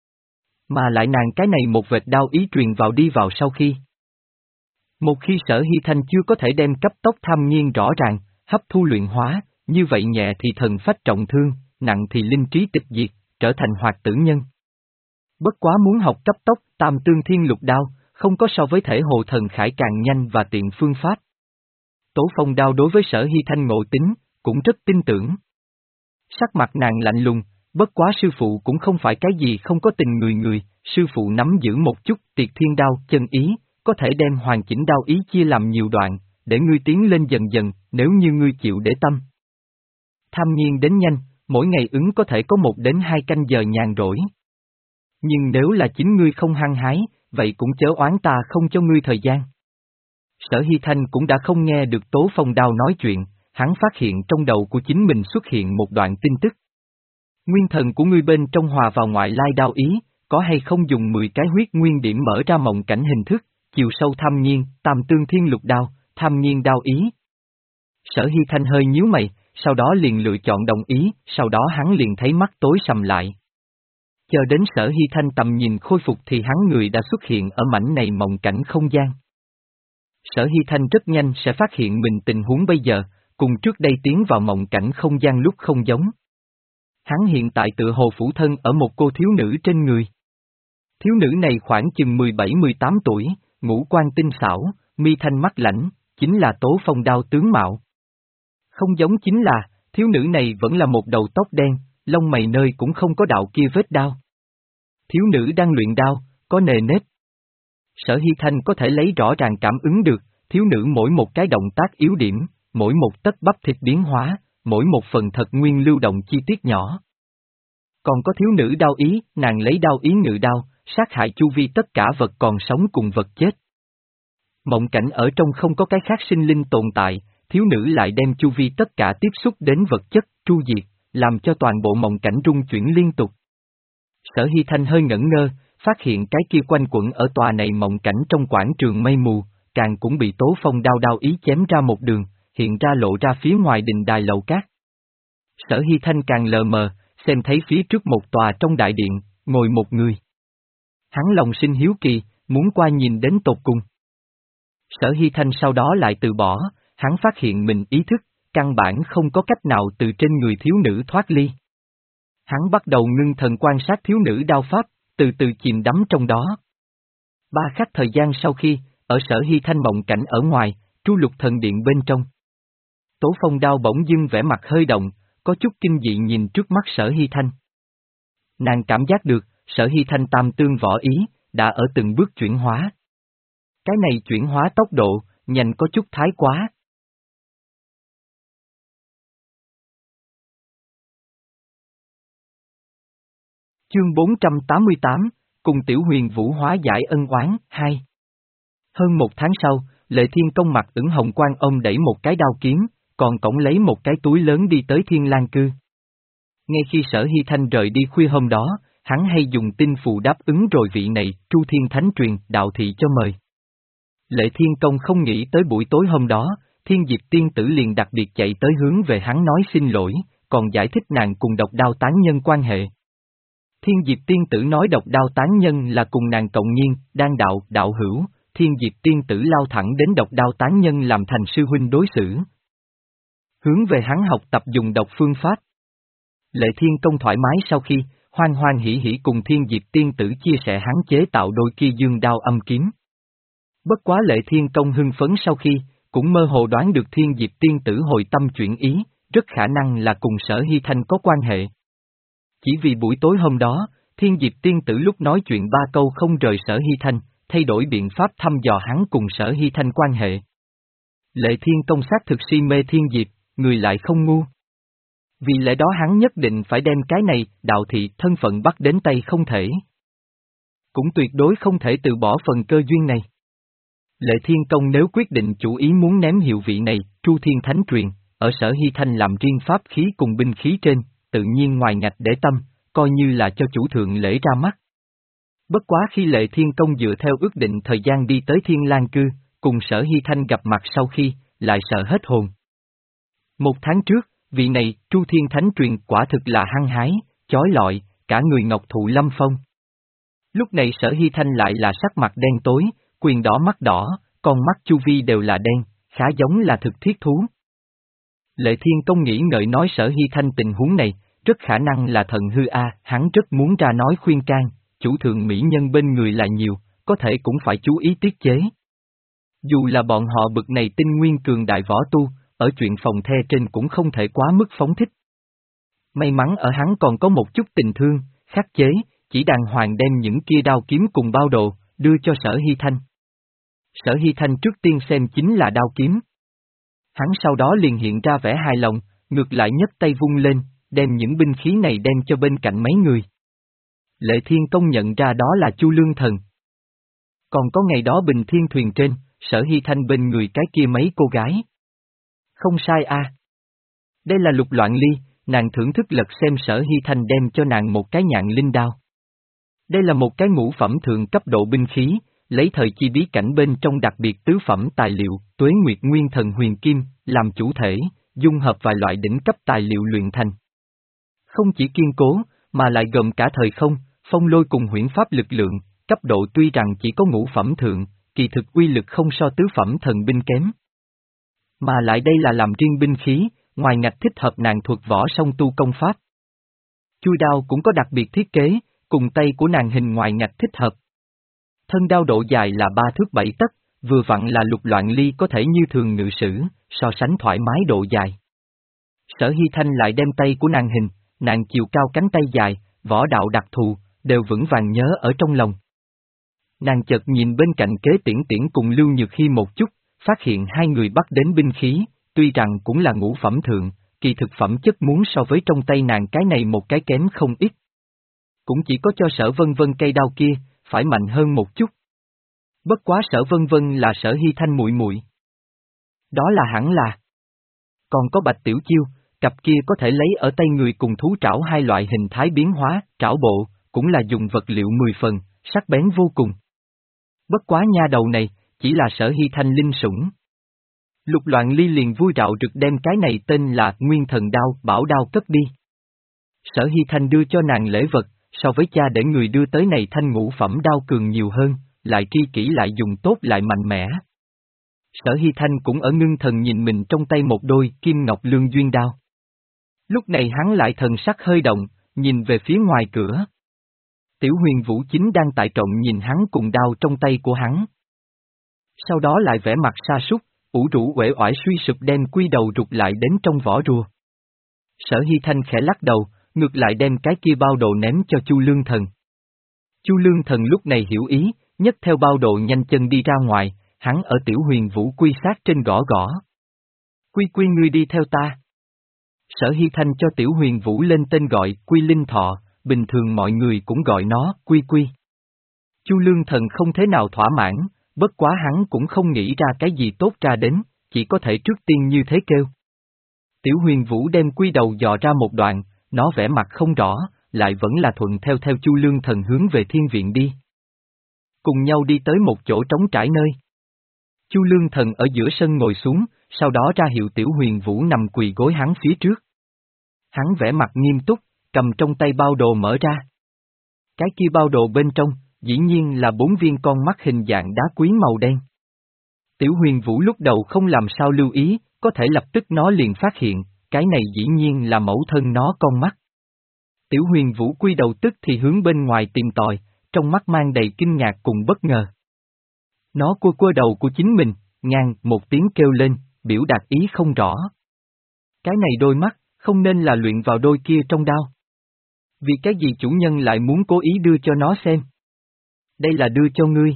Mà lại nàng cái này một vệt đao ý truyền vào đi vào sau khi. Một khi Sở Hy Thanh chưa có thể đem cấp tốc tham nghiên rõ ràng, hấp thu luyện hóa, như vậy nhẹ thì thần phách trọng thương, nặng thì linh trí tịch diệt, trở thành hoạt tử nhân. Bất quá muốn học cấp tốc tam tương thiên lục đao, không có so với thể hồ thần khải càng nhanh và tiện phương pháp. Tố Phong đao đối với Sở Hy Thanh ngộ tính, cũng rất tin tưởng. Sắc mặt nàng lạnh lùng, bất quá sư phụ cũng không phải cái gì không có tình người người, sư phụ nắm giữ một chút tiệt thiên đao chân ý, có thể đem hoàn chỉnh đao ý chia làm nhiều đoạn, để ngươi tiến lên dần dần, nếu như ngươi chịu để tâm. Tham nhiên đến nhanh, mỗi ngày ứng có thể có một đến hai canh giờ nhàn rỗi. Nhưng nếu là chính ngươi không hăng hái, vậy cũng chớ oán ta không cho ngươi thời gian. Sở Hy Thanh cũng đã không nghe được Tố Phong đao nói chuyện, hắn phát hiện trong đầu của chính mình xuất hiện một đoạn tin tức. Nguyên thần của ngươi bên trong hòa vào ngoại lai đao ý, có hay không dùng mười cái huyết nguyên điểm mở ra mộng cảnh hình thức, chiều sâu tham nhiên, tam tương thiên lục đao, tham nhiên đao ý. Sở Hy Thanh hơi nhíu mày, sau đó liền lựa chọn đồng ý, sau đó hắn liền thấy mắt tối sầm lại. Chờ đến Sở Hy Thanh tầm nhìn khôi phục thì hắn người đã xuất hiện ở mảnh này mộng cảnh không gian. Sở Hy Thanh rất nhanh sẽ phát hiện mình tình huống bây giờ, cùng trước đây tiến vào mộng cảnh không gian lúc không giống. Hắn hiện tại tự hồ phủ thân ở một cô thiếu nữ trên người. Thiếu nữ này khoảng chừng mười bảy mười tám tuổi, ngũ quan tinh xảo, mi thanh mắt lãnh, chính là Tố Phong đao tướng mạo. Không giống chính là, thiếu nữ này vẫn là một đầu tóc đen, lông mày nơi cũng không có đạo kia vết đao. Thiếu nữ đang luyện đao, có nề nếp. Sở Hy Thanh có thể lấy rõ ràng cảm ứng được, thiếu nữ mỗi một cái động tác yếu điểm, mỗi một tấc bắp thịt biến hóa, mỗi một phần thật nguyên lưu động chi tiết nhỏ. Còn có thiếu nữ đao ý, nàng lấy đao ý ngự đao, sát hại chu vi tất cả vật còn sống cùng vật chết. Mộng cảnh ở trong không có cái khác sinh linh tồn tại, thiếu nữ lại đem chu vi tất cả tiếp xúc đến vật chất, tru diệt, làm cho toàn bộ mộng cảnh rung chuyển liên tục. Sở Hy Thanh hơi ngẩn ngơ, phát hiện cái kia quanh quẩn ở tòa này mộng cảnh trong quảng trường mây mù, càng cũng bị Tố Phong đao đao ý chém ra một đường, hiện ra lộ ra phía ngoài đình đài lầu cát. Sở Hy Thanh càng lờ mờ, xem thấy phía trước một tòa trong đại điện, ngồi một người. Hắn lòng sinh hiếu kỳ, muốn qua nhìn đến tột cùng. Sở Hy Thanh sau đó lại từ bỏ, hắn phát hiện mình ý thức, căn bản không có cách nào từ trên người thiếu nữ thoát ly. Hắn bắt đầu ngưng thần quan sát thiếu nữ đao pháp, từ từ chìm đắm trong đó. Ba khắc thời gian sau khi, ở Sở Hy Thanh mộng cảnh ở ngoài, Tru Lục Thần Điện bên trong. Tố Phong đao bỗng dưng vẻ mặt hơi động, có chút kinh dị nhìn trước mắt Sở Hy Thanh. Nàng cảm giác được, Sở Hy Thanh tam tương võ ý, đã ở từng bước chuyển hóa. Cái này chuyển hóa tốc độ, nhanh có chút thái quá. Chương bốn trăm tám mươi tám, cùng Tiểu Huyền Vũ hóa giải ân oán, hai. Hơn một tháng sau, Lệ Thiên Công mặt ửng hồng quang ông đẩy một cái đao kiếm, còn cổng lấy một cái túi lớn đi tới Thiên Lang Cư. Ngay khi Sở Hy Thanh rời đi khuya hôm đó, hắn hay dùng tinh phù đáp ứng rồi vị này, Tru Thiên Thánh truyền, đạo thị cho mời. Lệ Thiên Công không nghĩ tới buổi tối hôm đó, Thiên Diệp Tiên Tử liền đặc biệt chạy tới hướng về hắn nói xin lỗi, còn giải thích nàng cùng độc đao tán nhân quan hệ. Thiên Diệp Tiên Tử nói độc đao tán nhân là cùng nàng cộng nhiên, đang đạo, đạo hữu, Thiên Diệp Tiên Tử lao thẳng đến độc đao tán nhân làm thành sư huynh đối xử. Hướng về hắn học tập dùng độc phương pháp. Lệ Thiên Công thoải mái sau khi, hoan hoan hỉ hỉ cùng Thiên Diệp Tiên Tử chia sẻ hắn chế tạo đôi kia dương đao âm kiếm. Bất quá Lệ Thiên Công hưng phấn sau khi, cũng mơ hồ đoán được Thiên Diệp Tiên Tử hồi tâm chuyển ý, rất khả năng là cùng Sở Hy Thanh có quan hệ. Chỉ vì buổi tối hôm đó, Thiên Diệp Tiên Tử lúc nói chuyện ba câu không rời Sở Hy Thanh, thay đổi biện pháp thăm dò hắn cùng Sở Hy Thanh quan hệ. Lệ Thiên Công xác thực si mê Thiên Diệp, người lại không ngu. Vì lẽ đó hắn nhất định phải đem cái này, đạo thị, thân phận bắt đến tay không thể. Cũng tuyệt đối không thể từ bỏ phần cơ duyên này. Lệ Thiên Công nếu quyết định chủ ý muốn ném hiệu vị này, Tru Thiên Thánh truyền, ở Sở Hy Thanh làm riêng pháp khí cùng binh khí trên, tự nhiên ngoài ngạch để tâm, coi như là cho chủ thượng lễ ra mắt. Bất quá khi Lệ Thiên Công dựa theo ước định thời gian đi tới Thiên Lang Cư, cùng Sở Hy Thanh gặp mặt sau khi, lại sợ hết hồn. Một tháng trước, vị này, Tru Thiên Thánh truyền quả thực là hăng hái, chói lọi, cả người ngọc thụ lâm phong. Lúc này Sở Hy Thanh lại là sắc mặt đen tối, quyền đỏ mắt đỏ, con mắt chu vi đều là đen, khá giống là thực thiết thú. Lệ Thiên Công nghĩ ngợi nói Sở Hy Thanh tình huống này, rất khả năng là thần hư a, hắn rất muốn ra nói khuyên can, chủ thượng mỹ nhân bên người là nhiều, có thể cũng phải chú ý tiết chế. Dù là bọn họ bực này tinh nguyên cường đại võ tu, ở chuyện phòng the trên cũng không thể quá mức phóng thích. May mắn ở hắn còn có một chút tình thương, khắc chế, chỉ đàng hoàng đem những kia đao kiếm cùng bao đồ, đưa cho Sở Hy Thanh. Sở Hy Thanh trước tiên xem chính là đao kiếm. Hắn sau đó liền hiện ra vẻ hài lòng, ngược lại nhấc tay vung lên, đem những binh khí này đem cho bên cạnh mấy người. Lệ Thiên Công nhận ra đó là Chu Lương Thần. Còn có ngày đó Bình Thiên thuyền trên, Sở Hy Thanh bên người cái kia mấy cô gái. Không sai a. À. Đây là Lục Loạn Ly, nàng thưởng thức lật xem Sở Hy Thanh đem cho nàng một cái nhạn linh đao. Đây là một cái ngũ phẩm thượng cấp độ binh khí, lấy thời chi bí cảnh bên trong đặc biệt tứ phẩm tài liệu, Tuế Nguyệt Nguyên Thần Huyền Kim, làm chủ thể, dung hợp vài loại đỉnh cấp tài liệu luyện thành. Không chỉ kiên cố, mà lại gồm cả thời không, phong lôi cùng huyễn pháp lực lượng, cấp độ tuy rằng chỉ có ngũ phẩm thượng, kỳ thực uy lực không so tứ phẩm thần binh kém. Mà lại đây là làm riêng binh khí, ngoài ngạch thích hợp nàng thuật võ song tu công pháp. Chui đao cũng có đặc biệt thiết kế, cùng tay của nàng hình ngoài ngạch thích hợp. Thân đao độ dài là ba thước bảy tấc, vừa vặn là Lục Loạn Ly có thể như thường ngự sử, so sánh thoải mái độ dài. Sở Hy Thanh lại đem tay của nàng hình, nàng chiều cao cánh tay dài, võ đạo đặc thù, đều vững vàng nhớ ở trong lòng. Nàng chợt nhìn bên cạnh Kế Tiễn Tiễn cùng Lưu Nhược Hy một chút, phát hiện hai người bắt đến binh khí, tuy rằng cũng là ngũ phẩm thượng, kỳ thực phẩm chất muốn so với trong tay nàng cái này một cái kém không ít. Cũng chỉ có cho Sở Vân Vân cây đao kia, phải mạnh hơn một chút. Bất quá Sở Vân Vân là Sở Hy Thanh muội muội. Đó là hẳn là. Còn có Bạch Tiểu Chiêu, cặp kia có thể lấy ở tay người cùng thú trảo hai loại hình thái biến hóa, trảo bộ, cũng là dùng vật liệu mười phần, sắc bén vô cùng. Bất quá nha đầu này, chỉ là Sở Hy Thanh linh sủng. Lục Loạn Ly liền vui rạo rực đem cái này tên là Nguyên Thần Đao, bảo đao cất đi. Sở Hy Thanh đưa cho nàng lễ vật, so với cha để người đưa tới này thanh ngũ phẩm đao cường nhiều hơn, lại tri kỷ lại dùng tốt lại mạnh mẽ. Sở Hy Thanh cũng ở ngưng thần nhìn mình trong tay một đôi kim ngọc lương duyên đao. Lúc này hắn lại thần sắc hơi động, nhìn về phía ngoài cửa. Tiểu Huyền Vũ chính đang tại trọng nhìn hắn cùng đao trong tay của hắn. Sau đó lại vẽ mặt sa sút, ủ rũ uể oải suy sụp đem quy đầu rụt lại đến trong vỏ rùa. Sở Hy Thanh khẽ lắc đầu, ngược lại đem cái kia bao đồ ném cho Chu Lương Thần. Chu Lương Thần lúc này hiểu ý, nhấc theo bao đồ nhanh chân đi ra ngoài, hắn ở Tiểu Huyền Vũ quy sát trên gõ gõ. Quy Quy ngươi đi theo ta. Sở Hy Thanh cho Tiểu Huyền Vũ lên tên gọi Quy Linh Thọ, bình thường mọi người cũng gọi nó Quy Quy. Chu Lương Thần không thế nào thỏa mãn, bất quá hắn cũng không nghĩ ra cái gì tốt ra đến, chỉ có thể trước tiên như thế kêu. Tiểu Huyền Vũ đem quy đầu dò ra một đoạn, nó vẻ mặt không rõ, lại vẫn là thuận theo theo Chu Lương Thần hướng về thiên viện đi. Cùng nhau đi tới một chỗ trống trải nơi. Chu Lương Thần ở giữa sân ngồi xuống, sau đó ra hiệu Tiểu Huyền Vũ nằm quỳ gối hắn phía trước. Hắn vẻ mặt nghiêm túc, cầm trong tay bao đồ mở ra. Cái kia bao đồ bên trong, dĩ nhiên là bốn viên con mắt hình dạng đá quý màu đen. Tiểu Huyền Vũ lúc đầu không làm sao lưu ý, có thể lập tức nó liền phát hiện, cái này dĩ nhiên là mẫu thân nó con mắt. Tiểu Huyền Vũ quy đầu tức thì hướng bên ngoài tìm tòi, trong mắt mang đầy kinh ngạc cùng bất ngờ. Nó cua cua đầu của chính mình, ngang một tiếng kêu lên, biểu đạt ý không rõ. Cái này đôi mắt, không nên là luyện vào đôi kia trong đao. Vì cái gì chủ nhân lại muốn cố ý đưa cho nó xem? Đây là đưa cho ngươi.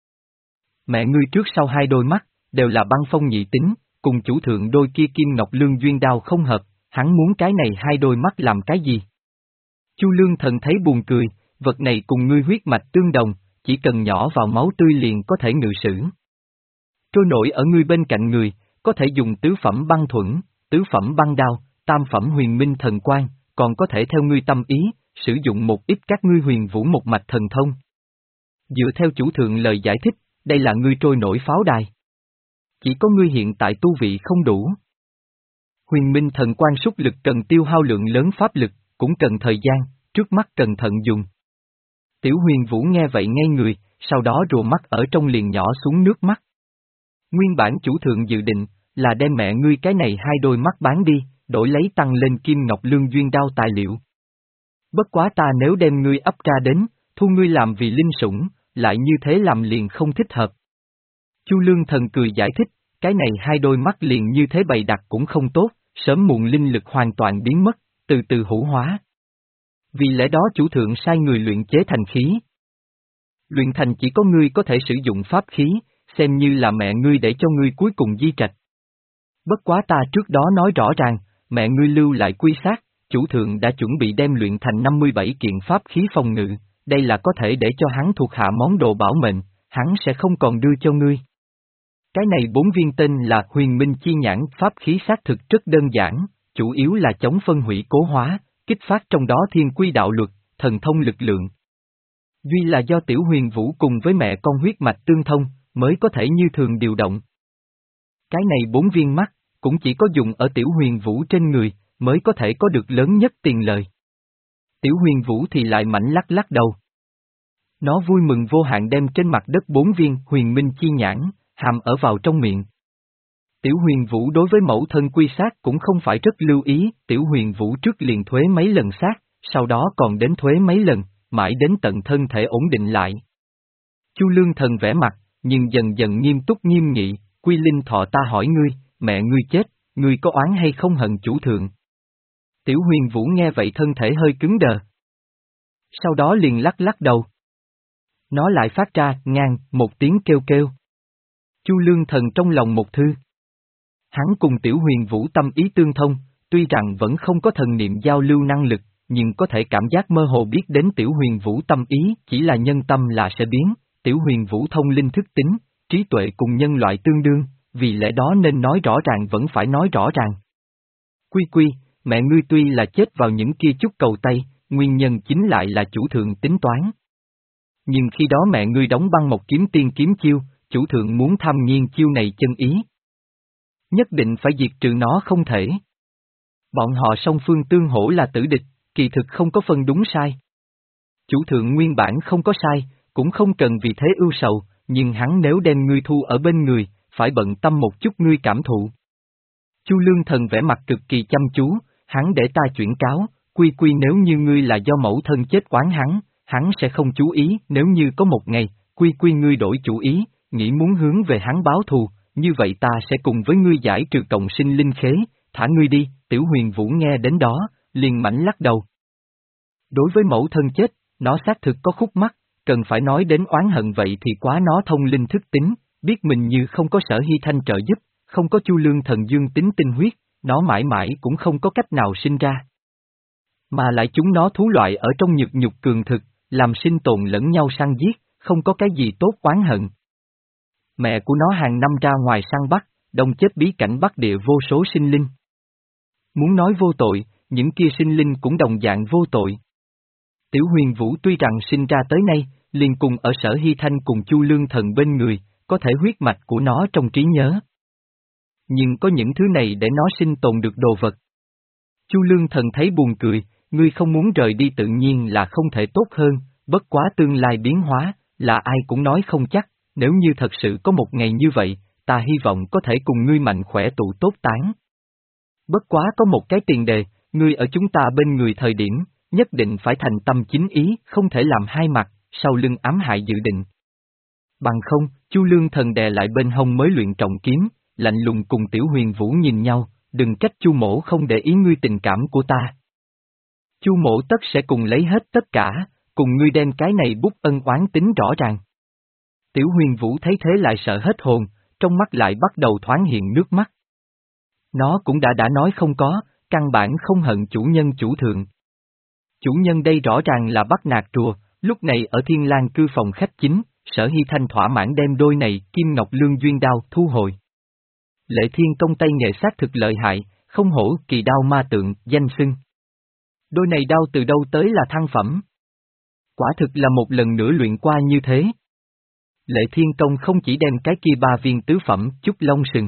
Mẹ ngươi trước sau hai đôi mắt, đều là băng phong nhị tính, cùng chủ thượng đôi kia kim ngọc lương duyên đao không hợp, hắn muốn cái này hai đôi mắt làm cái gì? Chu Lương Thần thấy buồn cười, vật này cùng ngươi huyết mạch tương đồng, chỉ cần nhỏ vào máu tươi liền có thể ngự sử. Trôi nổi ở ngươi bên cạnh người, có thể dùng tứ phẩm băng thuẫn, tứ phẩm băng đao, tam phẩm huyền minh thần quang, còn có thể theo ngươi tâm ý, sử dụng một ít các ngươi huyền vũ một mạch thần thông. Dựa theo chủ thượng lời giải thích, đây là ngươi trôi nổi pháo đài. Chỉ có ngươi hiện tại tu vị không đủ. Huyền minh thần quang xúc lực cần tiêu hao lượng lớn pháp lực, cũng cần thời gian, trước mắt cần thận dùng. Tiểu Huyền Vũ nghe vậy ngay người, sau đó rùa mắt ở trong liền nhỏ xuống nước mắt. Nguyên bản chủ thượng dự định, là đem mẹ ngươi cái này hai đôi mắt bán đi, đổi lấy tăng lên Kim Ngọc Lương Duyên đao tài liệu. Bất quá ta nếu đem ngươi ấp ra đến, thu ngươi làm vì linh sủng, lại như thế làm liền không thích hợp. Chu Lương Thần cười giải thích, cái này hai đôi mắt liền như thế bày đặt cũng không tốt, sớm muộn linh lực hoàn toàn biến mất, từ từ hữu hóa. Vì lẽ đó chủ thượng sai người luyện chế thành khí. Luyện thành chỉ có ngươi có thể sử dụng pháp khí, xem như là mẹ ngươi để cho ngươi cuối cùng di trạch. Bất quá ta trước đó nói rõ ràng, mẹ ngươi lưu lại quy sát, chủ thượng đã chuẩn bị đem luyện thành năm mươi bảy kiện pháp khí phòng ngự, đây là có thể để cho hắn thuộc hạ món đồ bảo mệnh, hắn sẽ không còn đưa cho ngươi. Cái này bốn viên tên là Huyền Minh Chi Nhãn pháp khí xác thực rất đơn giản, chủ yếu là chống phân hủy cố hóa, kích phát trong đó thiên quy đạo luật, thần thông lực lượng. Duy là do Tiểu Huyền Vũ cùng với mẹ con huyết mạch tương thông, mới có thể như thường điều động. Cái này bốn viên mắt, cũng chỉ có dùng ở Tiểu Huyền Vũ trên người, mới có thể có được lớn nhất tiền lời. Tiểu Huyền Vũ thì lại mảnh lắc lắc đầu. Nó vui mừng vô hạn đem trên mặt đất bốn viên Huyền Minh Chi Nhãn, hàm ở vào trong miệng. Tiểu Huyền Vũ đối với mẫu thân quy sát cũng không phải rất lưu ý, Tiểu Huyền Vũ trước liền thuế mấy lần sát, sau đó còn đến thuế mấy lần, mãi đến tận thân thể ổn định lại. Chu Lương Thần vẽ mặt, nhưng dần dần nghiêm túc nghiêm nghị, Quy Linh Thọ ta hỏi ngươi, mẹ ngươi chết, ngươi có oán hay không hận chủ thượng? Tiểu Huyền Vũ nghe vậy thân thể hơi cứng đờ. Sau đó liền lắc lắc đầu. Nó lại phát ra, ngang, một tiếng kêu kêu. Chu Lương Thần trong lòng một thư. Hắn cùng Tiểu Huyền Vũ tâm ý tương thông, tuy rằng vẫn không có thần niệm giao lưu năng lực, nhưng có thể cảm giác mơ hồ biết đến Tiểu Huyền Vũ tâm ý, chỉ là nhân tâm là sẽ biến, Tiểu Huyền Vũ thông linh thức tính, trí tuệ cùng nhân loại tương đương, vì lẽ đó nên nói rõ ràng vẫn phải nói rõ ràng. Quy quy, mẹ ngươi tuy là chết vào những kia chút cầu tay, nguyên nhân chính lại là chủ thượng tính toán. Nhưng khi đó mẹ ngươi đóng băng một kiếm tiên kiếm chiêu, chủ thượng muốn tham nghiên chiêu này chân ý. Nhất định phải diệt trừ nó không thể. Bọn họ song phương tương hỗ là tử địch, kỳ thực không có phân đúng sai. Chủ thượng nguyên bản không có sai, cũng không cần vì thế ưu sầu, nhưng hắn nếu đem ngươi thu ở bên người, phải bận tâm một chút ngươi cảm thụ. Chu Lương Thần vẽ mặt cực kỳ chăm chú, hắn để ta chuyển cáo, quy quy nếu như ngươi là do mẫu thân chết oán hắn, hắn sẽ không chú ý, nếu như có một ngày, quy quy ngươi đổi chủ ý, nghĩ muốn hướng về hắn báo thù, như vậy ta sẽ cùng với ngươi giải trừ cộng sinh linh khế, thả ngươi đi. Tiểu Huyền Vũ nghe đến đó, liền mảnh lắc đầu. Đối với mẫu thân chết, nó xác thực có khúc mắc, cần phải nói đến oán hận vậy thì quá nó thông linh thức tính, biết mình như không có Sở Hy Thanh trợ giúp, không có Chu Lương Thần dương tính tinh huyết, nó mãi mãi cũng không có cách nào sinh ra. Mà lại chúng nó thú loại ở trong nhược nhục cường thực, làm sinh tồn lẫn nhau săn giết, không có cái gì tốt oán hận. Mẹ của nó hàng năm ra ngoài săn bắt, đông chết bí cảnh bắc địa vô số sinh linh. Muốn nói vô tội, những kia sinh linh cũng đồng dạng vô tội. Tiểu Huyền Vũ tuy rằng sinh ra tới nay, liền cùng ở Sở Hy Thanh cùng Chu Lương Thần bên người, có thể huyết mạch của nó trong trí nhớ. Nhưng có những thứ này để nó sinh tồn được đồ vật. Chu Lương Thần thấy buồn cười, ngươi không muốn rời đi tự nhiên là không thể tốt hơn, bất quá tương lai biến hóa, là ai cũng nói không chắc, nếu như thật sự có một ngày như vậy, ta hy vọng có thể cùng ngươi mạnh khỏe tụ tốt tán. Bất quá có một cái tiền đề, ngươi ở chúng ta bên người thời điểm, nhất định phải thành tâm chính ý, không thể làm hai mặt, sau lưng ám hại dự định. Bằng không, Chu Lương Thần đè lại bên hông mới luyện trọng kiếm, lạnh lùng cùng Tiểu Huyền Vũ nhìn nhau, đừng trách Chu mỗ không để ý ngươi tình cảm của ta. Chu mỗ tất sẽ cùng lấy hết tất cả, cùng ngươi đem cái này bút ân oán tính rõ ràng. Tiểu Huyền Vũ thấy thế lại sợ hết hồn, trong mắt lại bắt đầu thoáng hiện nước mắt. Nó cũng đã đã nói không có, căn bản không hận chủ nhân chủ thượng. Chủ nhân đây rõ ràng là bắt nạt rùa, lúc này ở Thiên Lang cư phòng khách chính, Sở Hy Thanh thỏa mãn đem đôi này Kim Ngọc Lương Duyên đao thu hồi. Lệ Thiên công tay nghệ sát thực lợi hại, không hổ kỳ đao ma tượng, danh xưng. Đôi này đao từ đâu tới là thăng phẩm. Quả thực là một lần nữa luyện qua như thế. Lệ Thiên công không chỉ đem cái kia ba viên tứ phẩm chúc long sừng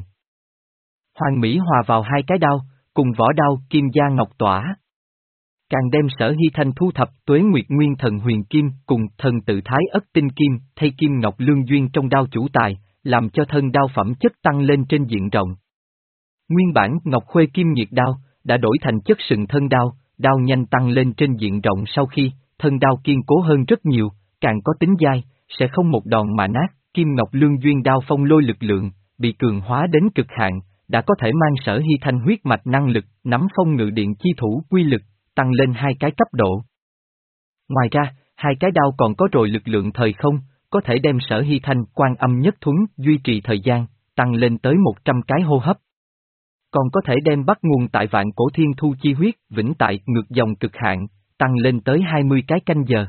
Hoàng Mỹ hòa vào hai cái đao, cùng vỏ đao kim gia ngọc tỏa. Càng đem Sở Hy Thanh thu thập Tuế Nguyệt Nguyên Thần Huyền Kim cùng thần tự Thái Ất Tinh Kim thay Kim Ngọc Lương Duyên trong đao chủ tài, làm cho thân đao phẩm chất tăng lên trên diện rộng. Nguyên bản Ngọc Khuê Kim Nhiệt Đao, đã đổi thành chất sừng thân đao, đao nhanh tăng lên trên diện rộng sau khi, thân đao kiên cố hơn rất nhiều, càng có tính dai, sẽ không một đòn mà nát, Kim Ngọc Lương Duyên đao phong lôi lực lượng, bị cường hóa đến cực hạn, đã có thể mang Sở Hy Thanh huyết mạch năng lực, nắm phong ngự điện chi thủ quy lực, tăng lên hai cái cấp độ. Ngoài ra, hai cái đao còn có rồi lực lượng thời không, có thể đem Sở Hy Thanh quan âm nhất thuấn duy trì thời gian, tăng lên tới một trăm cái hô hấp. Còn có thể đem bắt nguồn tại vạn cổ thiên thu chi huyết, vĩnh tại ngược dòng cực hạn, tăng lên tới hai mươi cái canh giờ.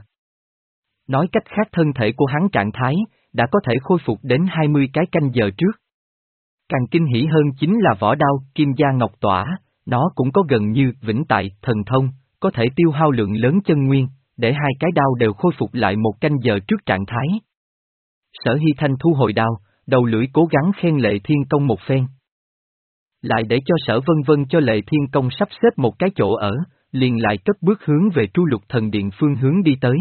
Nói cách khác thân thể của hắn trạng thái, đã có thể khôi phục đến hai mươi cái canh giờ trước. Càng kinh hỉ hơn chính là vỏ đao Kim Gia Ngọc Tỏa, nó cũng có gần như vĩnh tại thần thông, có thể tiêu hao lượng lớn chân nguyên, để hai cái đao đều khôi phục lại một canh giờ trước trạng thái. Sở Hy Thanh thu hồi đao, đầu lưỡi cố gắng khen Lệ Thiên Công một phen. Lại để cho Sở Vân Vân cho Lệ Thiên Công sắp xếp một cái chỗ ở, liền lại cất bước hướng về Tru Lục Thần Điện phương hướng đi tới.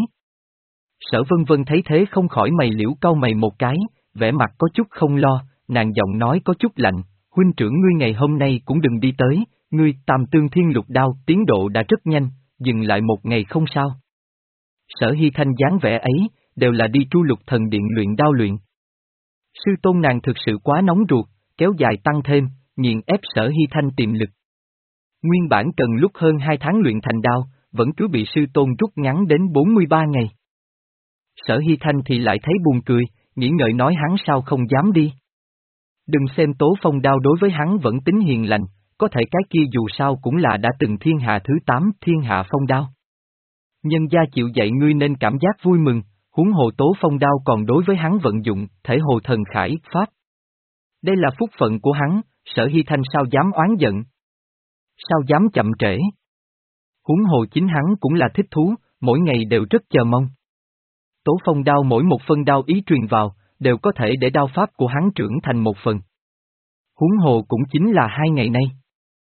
Sở Vân Vân thấy thế không khỏi mày liễu cau mày một cái, vẻ mặt có chút không lo, nàng giọng nói có chút lạnh, huynh trưởng ngươi ngày hôm nay cũng đừng đi tới, ngươi Tam Tương Thiên Lục Đao tiến độ đã rất nhanh, dừng lại một ngày không sao. Sở Hy Thanh dáng vẻ ấy, đều là đi Tru Lục Thần Điện luyện đao luyện. Sư tôn nàng thực sự quá nóng ruột, kéo dài tăng thêm, nghiền ép Sở Hy Thanh tiềm lực. Nguyên bản cần lúc hơn hai tháng luyện thành đao, vẫn cứ bị sư tôn rút ngắn đến bốn mươi ba ngày. Sở Hy Thanh thì lại thấy buồn cười, nghĩ ngợi nói hắn sao không dám đi. Đừng xem Tố Phong đao đối với hắn vẫn tính hiền lành, có thể cái kia dù sao cũng là đã từng thiên hạ thứ tám thiên hạ phong đao. Nhân gia chịu dạy ngươi nên cảm giác vui mừng, huống hồ Tố Phong đao còn đối với hắn vận dụng, thể hồ thần khải, pháp. Đây là phúc phận của hắn, Sở Hy Thanh sao dám oán giận? Sao dám chậm trễ? Huống hồ chính hắn cũng là thích thú, mỗi ngày đều rất chờ mong. Tố Phong đao mỗi một phân đao ý truyền vào, đều có thể để đao pháp của hắn trưởng thành một phần. Huống hồ cũng chính là hai ngày nay.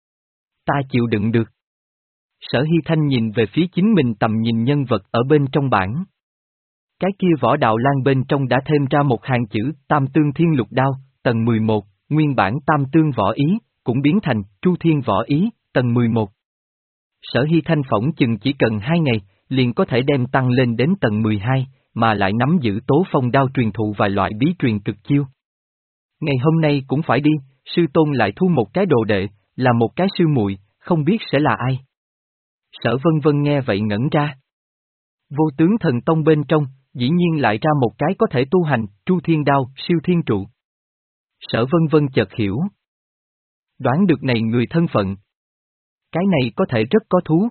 Ta chịu đựng được. Sở Hy Thanh nhìn về phía chính mình tầm nhìn nhân vật ở bên trong bảng. Cái kia võ đạo lan bên trong đã thêm ra một hàng chữ Tam Tương Thiên Lục Đao, tầng mười một, nguyên bản Tam Tương Võ Ý, cũng biến thành Tru Thiên Võ Ý, tầng mười một. Sở Hy Thanh phỏng chừng chỉ cần hai ngày, liền có thể đem tăng lên đến tầng mười hai, mà lại nắm giữ Tố Phong đao truyền thụ vài loại bí truyền cực chiêu. Ngày hôm nay cũng phải đi, sư tôn lại thu một cái đồ đệ, là một cái sư muội, không biết sẽ là ai. Sở Vân Vân nghe vậy ngẩn ra. Vô tướng thần tông bên trong, dĩ nhiên lại ra một cái có thể tu hành, Tru Thiên Đao, siêu thiên trụ. Sở Vân Vân chợt hiểu. Đoán được này người thân phận. Cái này có thể rất có thú.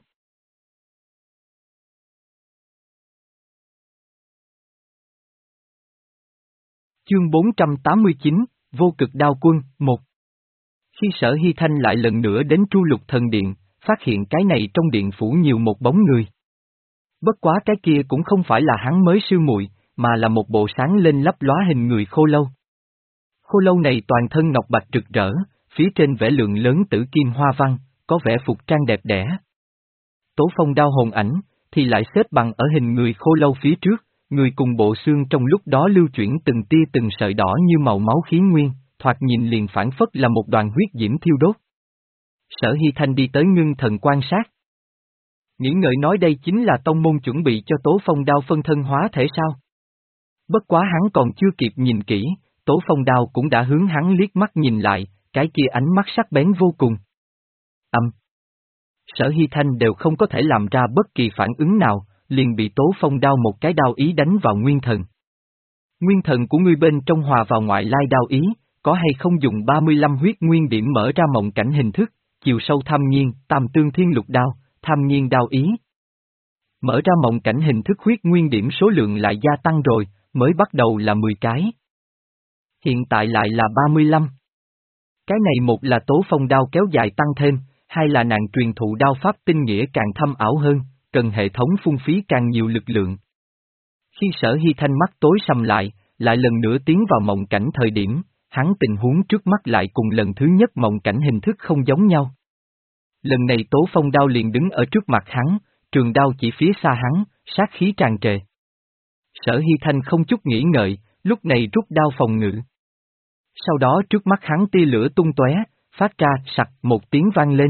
Chương bốn trăm tám mươi chín, Vô Cực Đao Quân, một. Khi Sở Hy Thanh lại lần nữa đến Tru Lục Thần Điện, phát hiện cái này trong điện phủ nhiều một bóng người. Bất quá cái kia cũng không phải là hắn mới sư muội, mà là một bộ sáng lên lấp lóa hình người khô lâu. Khô lâu này toàn thân ngọc bạch rực rỡ, phía trên vẽ lượng lớn tử kim hoa văn, có vẻ phục trang đẹp đẽ. Tố Phong đao hồn ảnh, thì lại xếp bằng ở hình người khô lâu phía trước, người cùng bộ xương trong lúc đó lưu chuyển từng tia từng sợi đỏ như màu máu khí nguyên, thoạt nhìn liền phản phất là một đoàn huyết diễm thiêu đốt. Sở Hy Thanh đi tới ngưng thần quan sát. Nghĩ ngợi nói đây chính là tông môn chuẩn bị cho Tố Phong đao phân thân hóa thể sao? Bất quá hắn còn chưa kịp nhìn kỹ, Tố Phong đao cũng đã hướng hắn liếc mắt nhìn lại, cái kia ánh mắt sắc bén vô cùng. Âm. Sở Hy Thanh đều không có thể làm ra bất kỳ phản ứng nào, liền bị Tố Phong đao một cái đao ý đánh vào nguyên thần. Nguyên thần của ngươi bên trong hòa vào ngoại lai đao ý, có hay không dùng ba mươi lăm huyết nguyên điểm mở ra mộng cảnh hình thức, chiều sâu tham nhiên, Tam Tương Thiên Lục Đao, tham nhiên đao ý. Mở ra mộng cảnh hình thức huyết nguyên điểm số lượng lại gia tăng rồi, mới bắt đầu là mười cái. Hiện tại lại là ba mươi lăm. Cái này một là Tố Phong đao kéo dài tăng thêm, hai là nàng truyền thụ đao pháp tinh nghĩa càng thâm ảo hơn, cần hệ thống phung phí càng nhiều lực lượng. Khi Sở Hy Thanh mắt tối sầm lại, lại lần nữa tiến vào mộng cảnh thời điểm, hắn tình huống trước mắt lại cùng lần thứ nhất mộng cảnh hình thức không giống nhau. Lần này Tố Phong đao liền đứng ở trước mặt hắn, trường đao chỉ phía xa hắn, sát khí tràn trề. Sở Hy Thanh không chút nghĩ ngợi, lúc này rút đao phòng ngự. Sau đó trước mắt hắn tia lửa tung tóe, phát ra sặc một tiếng vang lên.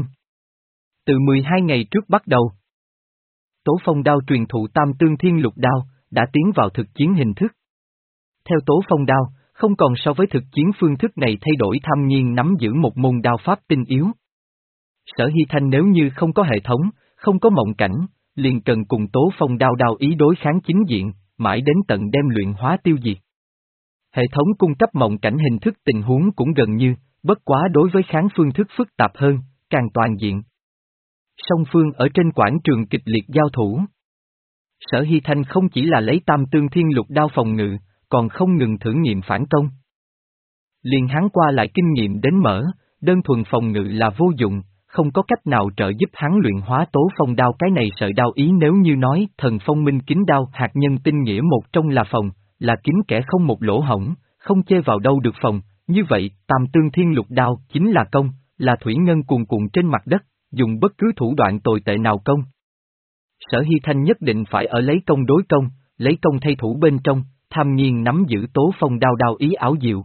Từ mười hai ngày trước bắt đầu, Tố Phong đao truyền thụ Tam Tương Thiên Lục đao, đã tiến vào thực chiến hình thức. Theo Tố Phong đao, không còn so với thực chiến phương thức này thay đổi tham nhiên nắm giữ một môn đao pháp tinh yếu. Sở Hy Thanh nếu như không có hệ thống, không có mộng cảnh, liền cần cùng Tố Phong đao đao ý đối kháng chính diện, mãi đến tận đem luyện hóa tiêu diệt. Hệ thống cung cấp mộng cảnh hình thức tình huống cũng gần như, bất quá đối với kháng phương thức phức tạp hơn, càng toàn diện. Song phương ở trên quảng trường kịch liệt giao thủ. Sở Hy Thanh không chỉ là lấy Tam Tương Thiên Lục đao phòng ngự, còn không ngừng thử nghiệm phản công. Liền hắn qua lại kinh nghiệm đến mở, đơn thuần phòng ngự là vô dụng, không có cách nào trợ giúp hắn luyện hóa Tố Phong đao cái này sợi đao ý. Nếu như nói Thần Phong Minh kính đao hạt nhân tinh nghĩa một trong là phòng, là kín kẻ không một lỗ hổng, không chê vào đâu được phòng, như vậy Tam Tương Thiên Lục đao chính là công, là thủy ngân cuồn cuộn trên mặt đất, dùng bất cứ thủ đoạn tồi tệ nào công. Sở Hy Thanh nhất định phải ở lấy công đối công, lấy công thay thủ bên trong, tham nhiên nắm giữ Tố Phong đao đao ý ảo diệu.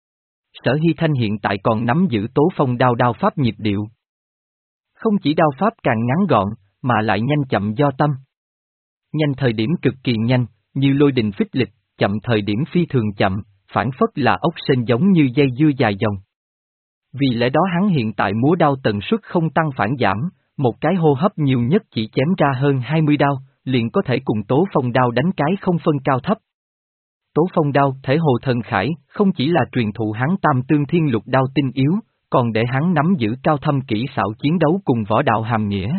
Sở Hy Thanh hiện tại còn nắm giữ Tố Phong đao đao pháp nhịp điệu. Không chỉ đao pháp càng ngắn gọn, mà lại nhanh chậm do tâm. Nhanh thời điểm cực kỳ nhanh, như lôi đình phích lịch, chậm thời điểm phi thường chậm, phản phất là ốc sên giống như dây dưa dài dòng. Vì lẽ đó hắn hiện tại múa đao tần suất không tăng phản giảm, một cái hô hấp nhiều nhất chỉ chém ra hơn hai mươi đao, liền có thể cùng Tố Phong đao đánh cái không phân cao thấp. Tố Phong đao thể hồ thần khải, không chỉ là truyền thụ hắn Tam Tương Thiên Lục đao tinh yếu, còn để hắn nắm giữ cao thâm kỹ xảo chiến đấu cùng võ đạo hàm nghĩa.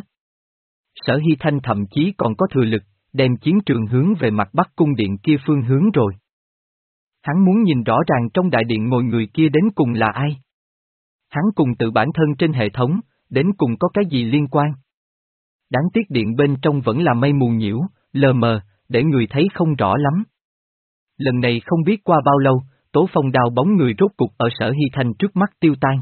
Sở Hy Thanh thậm chí còn có thừa lực, đem chiến trường hướng về mặt Bắc cung điện kia phương hướng rồi. Hắn muốn nhìn rõ ràng trong đại điện ngồi người kia đến cùng là ai. Hắn cùng tự bản thân trên hệ thống, đến cùng có cái gì liên quan. Đáng tiếc điện bên trong vẫn là mây mù nhiễu, lờ mờ, để người thấy không rõ lắm. Lần này không biết qua bao lâu, Tố Phong đao bóng người rốt cục ở Sở Hy Thanh trước mắt tiêu tan.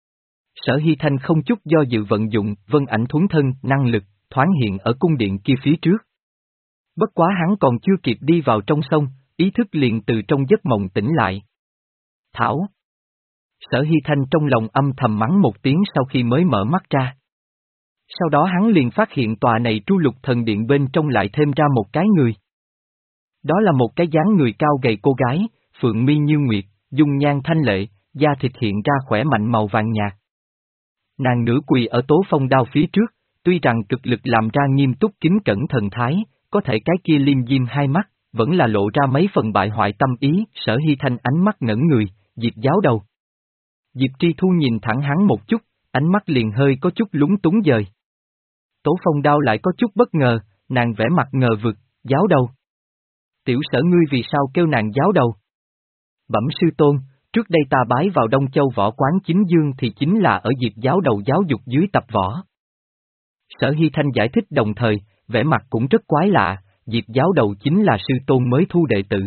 Sở Hy Thanh không chút do dự vận dụng vân ảnh thuấn thân năng lực, thoáng hiện ở cung điện kia phía trước. Bất quá hắn còn chưa kịp đi vào trong sông, ý thức liền từ trong giấc mộng tỉnh lại. Thảo! Sở Hy Thanh trong lòng âm thầm mắng một tiếng sau khi mới mở mắt ra. Sau đó hắn liền phát hiện tòa này Tru Lục Thần Điện bên trong lại thêm ra một cái người. Đó là một cái dáng người cao gầy cô gái, phượng mi như nguyệt, dung nhan thanh lệ, da thịt hiện ra khỏe mạnh màu vàng nhạt. Nàng nửa quỳ ở Tố Phong đao phía trước, tuy rằng cực lực làm ra nghiêm túc kính cẩn thần thái, có thể cái kia liêm diêm hai mắt, vẫn là lộ ra mấy phần bại hoại tâm ý. Sở Hy Thanh ánh mắt ngẩn người, Diệp giáo đầu. Diệp Tri Thu nhìn thẳng hắn một chút, ánh mắt liền hơi có chút lúng túng dời. Tố Phong đao lại có chút bất ngờ, nàng vẽ mặt ngờ vực, giáo đầu. Tiểu Sở ngươi vì sao kêu nàng giáo đầu? Bẩm sư tôn, trước đây ta bái vào Đông Châu võ quán chính dương thì chính là ở Diệp giáo đầu giáo dục dưới tập võ. Sở Hy Thanh giải thích đồng thời, vẻ mặt cũng rất quái lạ, Diệp giáo đầu chính là sư tôn mới thu đệ tử.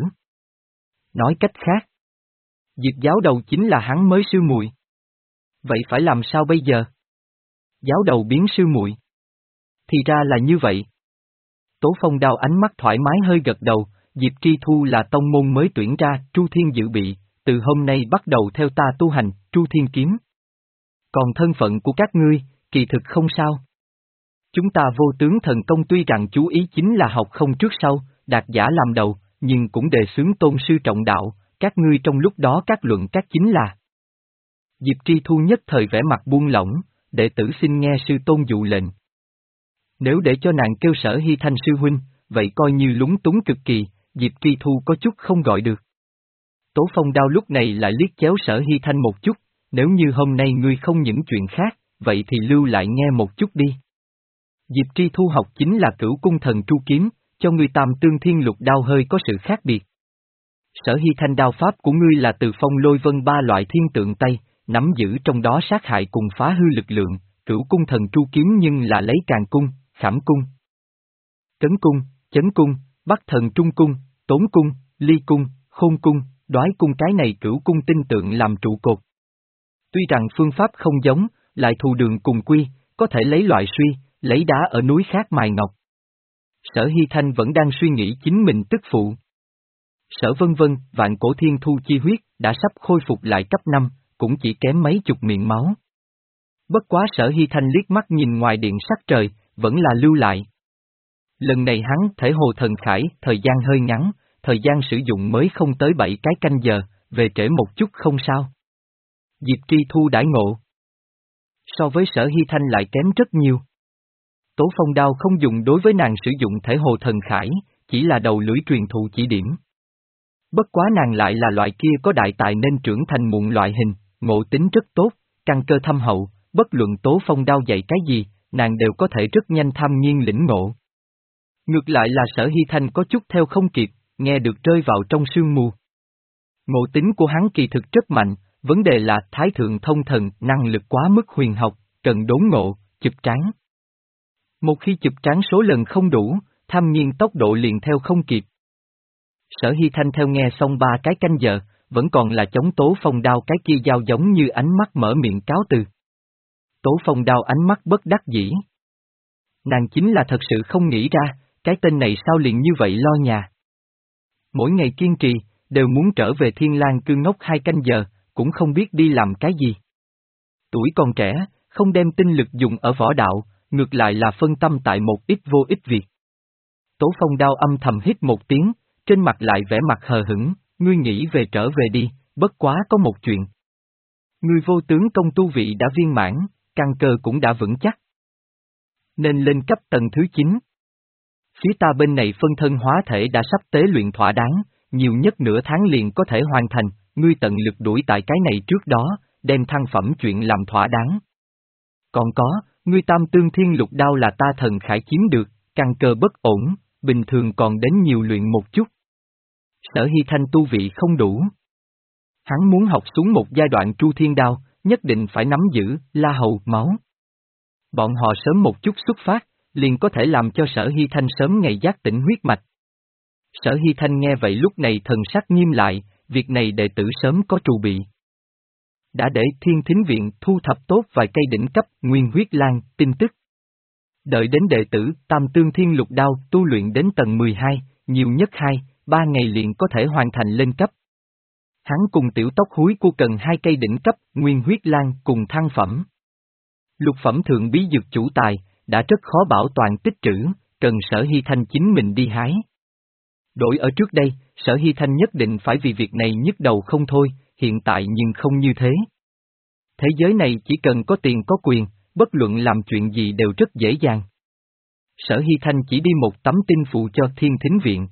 Nói cách khác, Diệp giáo đầu chính là hắn mới sư muội. Vậy phải làm sao bây giờ? Giáo đầu biến sư muội. Thì ra là như vậy. Tố Phong đao ánh mắt thoải mái hơi gật đầu, Diệp Tri Thu là tông môn mới tuyển ra, Tru Thiên dự bị, từ hôm nay bắt đầu theo ta tu hành, Tru Thiên kiếm. Còn thân phận của các ngươi, kỳ thực không sao. Chúng ta vô tướng thần công tuy rằng chú ý chính là học không trước sau, đạt giả làm đầu, nhưng cũng đề xướng tôn sư trọng đạo, các ngươi trong lúc đó các luận các chính là. Diệp Tri Thu nhất thời vẻ mặt buông lỏng, đệ tử xin nghe sư tôn dụ lệnh. Nếu để cho nàng kêu Sở Hy Thanh sư huynh, vậy coi như lúng túng cực kỳ, Diệp Tri Thu có chút không gọi được. Tố Phong đao lúc này lại liếc chéo Sở Hy Thanh một chút, nếu như hôm nay ngươi không những chuyện khác, vậy thì lưu lại nghe một chút đi. Diệp Tri Thu học chính là Cửu Cung Thần Tru Kiếm, cho ngươi Tam Tương Thiên Lục đao hơi có sự khác biệt. Sở Hy Thanh đao pháp của ngươi là từ phong lôi vân ba loại thiên tượng Tây, nắm giữ trong đó sát hại cùng phá hư lực lượng, Cửu Cung Thần Tru Kiếm nhưng là lấy Càn Cung, Khảm Cung, Cấn Cung, Chấn Cung, Bắc Thần Trung Cung, Tốn Cung, Ly Cung, Khôn Cung, Đoái Cung cái này cửu cung tinh tượng làm trụ cột. Tuy rằng phương pháp không giống, lại thù đường cùng quy, có thể lấy loại suy, lấy đá ở núi khác mài ngọc. Sở Hy Thanh vẫn đang suy nghĩ chính mình tức phụ. Sở Vân Vân, vạn cổ thiên thu chi huyết, đã sắp khôi phục lại cấp năm, cũng chỉ kém mấy chục miệng máu. Bất quá Sở Hy Thanh liếc mắt nhìn ngoài điện sắc trời, vẫn là lưu lại. Lần này hắn thể hồ thần khải, thời gian hơi ngắn, thời gian sử dụng mới không tới bảy cái canh giờ, về trễ một chút không sao. Diệp Tri Thu đãi ngộ. So với Sở Hy Thanh lại kém rất nhiều. Tố Phong Đao không dùng đối với nàng sử dụng thể hồ thần khải, chỉ là đầu lưỡi truyền thụ chỉ điểm. Bất quá nàng lại là loại kia có đại tài nên trưởng thành muộn loại hình, ngộ tính rất tốt, căn cơ thâm hậu, bất luận Tố Phong Đao dạy cái gì, nàng đều có thể rất nhanh tham nhiên lĩnh ngộ. Ngược lại là Sở Hy Thanh có chút theo không kịp, nghe được rơi vào trong sương mù. Ngộ tính của hắn kỳ thực rất mạnh, vấn đề là thái thượng thông thần năng lực quá mức huyền học, cần đốn ngộ, chụp trán. Một khi chụp trán số lần không đủ, tham nhiên tốc độ liền theo không kịp. Sở Hy Thanh theo nghe xong ba cái canh giờ, vẫn còn là chống Tố Phong Đao cái kia dao giống như ánh mắt mở miệng cáo từ. Tố Phong Đao ánh mắt bất đắc dĩ. Nàng chính là thật sự không nghĩ ra, cái tên này sao liền như vậy lo nhà. Mỗi ngày kiên trì, đều muốn trở về Thiên Lang Cư ngốc hai canh giờ, cũng không biết đi làm cái gì. Tuổi còn trẻ, không đem tinh lực dùng ở võ đạo, ngược lại là phân tâm tại một ít vô ích việc. Tố Phong Đao âm thầm hít một tiếng, trên mặt lại vẻ mặt hờ hững, ngươi nghĩ về trở về đi, bất quá có một chuyện. Ngươi vô tướng công tu vị đã viên mãn, căn cơ cũng đã vững chắc. Nên lên cấp tầng thứ chín. Phía ta bên này phân thân hóa thể đã sắp tế luyện thỏa đáng, nhiều nhất nửa tháng liền có thể hoàn thành, ngươi tận lực đuổi tại cái này trước đó, đem thăng phẩm chuyện làm thỏa đáng. Còn có, ngươi tam tương thiên lục đao là ta thần khải chiếm được, căn cơ bất ổn, bình thường còn đến nhiều luyện một chút. Sở Hy Thanh tu vị không đủ. Hắn muốn học xuống một giai đoạn tru thiên đao, nhất định phải nắm giữ, la hầu, máu. Bọn họ sớm một chút xuất phát, liền có thể làm cho Sở Hy Thanh sớm ngày giác tỉnh huyết mạch. Sở Hy Thanh nghe vậy lúc này thần sắc nghiêm lại, việc này đệ tử sớm có trù bị. Đã để Thiên Thính Viện thu thập tốt vài cây đỉnh cấp nguyên huyết lan, tin tức. Đợi đến đệ tử Tam Tương Thiên Lục Đao tu luyện đến tầng mười hai, nhiều nhất hai, ba ngày liền có thể hoàn thành lên cấp. Hắn cùng tiểu tóc húi của cần hai cây đỉnh cấp nguyên huyết lan cùng thăng phẩm. Lục phẩm thượng bí dược chủ tài, đã rất khó bảo toàn tích trữ, cần Sở Hy Thanh chính mình đi hái. Đổi ở trước đây, Sở Hy Thanh nhất định phải vì việc này nhức đầu không thôi, hiện tại nhưng không như thế. Thế giới này chỉ cần có tiền có quyền, bất luận làm chuyện gì đều rất dễ dàng. Sở Hy Thanh chỉ đi một tấm tin phụ cho Thiên Thính Viện.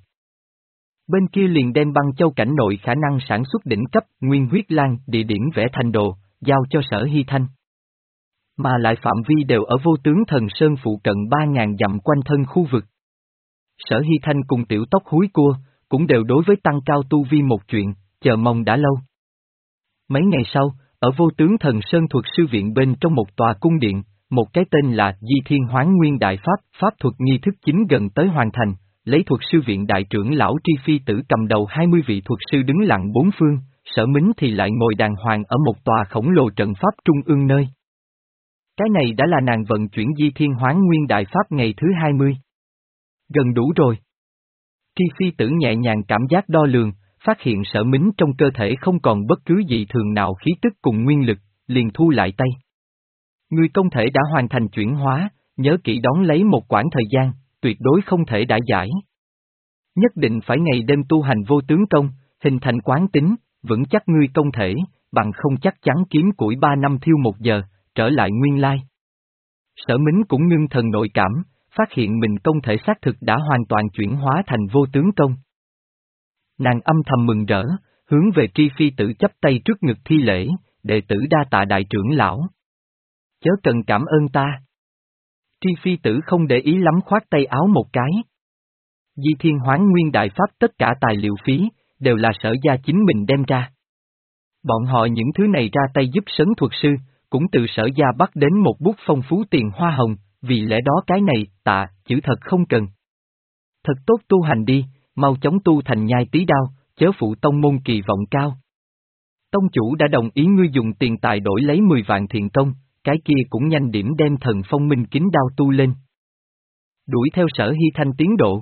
Bên kia liền đem băng châu cảnh nội khả năng sản xuất đỉnh cấp nguyên huyết lan địa điểm vẽ thành đồ, giao cho Sở Hy Thanh. Mà lại phạm vi đều ở vô tướng thần sơn phụ cận ba ngàn dặm quanh thân khu vực. Sở Hy Thanh cùng tiểu tóc húi cua, cũng đều đối với tăng cao tu vi một chuyện, chờ mong đã lâu. Mấy ngày sau, ở vô tướng thần sơn thuật sư viện bên trong một tòa cung điện, một cái tên là Di Thiên Hoán Nguyên Đại Pháp, pháp thuật nghi thức chính gần tới hoàn thành, lấy thuật sư viện đại trưởng lão Tri Phi Tử cầm đầu hai mươi vị thuật sư đứng lặng bốn phương, Sở Mính thì lại ngồi đàng hoàng ở một tòa khổng lồ trận pháp trung ương nơi. Cái này đã là nàng vận chuyển Di Thiên Hoán Nguyên Đại Pháp ngày thứ hai mươi. Gần đủ rồi. Tri Phi Tử nhẹ nhàng cảm giác đo lường, phát hiện Sở Mính trong cơ thể không còn bất cứ gì thường nào khí tức cùng nguyên lực, liền thu lại tay. Ngươi công thể đã hoàn thành chuyển hóa, nhớ kỹ đón lấy một quãng thời gian, tuyệt đối không thể đã giải. Nhất định phải ngày đêm tu hành vô tướng công, hình thành quán tính, vững chắc ngươi công thể, bằng không chắc chắn kiếm củi ba năm thiêu một giờ, trở lại nguyên lai. Sở Mính cũng ngưng thần nội cảm, phát hiện mình công thể xác thực đã hoàn toàn chuyển hóa thành vô tướng công. Nàng âm thầm mừng rỡ, hướng về Tri Phi Tử chắp tay trước ngực thi lễ, đệ tử đa tạ đại trưởng lão. Chớ cần cảm ơn ta. Tri Phi Tử không để ý lắm khoát tay áo một cái. Di Thiên Hoán Nguyên Đại Pháp tất cả tài liệu phí, đều là Sở gia chính mình đem ra. Bọn họ những thứ này ra tay giúp sấn thuật sư, cũng từ Sở gia bắt đến một bút phong phú tiền hoa hồng, vì lẽ đó cái này, tạ, chữ thật không cần. Thật tốt tu hành đi, mau chóng tu thành nhai tí đao, chớ phụ tông môn kỳ vọng cao. Tông chủ đã đồng ý ngươi dùng tiền tài đổi lấy mười vạn thiện công, cái kia cũng nhanh điểm đem thần phong minh kính đao tu lên. Đuổi theo Sở Hy Thanh tiến độ.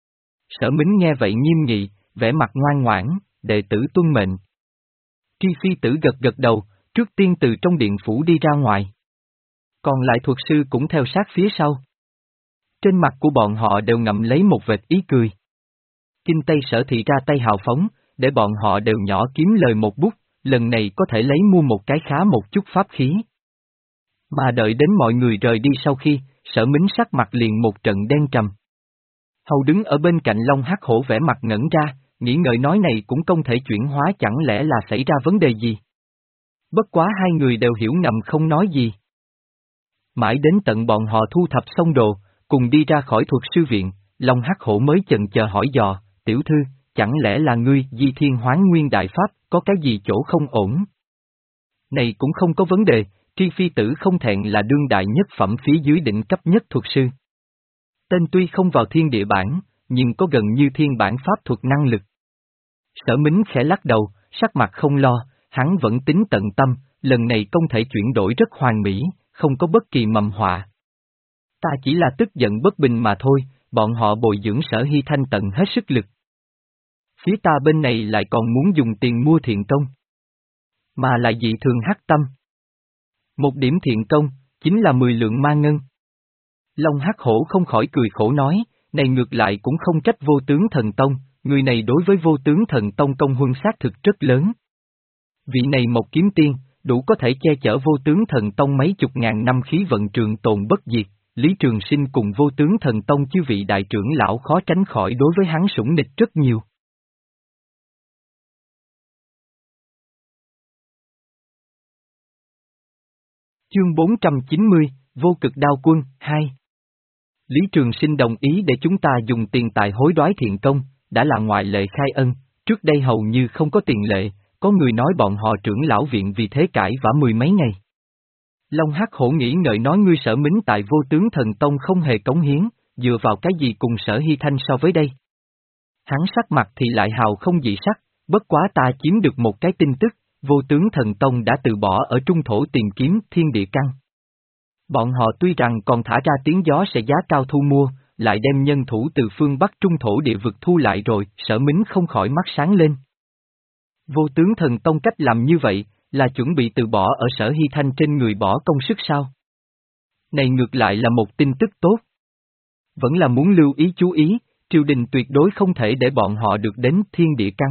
Sở Mính nghe vậy nghiêm nghị, vẻ mặt ngoan ngoãn, đệ tử tuân mệnh. Tri Phi Tử gật gật đầu, trước tiên từ trong điện phủ đi ra ngoài. Còn lại thuật sư cũng theo sát phía sau. Trên mặt của bọn họ đều ngậm lấy một vệt ý cười. Kinh Tây Sở thị ra tay hào phóng, để bọn họ đều nhỏ kiếm lời một bút, lần này có thể lấy mua một cái khá một chút pháp khí. Mà đợi đến mọi người rời đi sau khi, Sở Mính sắc mặt liền một trận đen trầm. Hầu đứng ở bên cạnh Long Hắc Hổ vẻ mặt ngẩn ra, nghĩ ngợi nói này cũng không thể chuyển hóa, chẳng lẽ là xảy ra vấn đề gì? Bất quá hai người đều hiểu ngầm không nói gì. Mãi đến tận bọn họ thu thập xong đồ, cùng đi ra khỏi thuật sư viện, Long Hắc Hổ mới chần chờ hỏi dò, tiểu thư, chẳng lẽ là ngươi Di Thiên Hoán Nguyên Đại Pháp, có cái gì chỗ không ổn? Này cũng không có vấn đề, Tri Phi Tử không thẹn là đương đại nhất phẩm phía dưới đỉnh cấp nhất thuật sư. Tên tuy không vào thiên địa bản, nhưng có gần như thiên bản pháp thuật năng lực. Sở Mính khẽ lắc đầu, sắc mặt không lo, hắn vẫn tính tận tâm, lần này công thể chuyển đổi rất hoàn mỹ, không có bất kỳ mầm họa. Ta chỉ là tức giận bất bình mà thôi, bọn họ bồi dưỡng Sở Hy Thanh tận hết sức lực. Phía ta bên này lại còn muốn dùng tiền mua thiện công. Mà lại dị thường hắc tâm. Một điểm thiện công, chính là mười lượng ma ngân. Long Hắc Hổ không khỏi cười khổ nói, này ngược lại cũng không trách Vô Tướng Thần Tông, người này đối với Vô Tướng Thần Tông công huân xác thực rất lớn. Vị này một kiếm tiên, đủ có thể che chở Vô Tướng Thần Tông mấy chục ngàn năm khí vận trường tồn bất diệt, Lý Trường Sinh cùng Vô Tướng Thần Tông chư vị đại trưởng lão khó tránh khỏi đối với hắn sủng nịch rất nhiều. Chương bốn trăm chín mươi, Vô Cực Đao Quân, hai. Lý Trường Sinh đồng ý để chúng ta dùng tiền tài hối đoái thiện công, đã là ngoại lệ khai ân, trước đây hầu như không có tiền lệ, có người nói bọn họ trưởng lão viện vì thế cãi vã mười mấy ngày. Long Hắc Hổ nghĩ ngợi nói ngươi Sở Mính tại Vô Tướng Thần Tông không hề cống hiến, dựa vào cái gì cùng Sở Hy Thanh so với đây? Hắn sắc mặt thì lại hào không dị sắc, bất quá ta chiếm được một cái tin tức, Vô Tướng Thần Tông đã từ bỏ ở trung thổ tìm kiếm thiên địa căn. Bọn họ tuy rằng còn thả ra tiếng gió sẽ giá cao thu mua, lại đem nhân thủ từ phương Bắc trung thổ địa vực thu lại rồi, Sở Mính không khỏi mắt sáng lên. Vô Tướng Thần Tông cách làm như vậy, là chuẩn bị từ bỏ ở Sở Hy Thanh trên người bỏ công sức sao? Này ngược lại là một tin tức tốt. Vẫn là muốn lưu ý chú ý, triều đình tuyệt đối không thể để bọn họ được đến thiên địa căn.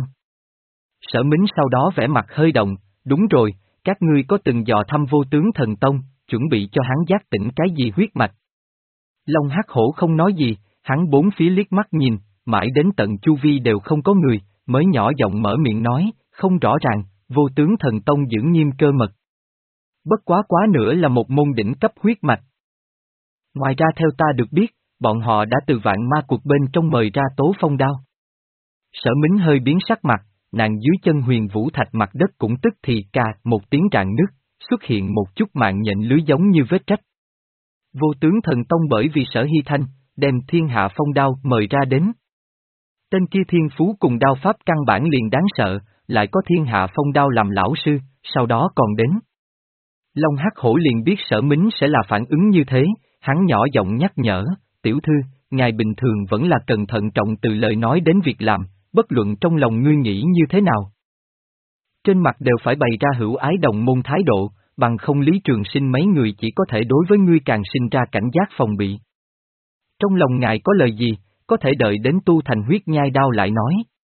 Sở Mính sau đó vẻ mặt hơi động, đúng rồi, các ngươi có từng dò thăm Vô Tướng Thần Tông, chuẩn bị cho hắn giác tỉnh cái gì huyết mạch. Long Hắc Hổ không nói gì, hắn bốn phía liếc mắt nhìn, mãi đến tận chu vi đều không có người, mới nhỏ giọng mở miệng nói, không rõ ràng, Vô Tướng Thần Tông giữ nghiêm cơ mật. Bất quá quá nữa là một môn đỉnh cấp huyết mạch. Ngoài ra theo ta được biết, bọn họ đã từ vạn ma cuộc bên trong mời ra Tố Phong Đao. Sở Mính hơi biến sắc mặt, nàng dưới chân Huyền Vũ Thạch mặt đất cũng tức thì cà một tiếng rạn nứt, xuất hiện một chút mạng nhện lưới giống như vết rách. Vô Tướng Thần Tông bởi vì Sở Hy Thanh, đem Thiên Hạ Phong Đao mời ra đến. Tên kia thiên phú cùng đao pháp căn bản liền đáng sợ, lại có Thiên Hạ Phong Đao làm lão sư, sau đó còn đến. Long Hắc Hổ liền biết Sở Mính sẽ là phản ứng như thế, hắn nhỏ giọng nhắc nhở, tiểu thư, ngài bình thường vẫn là cẩn thận trọng từ lời nói đến việc làm, bất luận trong lòng ngươi nghĩ như thế nào. Trên mặt đều phải bày ra hữu ái đồng môn thái độ, bằng không Lý Trường Sinh mấy người chỉ có thể đối với ngươi càng sinh ra cảnh giác phòng bị. Trong lòng ngài có lời gì, có thể đợi đến tu thành huyết nhai đao lại nói.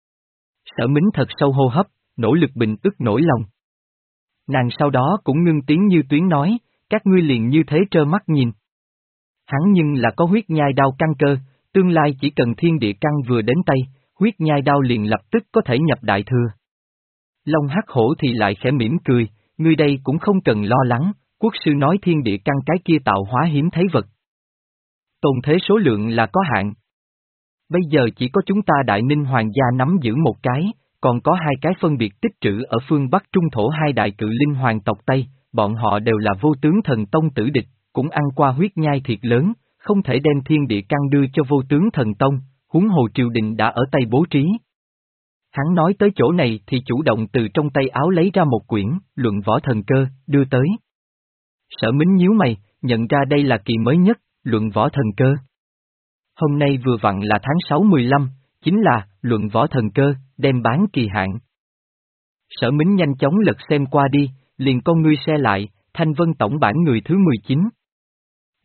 Sở Mính thật sâu hô hấp, nỗ lực bình ức nỗi lòng. Nàng sau đó cũng ngưng tiếng như tuyến nói, các ngươi liền như thế trơ mắt nhìn. Hắn nhưng là có huyết nhai đao căn cơ, tương lai chỉ cần thiên địa căn vừa đến tay, huyết nhai đao liền lập tức có thể nhập đại thừa. Long Hắc Hổ thì lại khẽ mỉm cười, ngươi đây cũng không cần lo lắng, quốc sư nói thiên địa căn cái kia tạo hóa hiếm thấy vật. Tồn thế số lượng là có hạn. Bây giờ chỉ có chúng ta Đại Ninh Hoàng gia nắm giữ một cái, còn có hai cái phân biệt tích trữ ở phương Bắc Trung Thổ hai đại cự linh hoàng tộc Tây, bọn họ đều là Vô Tướng Thần Tông tử địch, cũng ăn qua huyết nhai thiệt lớn, không thể đem thiên địa căn đưa cho Vô Tướng Thần Tông, huống hồ triều đình đã ở Tây bố trí. Hắn nói tới chỗ này thì chủ động từ trong tay áo lấy ra một quyển, luận võ thần cơ, đưa tới. Sở Mính nhíu mày, nhận ra đây là kỳ mới nhất, luận võ thần cơ. Hôm nay vừa vặn là tháng sáu mười lăm, chính là, luận võ thần cơ, đem bán kỳ hạn. Sở Mính nhanh chóng lật xem qua đi, liền con ngươi xe lại, Thanh Vân tổng bản người thứ mười chín,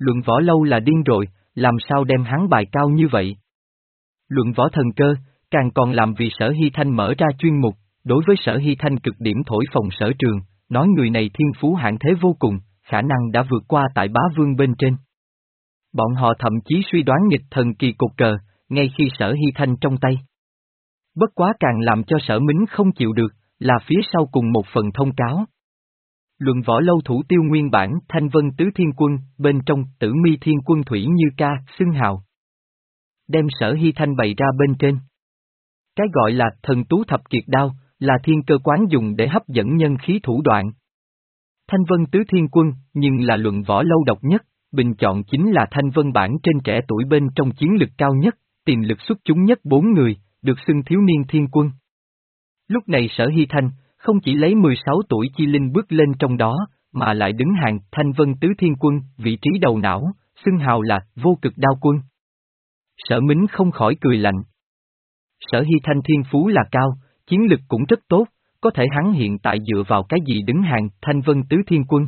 Luận võ lâu là điên rồi, làm sao đem hắn bài cao như vậy? Luận võ thần cơ, càng còn làm vì Sở Hy Thanh mở ra chuyên mục, đối với Sở Hy Thanh cực điểm thổi phồng Sở Trường, nói người này thiên phú hạng thế vô cùng, khả năng đã vượt qua tại bá vương bên trên. Bọn họ thậm chí suy đoán nghịch thần kỳ cột cờ, ngay khi Sở Hy Thanh trong tay. Bất quá càng làm cho Sở Mính không chịu được, là phía sau cùng một phần thông cáo. Luận võ lâu thủ tiêu nguyên bản Thanh Vân Tứ Thiên Quân, bên trong Tử Mi Thiên Quân Thủy Như Ca, xưng hào. Đem Sở Hy Thanh bày ra bên trên. Cái gọi là thần tú thập kiệt đao, là thiên cơ quán dùng để hấp dẫn nhân khí thủ đoạn. Thanh Vân Tứ Thiên Quân, nhưng là luận võ lâu độc nhất, bình chọn chính là Thanh Vân bản trên trẻ tuổi bên trong chiến lực cao nhất, tiềm lực xuất chúng nhất bốn người, được xưng thiếu niên thiên quân. Lúc này Sở Hy Thanh, không chỉ lấy mười sáu tuổi chi linh bước lên trong đó, mà lại đứng hàng Thanh Vân Tứ Thiên Quân, vị trí đầu não, xưng hào là vô cực đao quân. Sở Mính không khỏi cười lạnh. Sở Hy Thanh thiên phú là cao, chiến lực cũng rất tốt, có thể hắn hiện tại dựa vào cái gì đứng hàng Thanh Vân Tứ Thiên Quân.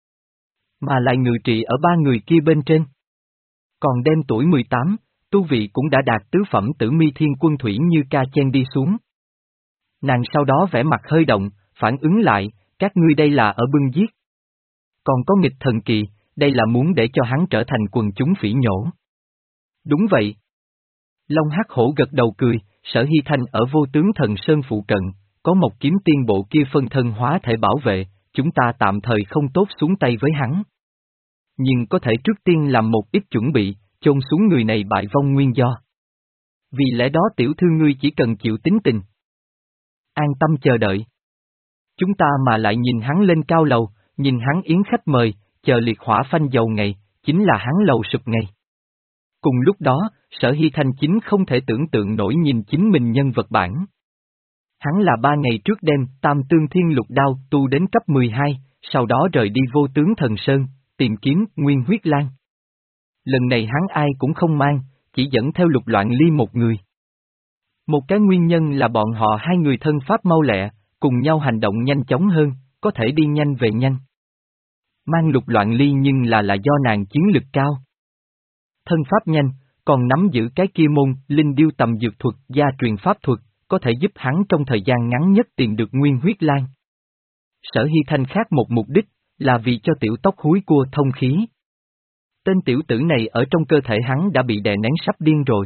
Mà lại ngự trị ở ba người kia bên trên. Còn đem tuổi mười tám, tu vị cũng đã đạt tứ phẩm Tử Mi Thiên Quân Thủy Như Ca chen đi xuống. Nàng sau đó vẻ mặt hơi động, phản ứng lại, các ngươi đây là ở bưng giết. Còn có nghịch thần kỳ, đây là muốn để cho hắn trở thành quần chúng phỉ nhổ. Đúng vậy. Long Hắc Hổ gật đầu cười, Sở Hy Thanh ở Vô Tướng Thần Sơn phụ cận, có một kiếm tiên bộ kia phân thân hóa thể bảo vệ, chúng ta tạm thời không tốt xuống tay với hắn. Nhưng có thể trước tiên làm một ít chuẩn bị, chôn xuống người này bại vong nguyên do. Vì lẽ đó tiểu thư ngươi chỉ cần chịu tín tình. An tâm chờ đợi. Chúng ta mà lại nhìn hắn lên cao lầu, nhìn hắn yến khách mời, chờ liệt hỏa phanh dầu ngày, chính là hắn lầu sụp ngày. Cùng lúc đó, Sở Hy Thanh chính không thể tưởng tượng nổi nhìn chính mình nhân vật bản. Hắn là ba ngày trước đêm Tam Tương Thiên Lục Đao tu đến cấp mười hai, sau đó rời đi Vô Tướng Thần Sơn, tìm kiếm Nguyên Huyết Lan. Lần này hắn ai cũng không mang, chỉ dẫn theo Lục Loạn Ly một người. Một cái nguyên nhân là bọn họ hai người thân pháp mau lẹ, cùng nhau hành động nhanh chóng hơn, có thể đi nhanh về nhanh. Mang Lục Loạn Ly nhưng là là do nàng chiến lực cao. Thân pháp nhanh, còn nắm giữ cái kia môn linh điêu tầm dược thuật gia truyền pháp thuật, có thể giúp hắn trong thời gian ngắn nhất tìm được Nguyên Huyết Lan. Sở Hy Thanh khác một mục đích, là vì cho tiểu tóc húi cua thông khí. Tên tiểu tử này ở trong cơ thể hắn đã bị đè nén sắp điên rồi.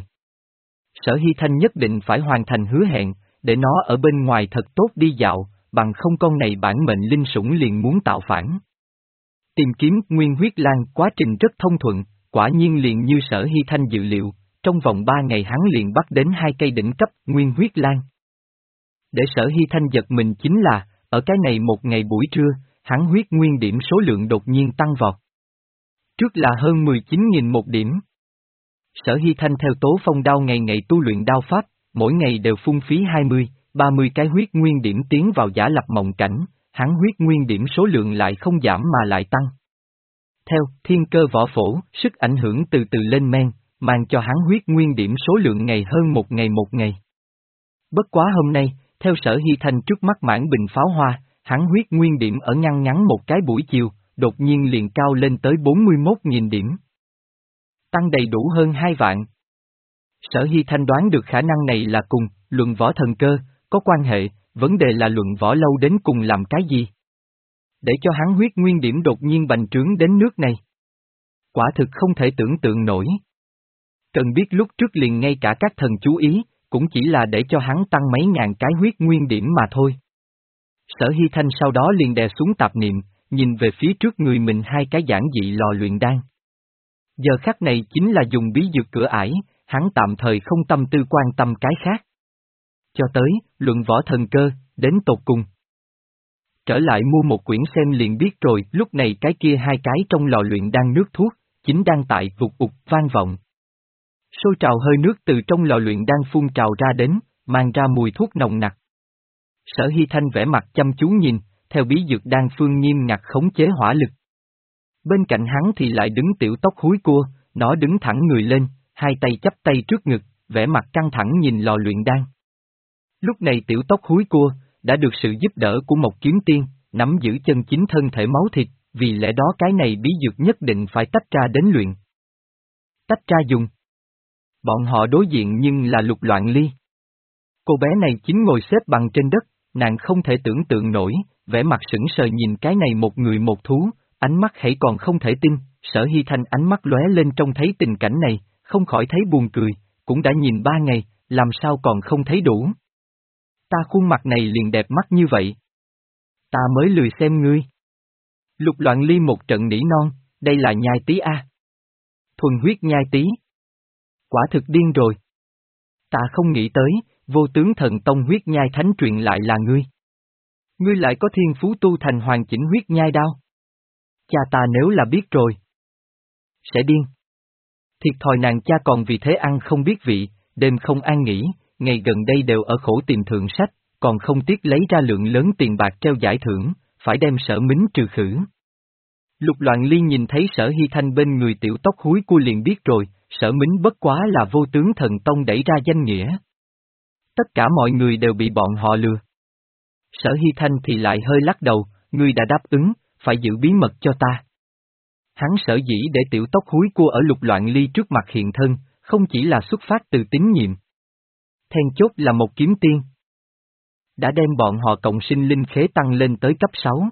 Sở Hy Thanh nhất định phải hoàn thành hứa hẹn, để nó ở bên ngoài thật tốt đi dạo, bằng không con này bản mệnh linh sủng liền muốn tạo phản. Tìm kiếm Nguyên Huyết Lan quá trình rất thông thuận, quả nhiên liền như Sở Hy Thanh dự liệu, trong vòng ba ngày hắn liền bắt đến hai cây đỉnh cấp Nguyên Huyết Lan. Để Sở Hy Thanh giật mình chính là, ở cái này một ngày buổi trưa, hắn huyết nguyên điểm số lượng đột nhiên tăng vọt. Trước là hơn mười chín nghìn một điểm. Sở Hy Thanh theo Tố Phong đao ngày ngày tu luyện đao pháp, mỗi ngày đều phung phí hai mươi, ba mươi cái huyết nguyên điểm tiến vào giả lập mộng cảnh, hắn huyết nguyên điểm số lượng lại không giảm mà lại tăng. Theo Thiên Cơ Võ Phổ, sức ảnh hưởng từ từ lên men, mang cho hắn huyết nguyên điểm số lượng ngày hơn một ngày một ngày. Bất quá hôm nay, theo Sở Hy Thanh trước mắt mãn bình pháo hoa, hắn huyết nguyên điểm ở ngăn ngắn một cái buổi chiều, đột nhiên liền cao lên tới bốn mươi mốt nghìn điểm. Tăng đầy đủ hơn hai vạn. Sở Hy Thanh đoán được khả năng này là cùng, luận võ thần cơ, có quan hệ, vấn đề là luận võ lâu đến cùng làm cái gì? Để cho hắn huyết nguyên điểm đột nhiên bành trướng đến nước này. Quả thực không thể tưởng tượng nổi. Cần biết lúc trước liền ngay cả các thần chú ý, cũng chỉ là để cho hắn tăng mấy ngàn cái huyết nguyên điểm mà thôi. Sở Hy Thanh sau đó liền đè xuống tạp niệm, nhìn về phía trước người mình hai cái giản dị lò luyện đan. Giờ khắc này chính là dùng bí dược cửa ải, hắn tạm thời không tâm tư quan tâm cái khác. Cho tới, luận võ thần cơ, đến tột cùng. Trở lại mua một quyển xem liền biết rồi, lúc này cái kia hai cái trong lò luyện đan nước thuốc, chính đang tại vụt ụt vang vọng. Sôi trào hơi nước từ trong lò luyện đan phun trào ra đến, mang ra mùi thuốc nồng nặc. Sở Hy Thanh vẻ mặt chăm chú nhìn, theo bí dược đan phương nghiêm ngặt khống chế hỏa lực. Bên cạnh hắn thì lại đứng tiểu tóc húi cua, nó đứng thẳng người lên, hai tay chắp tay trước ngực, vẻ mặt căng thẳng nhìn lò luyện đan. Lúc này tiểu tóc húi cua, đã được sự giúp đỡ của một kiếm tiên, nắm giữ chân chính thân thể máu thịt, vì lẽ đó cái này bí dược nhất định phải tách ra đến luyện. Tách ra dùng. Bọn họ đối diện nhưng là Lục Loạn Ly. Cô bé này chính ngồi xếp bằng trên đất, nàng không thể tưởng tượng nổi, vẻ mặt sững sờ nhìn cái này một người một thú, ánh mắt hãy còn không thể tin, Sở Hy Thanh ánh mắt lóe lên trông thấy tình cảnh này, không khỏi thấy buồn cười, cũng đã nhìn ba ngày, làm sao còn không thấy đủ. Ta khuôn mặt này liền đẹp mắt như vậy. Ta mới lười xem ngươi. Lục Loạn Ly một trận nỉ non, đây là nhai tí a. Thuần huyết nhai tí. Quả thực điên rồi. Ta không nghĩ tới, vô tướng thần tông huyết nhai thánh truyền lại là ngươi. Ngươi lại có thiên phú tu thành hoàn chỉnh huyết nhai đao. Cha ta nếu là biết rồi. Sẽ điên. Thiệt thòi nàng cha còn vì thế ăn không biết vị, đêm không an nghỉ, ngày gần đây đều ở khổ tìm thượng sách, còn không tiếc lấy ra lượng lớn tiền bạc treo giải thưởng, phải đem Sở Mính trừ khử. Lục Loạn Ly nhìn thấy Sở Hy Thanh bên người tiểu tóc húi cua liền biết rồi, Sở Mính bất quá là vô tướng thần tông đẩy ra danh nghĩa. Tất cả mọi người đều bị bọn họ lừa. Sở Hy Thanh thì lại hơi lắc đầu, ngươi đã đáp ứng, phải giữ bí mật cho ta. Hắn sở dĩ để tiểu tóc húi cua ở Lục Loạn Ly trước mặt hiện thân, không chỉ là xuất phát từ tín nhiệm. Then chốt là một kiếm tiên. Đã đem bọn họ cộng sinh linh khế tăng lên tới cấp sáu.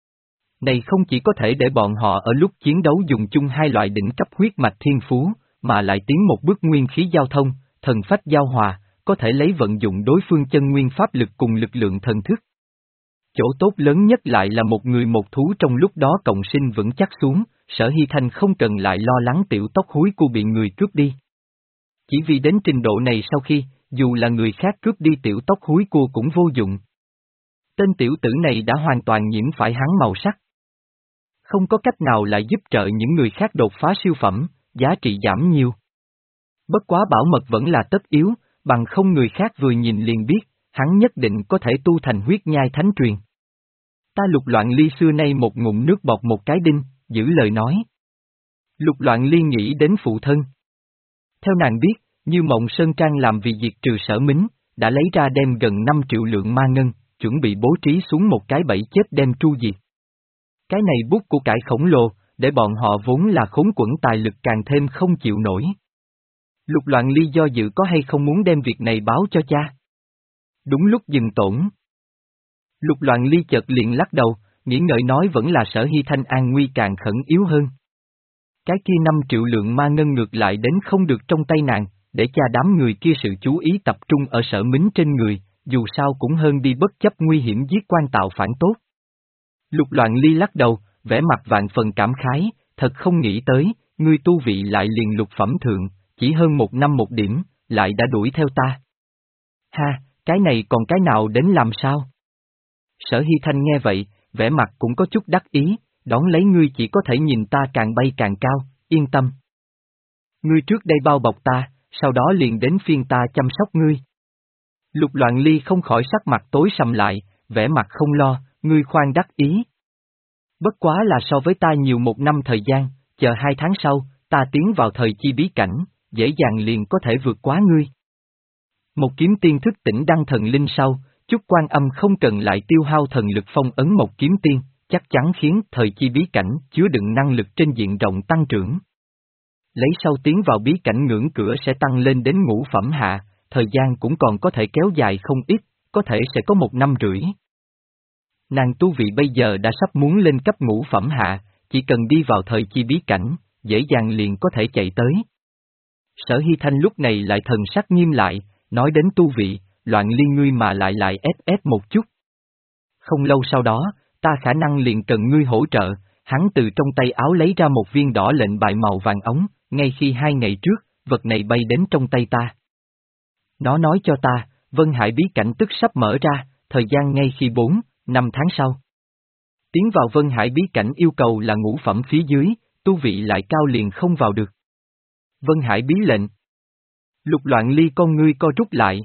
Này không chỉ có thể để bọn họ ở lúc chiến đấu dùng chung hai loại đỉnh cấp huyết mạch thiên phú, mà lại tiến một bước nguyên khí giao thông, thần phách giao hòa, có thể lấy vận dụng đối phương chân nguyên pháp lực cùng lực lượng thần thức. Chỗ tốt lớn nhất lại là một người một thú trong lúc đó cộng sinh vững chắc xuống, Sở Hy Thanh không cần lại lo lắng tiểu tóc húi cua bị người cướp đi. Chỉ vì đến trình độ này sau khi, dù là người khác cướp đi tiểu tóc húi cua cũng vô dụng. Tên tiểu tử này đã hoàn toàn nhiễm phải hắn màu sắc. Không có cách nào lại giúp trợ những người khác đột phá siêu phẩm, giá trị giảm nhiều. Bất quá bảo mật vẫn là tất yếu, bằng không người khác vừa nhìn liền biết, hắn nhất định có thể tu thành huyết nhai thánh truyền. Ta Lục Loạn Ly xưa nay một ngụm nước bọt một cái đinh, giữ lời nói. Lục Loạn Ly nghĩ đến phụ thân. Theo nàng biết, Như Mộng Sơn Trang làm vì diệt trừ Sở Mính, đã lấy ra đem gần năm triệu lượng ma ngân, chuẩn bị bố trí xuống một cái bẫy chết đem tru diệt. Cái này bút của cải khổng lồ, để bọn họ vốn là khốn quẫn tài lực càng thêm không chịu nổi. Lục Loạn Ly do dự có hay không muốn đem việc này báo cho cha. Đúng lúc dừng tổn. Lục Loạn Ly chợt liền lắc đầu, nghĩ ngợi nói vẫn là Sở Hy Thanh an nguy càng khẩn yếu hơn. Cái kia năm triệu lượng ma ngân ngược lại đến không được trong tay nàng, để cha đám người kia sự chú ý tập trung ở Sở Mính trên người, dù sao cũng hơn đi bất chấp nguy hiểm giết quan tạo phản tốt. Lục Loạn Ly lắc đầu, vẻ mặt vạn phần cảm khái, thật không nghĩ tới, ngươi tu vị lại liền lục phẩm thượng, chỉ hơn một năm một điểm, lại đã đuổi theo ta. Ha, cái này còn cái nào đến làm sao? Sở Hy Thanh nghe vậy, vẻ mặt cũng có chút đắc ý, đón lấy ngươi chỉ có thể nhìn ta càng bay càng cao, yên tâm. Ngươi trước đây bao bọc ta, sau đó liền đến phiên ta chăm sóc ngươi. Lục Loạn Ly không khỏi sắc mặt tối sầm lại, vẻ mặt không lo, ngươi khoan đắc ý. Bất quá là so với ta nhiều một năm thời gian, chờ hai tháng sau, ta tiến vào thời chi bí cảnh, dễ dàng liền có thể vượt quá ngươi. Một kiếm tiên thức tỉnh đăng thần linh sau, chút Quan Âm không cần lại tiêu hao thần lực phong ấn một kiếm tiên, chắc chắn khiến thời chi bí cảnh chứa đựng năng lực trên diện rộng tăng trưởng. Lấy sau tiến vào bí cảnh ngưỡng cửa sẽ tăng lên đến ngũ phẩm hạ, thời gian cũng còn có thể kéo dài không ít, có thể sẽ có một năm rưỡi. Nàng tu vị bây giờ đã sắp muốn lên cấp ngũ phẩm hạ, chỉ cần đi vào thời chi bí cảnh, dễ dàng liền có thể chạy tới. Sở Hy Thanh lúc này lại thần sắc nghiêm lại, nói đến tu vị, Loạn Ly ngươi mà lại lại ép ép một chút. Không lâu sau đó, ta khả năng liền cần ngươi hỗ trợ, hắn từ trong tay áo lấy ra một viên đỏ lệnh bài màu vàng ống, ngay khi hai ngày trước, vật này bay đến trong tay ta. Nó nói cho ta, Vân Hải bí cảnh tức sắp mở ra, thời gian ngay khi bốn, năm tháng sau. Tiến vào Vân Hải bí cảnh yêu cầu là ngũ phẩm phía dưới, tu vị lại cao liền không vào được. Vân Hải bí lệnh. Lục Loạn Ly con ngươi co rút lại.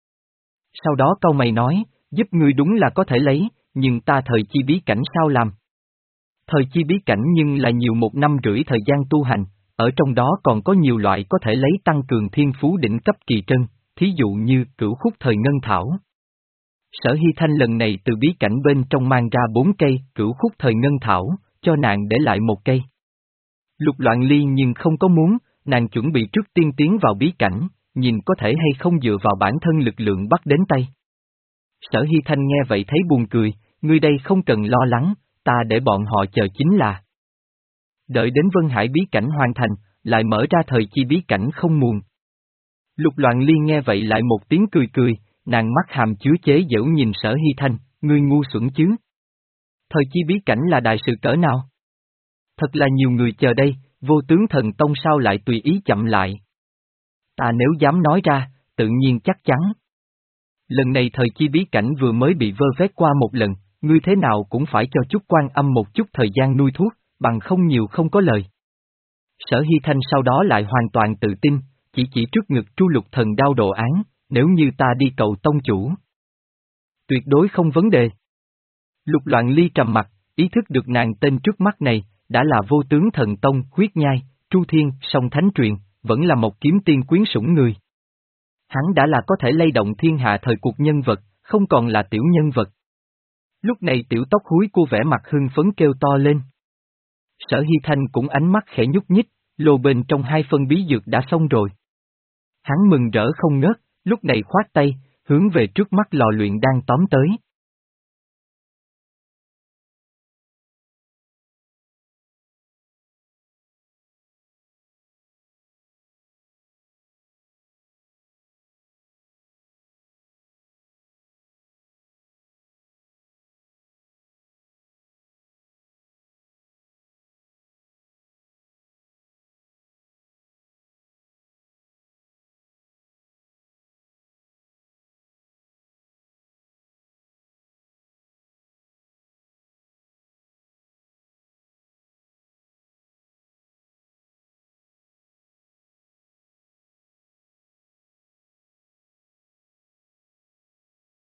Sau đó cau mày nói, giúp ngươi đúng là có thể lấy, nhưng ta thời chi bí cảnh sao làm? Thời chi bí cảnh nhưng là nhiều một năm rưỡi thời gian tu hành, ở trong đó còn có nhiều loại có thể lấy tăng cường thiên phú đỉnh cấp kỳ trân, thí dụ như cửu khúc thời ngân thảo. Sở Hy Thanh lần này từ bí cảnh bên trong mang ra bốn cây cửu khúc thời ngân thảo, cho nàng để lại một cây. Lục Loạn Ly nhưng không có muốn, nàng chuẩn bị trước tiên tiến vào bí cảnh, nhìn có thể hay không dựa vào bản thân lực lượng bắt đến tay. Sở Hy Thanh nghe vậy thấy buồn cười, ngươi đây không cần lo lắng, ta để bọn họ chờ chính là. Đợi đến Vân Hải bí cảnh hoàn thành, lại mở ra thời chi bí cảnh không muộn. Lục Loạn Ly nghe vậy lại một tiếng cười cười, nàng mắt hàm chứa chế giễu nhìn Sở Hy Thanh, ngươi ngu xuẩn chứ. Thời chi bí cảnh là đại sự cỡ nào? Thật là nhiều người chờ đây, vô tướng thần tông sao lại tùy ý chậm lại. Ta nếu dám nói ra, tự nhiên chắc chắn. Lần này thời chi bí cảnh vừa mới bị vơ vét qua một lần, ngươi thế nào cũng phải cho chút Quan Âm một chút thời gian nuôi thuốc, bằng không nhiều không có lời. Sở Hy Thanh sau đó lại hoàn toàn tự tin, chỉ chỉ trước ngực Tru Lục Thần đao đồ án, nếu như ta đi cầu tông chủ. Tuyệt đối không vấn đề. Lục Loạn Ly trầm mặt, ý thức được nàng tên trước mắt này, đã là vô tướng thần tông, huyết nhai, Tru Thiên, song thánh truyền, vẫn là một kiếm tiên quyến sủng người. Hắn đã là có thể lay động thiên hạ thời cuộc nhân vật, không còn là tiểu nhân vật. Lúc này tiểu tóc húi của vẻ mặt hưng phấn kêu to lên. Sở Hy Thanh cũng ánh mắt khẽ nhúc nhích, lô bên trong hai phân bí dược đã xong rồi. Hắn mừng rỡ không ngớt, lúc này khoát tay, hướng về trước mắt lò luyện đang tóm tới.